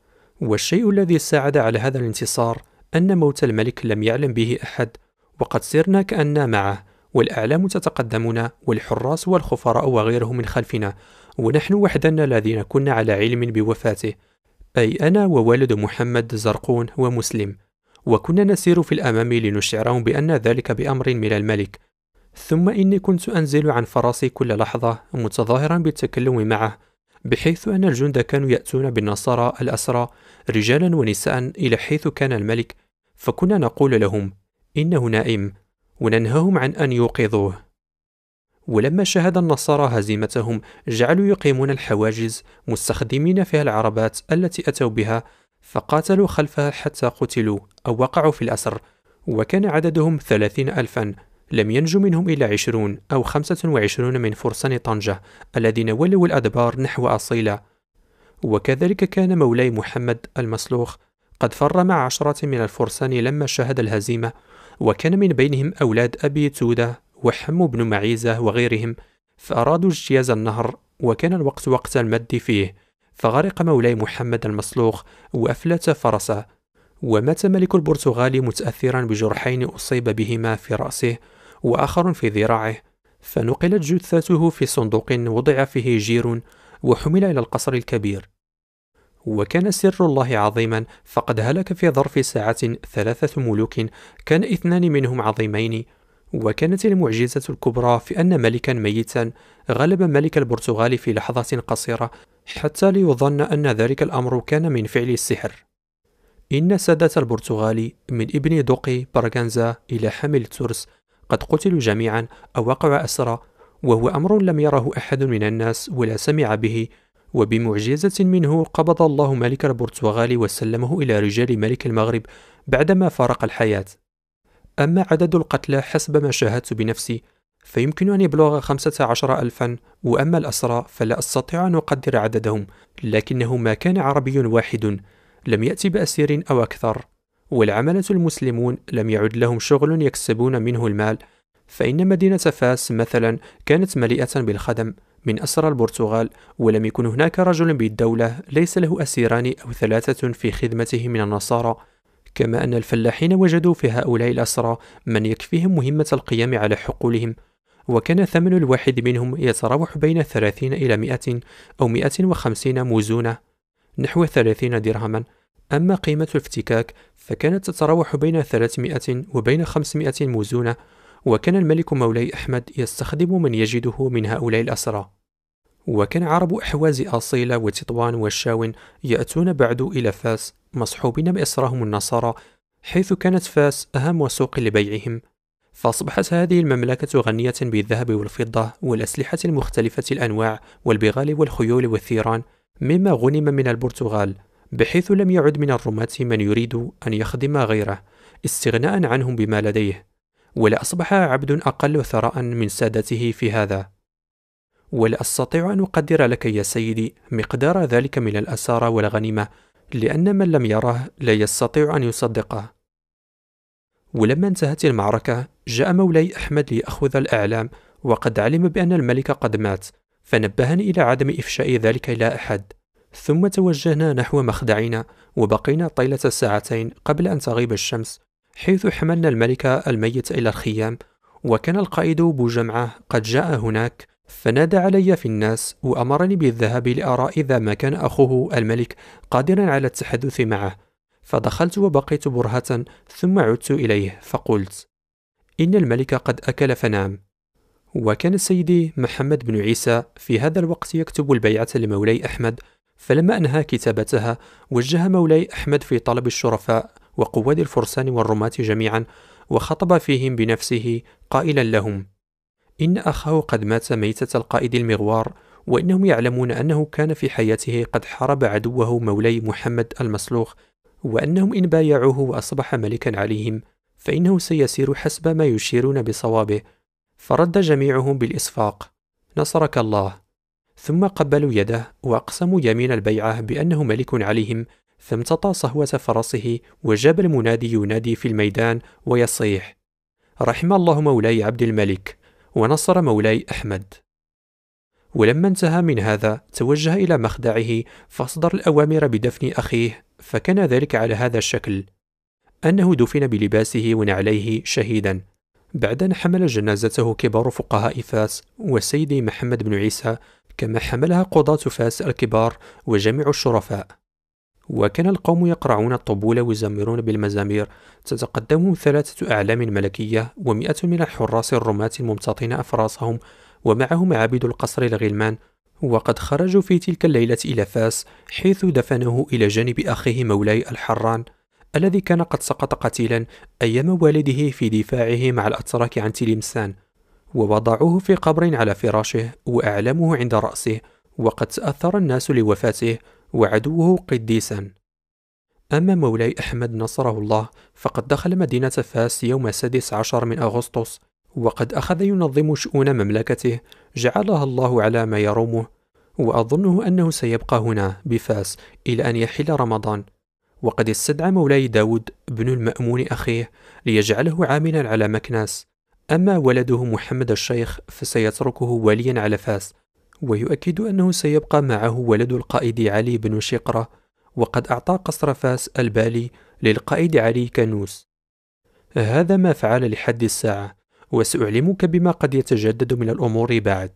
والشيء الذي ساعد على هذا الانتصار أن موت الملك لم يعلم به أحد، وقد سرنا كأننا معه، والأعلام تتقدمنا، والحراس والخفراء وغيرهم من خلفنا، ونحن وحدنا الذين كنا على علم بوفاته، أي أنا ووالد محمد زرقون ومسلم، وكنا نسير في الأمام لنشعرهم بأن ذلك بأمر من الملك. ثم إني كنت أنزل عن فراسي كل لحظة متظاهرا بالتكلم معه، بحيث أن الجند كانوا يأتون بالنصارى الأسرى رجالا ونساء إلى حيث كان الملك، فكنا نقول لهم إنه نائم، وننهاهم عن أن يوقظوه. ولما شاهد النصارى هزيمتهم جعلوا يقيمون الحواجز مستخدمين فيها العربات التي أتوا بها، فقاتلوا خلفها حتى قتلوا أو وقعوا في الأسر، وكان عددهم 30,000، لم ينجو منهم إلا 20 أو 25 من فرسان طنجة الذين ولوا الأدبار نحو أصيلة. وكذلك كان مولاي محمد المسلوخ قد فر مع 10 من الفرسان لما شاهد الهزيمة، وكان من بينهم أولاد أبي تودة وحمو بن معيزة وغيرهم، فأرادوا اجتياز النهر، وكان الوقت وقت المد فيه، فغرق مولاي محمد المسلوخ وأفلت فرسه، ومات ملك البرتغال متأثرا بجرحين أصيب بهما في رأسه وآخر في ذراعه، فنقلت جثته في صندوق وضع فيه جير وحمل إلى القصر الكبير. وكان سر الله عظيما، فقد هلك في ظرف ساعة 3 ملوك، كان 2 منهم عظيمين. وكانت المعجزة الكبرى في أن ملكا ميتا غلب ملك البرتغال في لحظة قصيرة، حتى ليظن أن ذلك الأمر كان من فعل السحر. إن سادة البرتغال من ابن دوقي برغانزا إلى حامل تورس قد قتلوا جميعا أو وقعوا أسرى، وهو أمر لم يره أحد من الناس ولا سمع به، وبمعجزة منه قبض الله ملك البرتغال وسلمه إلى رجال ملك المغرب بعدما فارق الحياة. أما عدد القتلى حسب ما شاهدت بنفسي فيمكن أن يبلغ 15,000، وأما الأسرى فلا أستطيع أن أقدر عددهم، لكنه ما كان عربي واحد لم يأتي بأسير أو أكثر. والعملة المسلمون لم يعد لهم شغل يكسبون منه المال، فإن مدينة فاس مثلا كانت مليئة بالخدم من أسرى البرتغال، ولم يكن هناك رجل بالدولة ليس له أسيران أو 3 في خدمته من النصارى، كما أن الفلاحين وجدوا في هؤلاء الأسرى من يكفيهم مهمة القيام على حقولهم، وكان ثمن الواحد منهم يتراوح بين 30 إلى 100 أو 150 موزونة، نحو 30 درهما. أما قيمة الافتكاك فكانت تتراوح بين 300 وبين 500 موزونة، وكان الملك مولاي أحمد يستخدم من يجده من هؤلاء الأسرى. وكان عرب أحواز أصيلة وتطوان والشاون يأتون بعد إلى فاس مصحوبين بأسرهم النصارى، حيث كانت فاس أهم سوق لبيعهم. فأصبحت هذه المملكة غنية بالذهب والفضة والأسلحة المختلفة الأنواع والبغال والخيول والثيران مما غنم من البرتغال، بحيث لم يعد من الرماة من يريد أن يخدم غيره استغناء عنهم بما لديه، ولا أصبح عبد أقل ثراء من سادته في هذا. ولا أستطيع أن أقدر لك يا سيدي مقدار ذلك من الأسارى والغنيمة، لأن من لم يره لا يستطيع أن يصدقه. ولما انتهت المعركة جاء مولاي أحمد ليأخذ الأعلام، وقد علم بأن الملك قد مات، فنبهني إلى عدم إفشاء ذلك إلى أحد. ثم توجهنا نحو مخدعنا، وبقينا طيلة ساعتين قبل أن تغيب الشمس، حيث حملنا الملك الميت إلى الخيام. وكان القائد بوجمعة قد جاء هناك، فنادى علي في الناس وأمرني بالذهاب لأرى إذا ما كان أخوه الملك قادرا على التحدث معه. فدخلت وبقيت برهة، ثم عدت إليه فقلت: إن الملك قد أكل فنام. وكان سيدي محمد بن عيسى في هذا الوقت يكتب البيعة لمولاي أحمد، فلما أنهى كتابتها وجه مولاي أحمد في طلب الشرفاء وقواد الفرسان والرماة جميعا، وخطب فيهم بنفسه قائلا لهم: إن أخاه قد مات ميتة القائد المغوار، وإنهم يعلمون أنه كان في حياته قد حارب عدوه مولاي محمد المسلوخ، وأنهم إن بايعوه وأصبح ملكا عليهم فإنه سيسير حسب ما يشيرون بصوابه. فرد جميعهم بالإصفاق: نصرك الله. ثم قبلوا يده وأقسموا يمين البيعة بأنه ملك عليهم، فامتطى صهوة فرسه وجاب المنادي ينادي في الميدان ويصيح: رحم الله مولاي عبد الملك، ونصر مولاي أحمد. ولما انتهى من هذا توجه إلى مخدعه فأصدر الأوامر بدفن أخيه، فكان ذلك على هذا الشكل: أنه دفن بلباسه ونعليه شهيدا، بعد أن حمل جنازته كبار فقهاء فاس وسيدي محمد بن عيسى، كما حملها قضاة فاس الكبار وجميع الشرفاء. وكان القوم يقرعون الطبول ويزمرون بالمزامير، تتقدمهم 3 أعلام ملكية و100 من الحراس الرماة الممتطين أفراسهم، ومعهم عابد القصر الغلمان. وقد خرجوا في تلك الليلة إلى فاس، حيث دفنوه إلى جانب أخيه مولاي الحران، الذي كان قد سقط قتيلا أيام والده في دفاعه مع الأتراك عن تلمسان، ووضعوه في قبر على فراشه وأعلمه عند رأسه، وقد تأثر الناس لوفاته وعدوه قديسا. أما مولاي أحمد نصره الله فقد دخل مدينة فاس يوم 16 من أغسطس، وقد أخذ ينظم شؤون مملكته جعلها الله على ما يرومه، وأظنه أنه سيبقى هنا بفاس إلى أن يحل رمضان. وقد استدعى مولاي داود بن المأمون أخيه ليجعله عاملا على مكناس، أما ولده محمد الشيخ فسيتركه واليا على فاس، ويؤكد أنه سيبقى معه ولد القائد علي بن شقرة، وقد أعطى قصر فاس البالي للقائد علي كانوس. هذا ما فعل لحد الساعة، وسأعلمك بما قد يتجدد من الأمور بعد.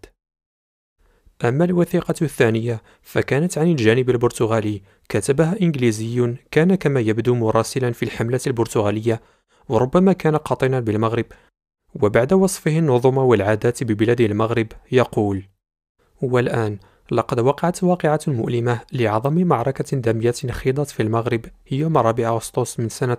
أما الوثيقة الثانية فكانت عن الجانب البرتغالي، كتبها إنجليزي كان كما يبدو مراسلا في الحملة البرتغالية، وربما كان قاطنا بالمغرب. وبعد وصفه النظم والعادات ببلاد المغرب يقول: والآن لقد وقعت واقعة مؤلمة لعظم معركة دامية خيضت في المغرب يوم 4 أغسطس من سنة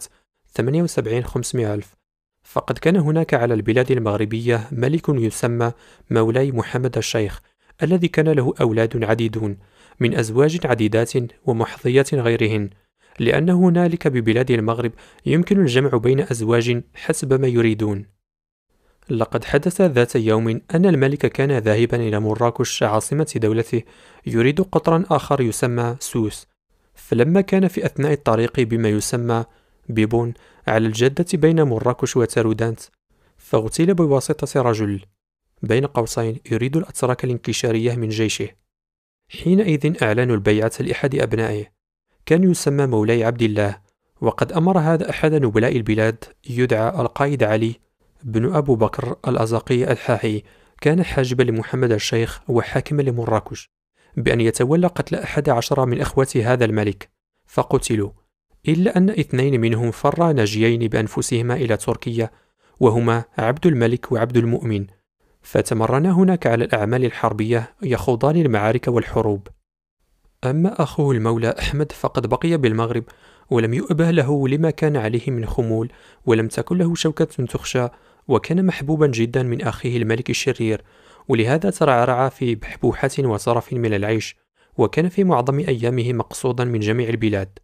78 ألف. فقد كان هناك على البلاد المغربية ملك يسمى مولاي محمد الشيخ، الذي كان له أولاد عديدون من أزواج عديدات ومحظيات غيرهن، لأن هنالك ببلاد المغرب يمكن الجمع بين أزواج حسب ما يريدون. لقد حدث ذات يوم أن الملك كان ذاهبا إلى مراكش عاصمة دولته، يريد قطرا آخر يسمى سوس. فلما كان في أثناء الطريق بما يسمى بيبون على الجادة بين مراكش وتارودانت، فاغتيل بواسطة رجل بين قوسين يريد الأتراك الانكشارية من جيشه. حينئذ أعلنوا البيعة لأحد أبنائه، كان يسمى مولاي عبد الله، وقد أمر هذا أحد نبلاء البلاد يدعى القائد علي بن أبو بكر الأزاقي الحاحي، كان حاجبا لمحمد الشيخ وحاكما لمراكش، بأن يتولى قتل 11 من أخوة هذا الملك، فقتلوا، إلا أن 2 منهم فرا ناجيين بأنفسهما إلى تركيا، وهما عبد الملك وعبد المؤمن. فتمرن هناك على الأعمال الحربية يخوضان المعارك والحروب. أما أخوه المولى أحمد فقد بقي بالمغرب، ولم يؤبه له لما كان عليه من خمول، ولم تكن له شوكة تخشى، وكان محبوبا جدا من أخيه الملك الشرير، ولهذا ترعرع في بحبوحة وصرف من العيش، وكان في معظم أيامه مقصودا من جميع البلاد.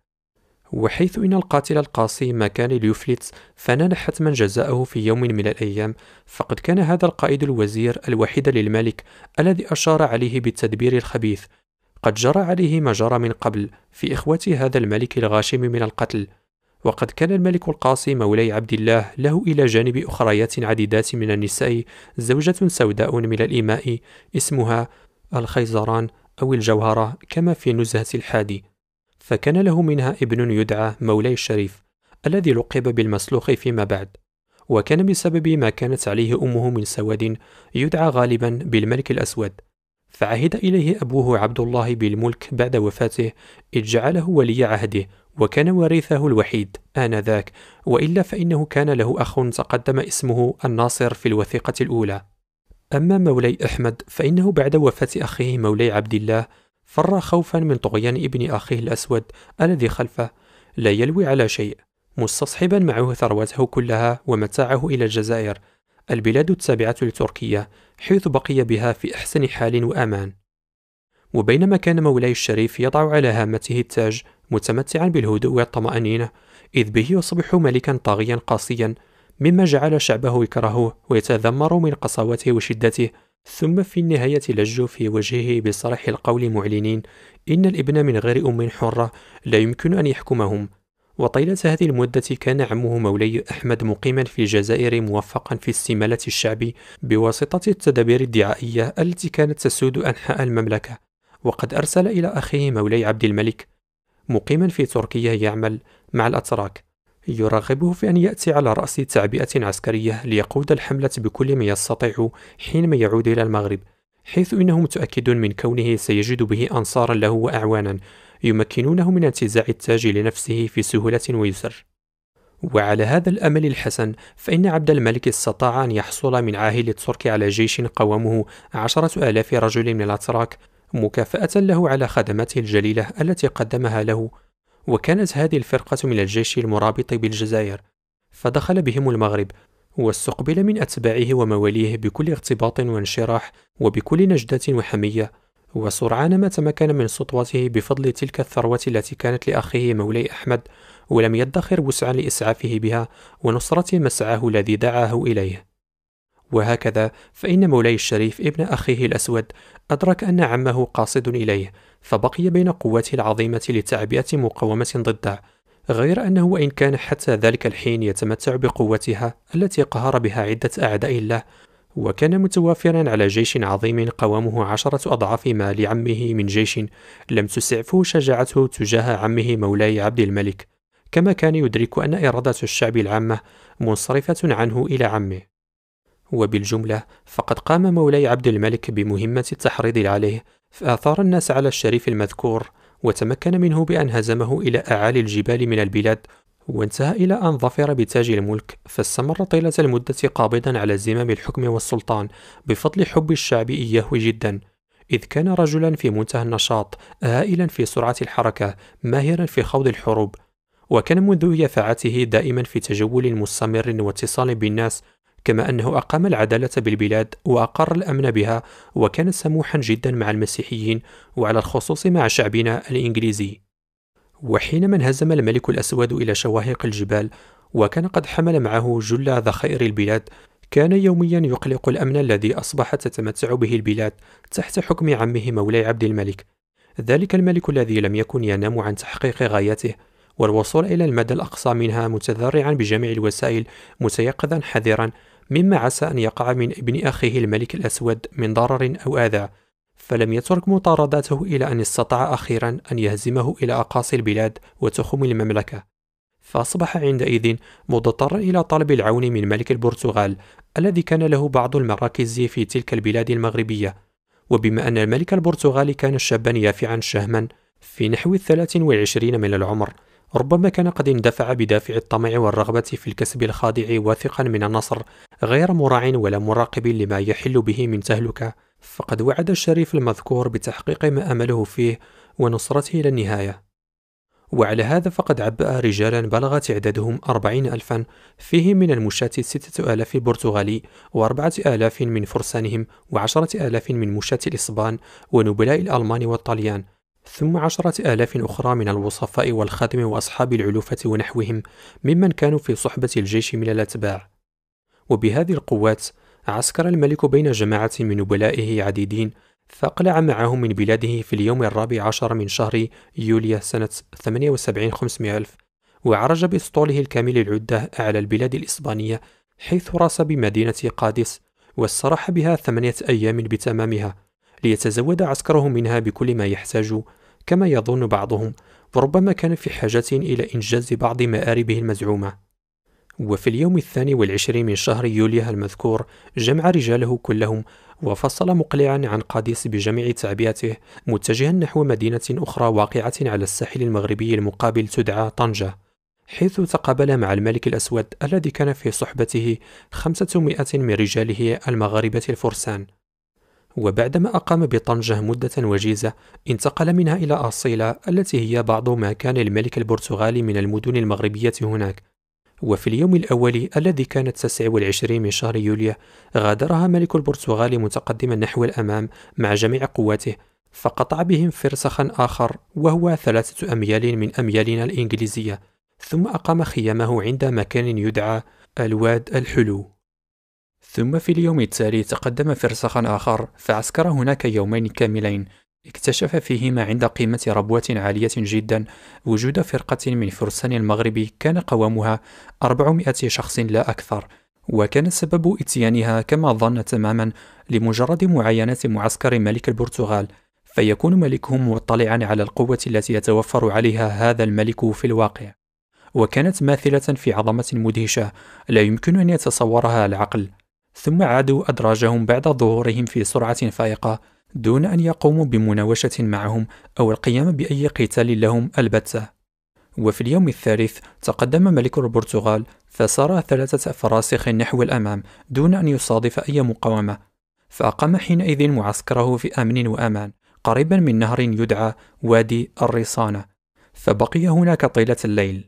وحيث إن القاتل القاسي ما كان ليفلت، فنال حتما جزاءه في يوم من الأيام، فقد كان هذا القائد الوزير الوحيد للملك الذي أشار عليه بالتدبير الخبيث قد جرى عليه ما جرى من قبل في إخوة هذا الملك الغاشم من القتل. وقد كان الملك القاسي مولاي عبد الله له إلى جانب أخريات عديدات من النساء زوجة سوداء من الإماء اسمها الخيزران أو الجوهرة كما في نزهة الحادي، فكان له منها ابن يدعى مولاي الشريف الذي لقب بالمسلوخ فيما بعد، وكان بسبب ما كانت عليه أمه من سواد يدعى غالبا بالملك الأسود. فعهد إليه أبوه عبد الله بالملك بعد وفاته، إذ جعله ولي عهده، وكان وريثه الوحيد آنذاك، وإلا فإنه كان له أخ تقدم اسمه الناصر في الوثيقة الأولى. أما مولاي أحمد فإنه بعد وفاة أخيه مولاي عبد الله فر خوفا من طغيان ابن أخيه الأسود الذي خلفه لا يلوي على شيء، مستصحبا معه ثروته كلها ومتاعه إلى الجزائر، البلاد التابعة لتركيا، حيث بقي بها في أحسن حال وأمان. وبينما كان مولاي الشريف يضع على هامته التاج متمتعا بالهدوء والطمأنينة، إذ به يصبح ملكا طاغيا قاسيا، مما جعل شعبه يكرهه ويتذمر من قساوته وشدته، ثم في النهاية لجوا في وجهه بصريح القول معلنين إن الابن من غير أم حرة لا يمكن أن يحكمهم. وطيلة هذه المدة كان عمه مولاي أحمد مقيما في الجزائر موفقا في استمالة الشعب بواسطة التدابير الدعائية التي كانت تسود أنحاء المملكة، وقد أرسل إلى أخيه مولاي عبد الملك مقيما في تركيا يعمل مع الأتراك يرغبه في أن يأتي على رأس تعبئة عسكرية ليقود الحملة بكل ما يستطيع حينما يعود إلى المغرب، حيث إنه متأكد من كونه سيجد به أنصارا له وأعوانا يمكنونه من انتزاع التاج لنفسه في سهولة ويسر. وعلى هذا الأمل الحسن فإن عبد الملك استطاع أن يحصل من عاهل الترك على جيش قوامه 10,000 رجل من الأتراك مكافأة له على خدماته الجليلة التي قدمها له. وكانت هذه الفرقة من الجيش المرابط بالجزائر، فدخل بهم المغرب، واستقبل من أتباعه ومواليه بكل اغتباط وانشراح وبكل نجدة وحمية، وسرعان ما تمكن من سطوته بفضل تلك الثروة التي كانت لأخيه مولاي أحمد، ولم يدخر وسعا لإسعافه بها ونصرة مسعاه الذي دعاه إليه. وهكذا فإن مولاي الشريف ابن أخيه الأسود أدرك أن عمه قاصد إليه، فبقي بين قواته العظيمة لتعبئة مقاومة ضده، غير أنه وإن كان حتى ذلك الحين يتمتع بقوتها التي قهر بها عدة أعداء له، وكان متوافرا على جيش عظيم قوامه 10 أضعاف ما لعمه من جيش لم تسعفه شجاعته تجاه عمه مولاي عبد الملك، كما كان يدرك أن إرادة الشعب العامة منصرفة عنه إلى عمه. وبالجملة فقد قام مولاي عبد الملك بمهمة التحريض عليه، فأثار الناس على الشريف المذكور، وتمكن منه بأن هزمه إلى أعالي الجبال من البلاد، وانتهى إلى أن ظفر بتاج الملك، فاستمر طيلة المدة قابضا على زمام الحكم والسلطان بفضل حب الشعب إياه جدا، إذ كان رجلا في منتهى النشاط، هائلا في سرعة الحركة، ماهرا في خوض الحروب، وكان منذ يافعته دائما في تجول مستمر واتصال بالناس، كما أنه أقام العدالة بالبلاد وأقر الأمن بها، وكان سموحا جدا مع المسيحيين وعلى الخصوص مع شعبنا الإنجليزي. وحينما انهزم الملك الأسود إلى شواهق الجبال وكان قد حمل معه جل ذخائر البلاد، كان يوميا يقلق الأمن الذي أصبحت تتمتع به البلاد تحت حكم عمه مولاي عبد الملك، ذلك الملك الذي لم يكن ينام عن تحقيق غايته والوصول إلى المدى الأقصى منها، متذرعا بجميع الوسائل، متيقظا حذرا مما عسى أن يقع من ابن أخيه الملك الأسود من ضرر أو أذى، فلم يترك مطاردته إلى أن استطاع أخيرا أن يهزمه إلى أقاصي البلاد وتخوم المملكة، فأصبح عندئذ مضطرا إلى طلب العون من ملك البرتغال الذي كان له بعض المراكز في تلك البلاد المغربية. وبما أن الملك البرتغالي كان شابا يافعا شهما في نحو 23 من العمر، ربما كان قد اندفع بدافع الطمع والرغبة في الكسب الخاضع واثقا من النصر غير مراع ولا مراقب لما يحل به من تهلكة، فقد وعد الشريف المذكور بتحقيق ما أمله فيه ونصرته إلى النهاية. وعلى هذا فقد عبأ رجالا بلغ تعدادهم 40,000، فيهم من المشاة 6,000 برتغالي، و4,000 من فرسانهم، و10,000 من مشاة الإسبان ونبلاء الألمان والطليان، ثم 10,000 أخرى من الوصفاء والخدم وأصحاب العلوفة ونحوهم ممن كانوا في صحبة الجيش من الأتباع. وبهذه القوات عسكر الملك بين جماعة من نبلائه عديدين، فأقلع معهم من بلاده في اليوم 14 من شهر يوليو سنة 78 500 ألف، وعرج بأسطوله الكامل العدة أعلى البلاد الإسبانية، حيث راس بمدينة قادس، واستراح بها 8 أيام بتمامها، ليتزود عسكره منها بكل ما يحتاج كما يظن بعضهم، وربما كان في حاجة إلى إنجاز بعض مآربه المزعومة. وفي اليوم 22 من شهر يوليو المذكور جمع رجاله كلهم، وفصل مقلعا عن قاديس بجميع تعبئته، متجها نحو مدينة أخرى واقعة على الساحل المغربي المقابل تدعى طنجة، حيث تقابل مع الملك الأسود الذي كان في صحبته 500 من رجاله المغاربة الفرسان. وبعدما أقام بطنجة مدة وجيزة، انتقل منها إلى أصيلة التي هي بعض ما كان الملك البرتغالي من المدن المغربية هناك. وفي اليوم الأول الذي كانت 29 من شهر يوليو غادرها ملك البرتغال متقدما نحو الأمام مع جميع قواته، فقطع بهم فرسخا آخر وهو 3 أميال من أميالنا الإنجليزية، ثم أقام خيامه عند مكان يدعى الواد الحلو. ثم في اليوم التالي تقدم فرسخا آخر فعسكر هناك يومين كاملين، اكتشف فيهما عند قمة ربوة عالية جدا وجود فرقة من فرسان المغرب كان قوامها 400 شخص لا أكثر، وكان سبب إتيانها كما ظن تماما لمجرد معاينة معسكر ملك البرتغال، فيكون ملكهم مطلعا على القوة التي يتوفر عليها هذا الملك في الواقع، وكانت ماثلة في عظمة مدهشة لا يمكن أن يتصورها العقل. ثم عادوا أدراجهم بعد ظهورهم في سرعة فائقة دون أن يقوموا بمناوشة معهم أو القيام بأي قتال لهم البتة. وفي اليوم الثالث تقدم ملك البرتغال فسار 3 فراسخ نحو الأمام دون أن يصادف أي مقاومة، فأقام حينئذ معسكره في أمن وأمان قريبا من نهر يدعى وادي الرصانة، فبقي هناك طيلة الليل.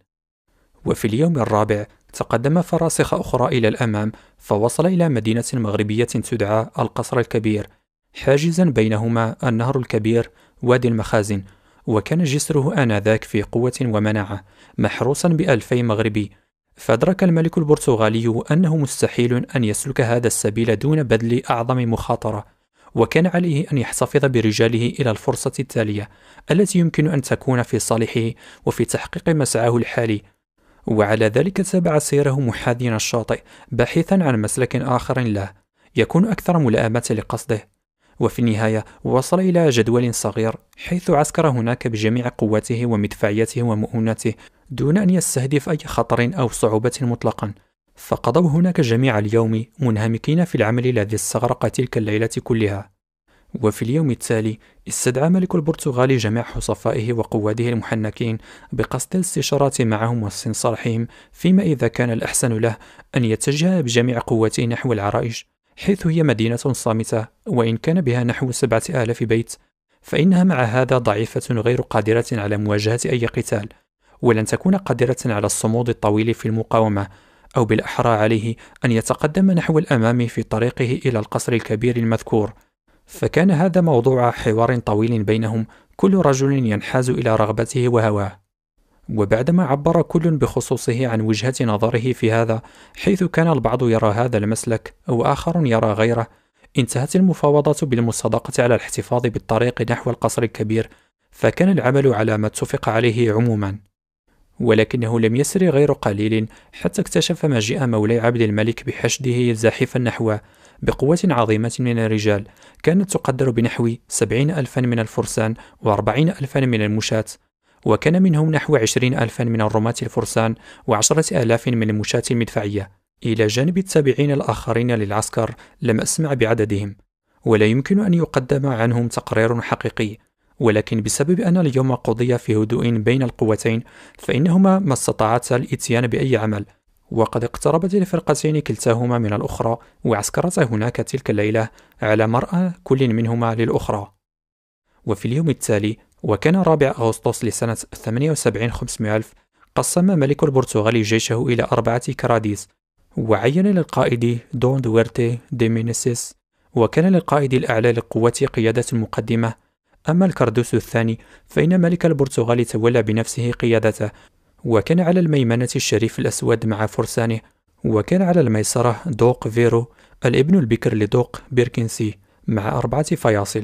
وفي اليوم الرابع تقدم فراسخ أخرى إلى الأمام، فوصل إلى مدينة مغربية تدعى القصر الكبير، حاجزا بينهما النهر الكبير وادي المخازن، وكان جسره آنذاك في قوة ومناعة محروسا ب2000 مغربي. فأدرك الملك البرتغالي أنه مستحيل أن يسلك هذا السبيل دون بذل أعظم مخاطرة، وكان عليه أن يحتفظ برجاله إلى الفرصة التالية التي يمكن أن تكون في صالحه وفي تحقيق مسعاه الحالي. وعلى ذلك تابع سيره محاذيا الشاطئ باحثا عن مسلك آخر له يكون أكثر ملائمة لقصده، وفي النهاية وصل إلى جدول صغير حيث عسكر هناك بجميع قوته ومدفعيته ومؤونته دون أن يستهدف أي خطر أو صعوبة مطلقا، فقضوا هناك جميع اليوم منهمكين في العمل الذي استغرق تلك الليلة كلها. وفي اليوم التالي استدعى ملك البرتغال جميع حصفائه وقواده المحنكين بقصد الاستشارة معهم واستنصاحهم فيما إذا كان الأحسن له أن يتجه بجميع قوته نحو العرائش، حيث هي مدينة صامتة وإن كان بها نحو 7,000 بيت، فإنها مع هذا ضعيفة غير قادرة على مواجهة أي قتال، ولن تكون قادرة على الصمود الطويل في المقاومة، أو بالأحرى عليه أن يتقدم نحو الأمام في طريقه إلى القصر الكبير المذكور. فكان هذا موضوع حوار طويل بينهم، كل رجل ينحاز إلى رغبته وهواه. وبعدما عبر كل بخصوصه عن وجهة نظره في هذا، حيث كان البعض يرى هذا المسلك وآخر يرى غيره، انتهت المفاوضات بالمصادقة على الاحتفاظ بالطريق نحو القصر الكبير، فكان العمل على ما اتفق عليه عموما. ولكنه لم يسر غير قليل حتى اكتشف مجيء مولاي عبد الملك بحشده زاحفا نحوه بقوة عظيمة من الرجال كانت تقدر بنحو 70,000 من الفرسان و40,000 من المشاة، وكان منهم نحو 20,000 من الرماة الفرسان و10,000 من المشاة المدفعية، إلى جانب التابعين الآخرين للعسكر لم أسمع بعددهم، ولا يمكن أن يقدم عنهم تقرير حقيقي، ولكن بسبب أن اليوم قضي في هدوء بين القوتين فإنهما ما استطاعتا الإتيان بأي عمل، وقد اقتربت الفرقتين كلتاهما من الأخرى وعسكرتا هناك تلك الليلة على مرأى كل منهما للأخرى. وفي اليوم التالي، وكان 4 أغسطس لسنة 78 500 قسم ملك البرتغال جيشه إلى 4 كراديس، وعين للقائد دون دويرتي دي مينيسيس، وكان للقائد الأعلى للقوات قيادة المقدمة. أما الكردوس الثاني فإن ملك البرتغال تولى بنفسه قيادته، وكان على الميمنة الشريف الأسود مع فرسانه، وكان على الميسرة دوق فيرو الابن البكر لدوق بيركنسي مع 4 فياصل.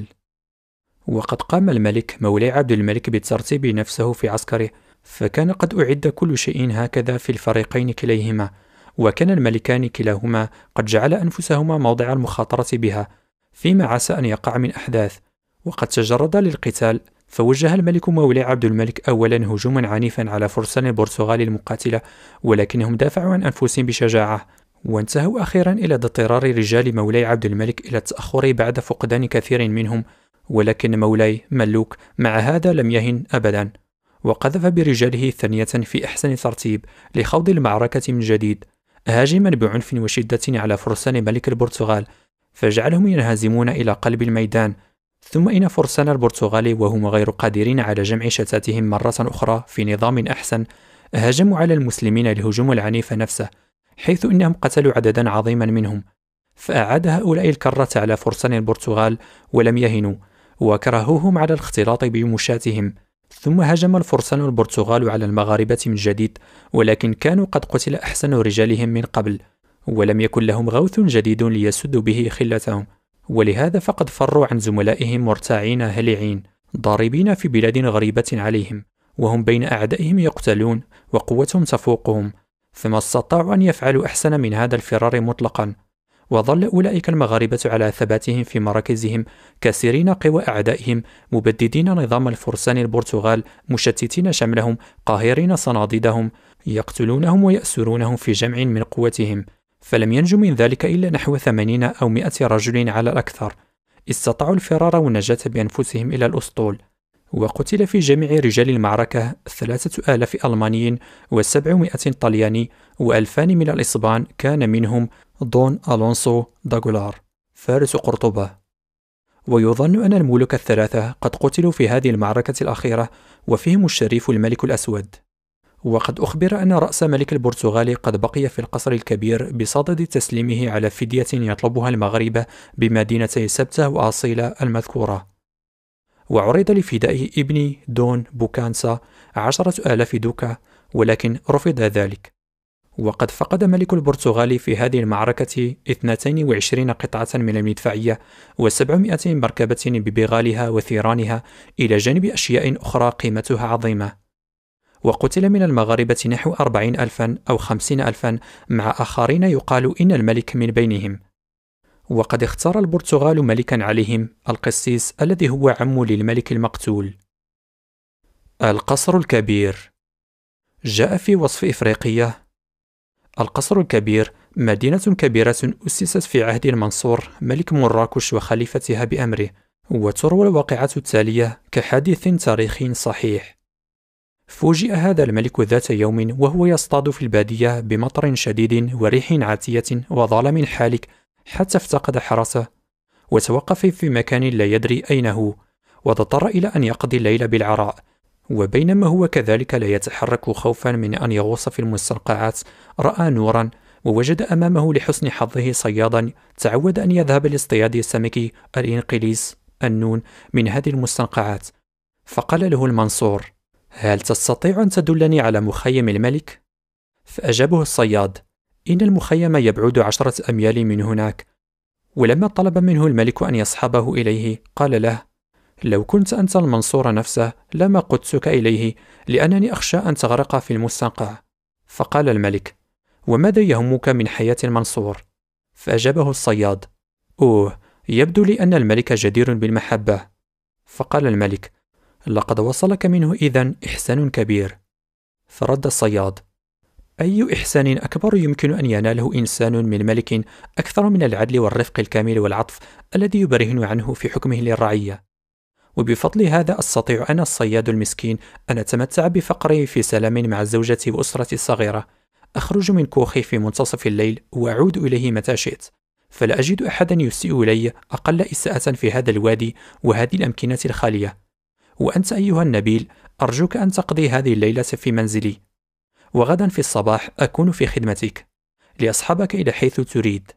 وقد قام الملك مولاي عبد الملك بترتيب نفسه في عسكره، فكان قد أعد كل شيء هكذا في الفريقين كليهما، وكان الملكان كلاهما قد جعل أنفسهما موضع المخاطرة بها فيما عسى أن يقع من أحداث. وقد تجرد للقتال، فوجه الملك مولاي عبد الملك أولا هجوما عنيفا على فرسان البرتغال المقاتلة، ولكنهم دافعوا عن أنفسهم بشجاعة، وانتهوا أخيرا إلى اضطرار رجال مولاي عبد الملك إلى التأخر بعد فقدان كثير منهم. ولكن مولاي ملوك مع هذا لم يهن أبدا، وقذف برجاله ثانية في أحسن ترتيب لخوض المعركة من جديد، هاجما بعنف وشدة على فرسان ملك البرتغال، فجعلهم ينهزمون إلى قلب الميدان. ثم إن فرسان البرتغال وهم غير قادرين على جمع شتاتهم مرة أخرى في نظام أحسن، هاجموا على المسلمين الهجوم العنيف نفسه، حيث إنهم قتلوا عددا عظيما منهم. فأعاد هؤلاء الكرة على فرسان البرتغال ولم يهنوا، وكرهوهم على الاختلاط بمشاتهم. ثم هجم الفرسان البرتغال على المغاربة من جديد، ولكن كانوا قد قتل أحسن رجالهم من قبل، ولم يكن لهم غوث جديد ليسدوا به خلتهم، ولهذا فقد فروا عن زملائهم مرتاعين هلعين ضاربين في بلاد غريبة عليهم، وهم بين أعدائهم يقتلون وقوتهم تفوقهم، فما استطاعوا أن يفعلوا أحسن من هذا الفرار مطلقا. وظل أولئك المغاربة على ثباتهم في مراكزهم كاسرين قوى أعدائهم، مبددين نظام الفرسان البرتغال، مشتتين شملهم، قاهرين صناديدهم، يقتلونهم ويأسرونهم في جمع من قوتهم. فلم ينجو من ذلك إلا نحو 80 أو 100 رجل على الأكثر، استطاعوا الفرار والنجاة بأنفسهم إلى الأسطول. وقتل في جميع رجال المعركة 3000 ألماني و700 طلياني و2000 من الإسبان، كان منهم دون ألونسو داغولار فارس قرطبة. ويظن أن الملوك الثلاثة قد قتلوا في هذه المعركة الأخيرة، وفيهم الشريف الملك الأسود. وقد أخبر أن رأس ملك البرتغال قد بقي في القصر الكبير بصدد تسليمه على فدية يطلبها المغاربة بمدينتي سبتة وأصيلة المذكورة. وعرض لفداء ابن دون بوكانسا 10,000 دوكا، ولكن رفض ذلك. وقد فقد ملك البرتغال في هذه المعركة 22 قطعة من المدفعية و700 مركبة ببغالها وثيرانها، إلى جانب أشياء أخرى قيمتها عظيمة. وقتل من المغاربة نحو 40,000 أو 50,000، مع آخرين يقال إن الملك من بينهم. وقد اختار البرتغال ملكا عليهم، القسيس الذي هو عم للملك المقتول. القصر الكبير. جاء في وصف إفريقية: القصر الكبير مدينة كبيرة أسست في عهد المنصور ملك مراكش وخليفتها بأمره، وتروى الواقعة التالية كحادث تاريخي صحيح. فوجئ هذا الملك ذات يوم وهو يصطاد في البادية بمطر شديد وريح عاتية وظلام حالك، حتى افتقد حرسه وتوقف في مكان لا يدري أين هو، واضطر إلى أن يقضي الليل بالعراء. وبينما هو كذلك لا يتحرك خوفا من أن يغوص في المستنقعات، رأى نورا، ووجد أمامه لحسن حظه صيادا تعود أن يذهب لاصطياد سمك الإنقليس النون من هذه المستنقعات. فقال له المنصور: هل تستطيع أن تدلني على مخيم الملك؟ فأجابه الصياد: إن المخيم يبعد 10 أميال من هناك. ولما طلب منه الملك أن يصحبه إليه، قال له: لو كنت أنت المنصور نفسه لما قدتك إليه، لأنني أخشى أن تغرق في المستنقع. فقال الملك: وماذا يهمك من حياة المنصور؟ فأجابه الصياد: يبدو لي أن الملك جدير بالمحبة. فقال الملك: لقد وصلك منه إذن إحسان كبير. فرد الصياد: أي إحسان أكبر يمكن أن يناله إنسان من ملك أكثر من العدل والرفق الكامل والعطف الذي يبرهن عنه في حكمه للرعية؟ وبفضل هذا أستطيع أنا الصياد المسكين أن أتمتع بفقري في سلام مع زوجتي وأسرتي الصغيرة، أخرج من كوخي في منتصف الليل وأعود إليه متى شئت، فلا أجد أحدا يسيء إلي أقل إساءة في هذا الوادي وهذه الأمكنة الخالية. وأنت أيها النبيل، أرجوك أن تقضي هذه الليلة في منزلي، وغدا في الصباح أكون في خدمتك لأصحبك إلى حيث تريد.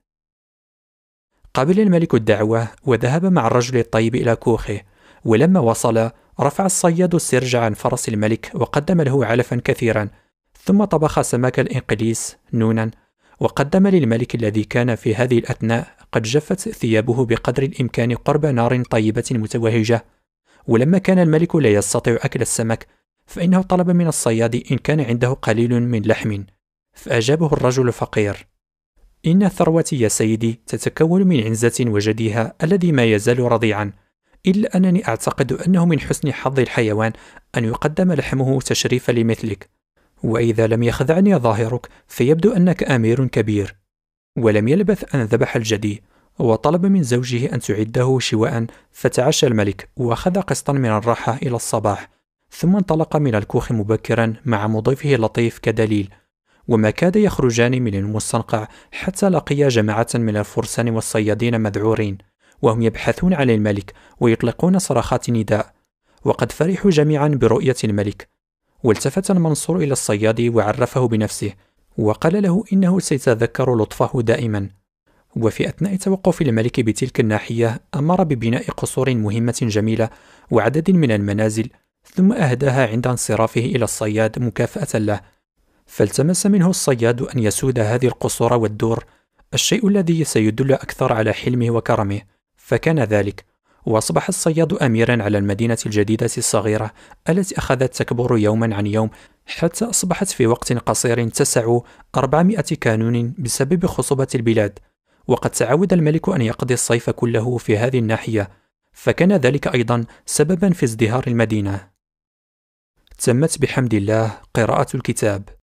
قبل الملك الدعوة وذهب مع الرجل الطيب إلى كوخه، ولما وصل رفع الصياد السرج عن فرس الملك وقدم له علفا كثيرا، ثم طبخ سمك الإنقليس نونا، وقدم للملك الذي كان في هذه الأثناء قد جفت ثيابه بقدر الإمكان قرب نار طيبة متوهجة. ولما كان الملك لا يستطيع أكل السمك، فإنه طلب من الصياد إن كان عنده قليل من لحم، فأجابه الرجل الفقير: إن ثروتي يا سيدي تتكون من عنزة وجديها الذي ما يزال رضيعا، إلا أنني أعتقد أنه من حسن حظ الحيوان أن يقدم لحمه تشريفا لمثلك، وإذا لم يخدعني ظاهرك فيبدو أنك أمير كبير. ولم يلبث أن ذبح الجدي، وطلب من زوجه أن تعده شواء، فتعشى الملك وأخذ قسطا من الراحة إلى الصباح، ثم انطلق من الكوخ مبكرا مع مضيفه اللطيف كدليل، وما كاد يخرجان من المستنقع حتى لقيا جماعة من الفرسان والصيادين مذعورين، وهم يبحثون عن الملك ويطلقون صرخات نداء، وقد فرحوا جميعا برؤية الملك. والتفت المنصور إلى الصياد وعرفه بنفسه، وقال له إنه سيتذكر لطفه دائما. وفي أثناء توقف الملك بتلك الناحية أمر ببناء قصور مهمة جميلة وعدد من المنازل، ثم أهداها عند انصرافه إلى الصياد مكافأة له، فالتمس منه الصياد أن يسود هذه القصور والدور، الشيء الذي سيدل أكثر على حلمه وكرمه، فكان ذلك. وأصبح الصياد أميرا على المدينة الجديدة الصغيرة التي أخذت تكبر يوما عن يوم، حتى أصبحت في وقت قصير تسع 400 كانون بسبب خصوبة البلاد. وقد تعود الملك أن يقضي الصيف كله في هذه الناحية، فكان ذلك أيضا سببا في ازدهار المدينة. تمت بحمد الله قراءة الكتاب.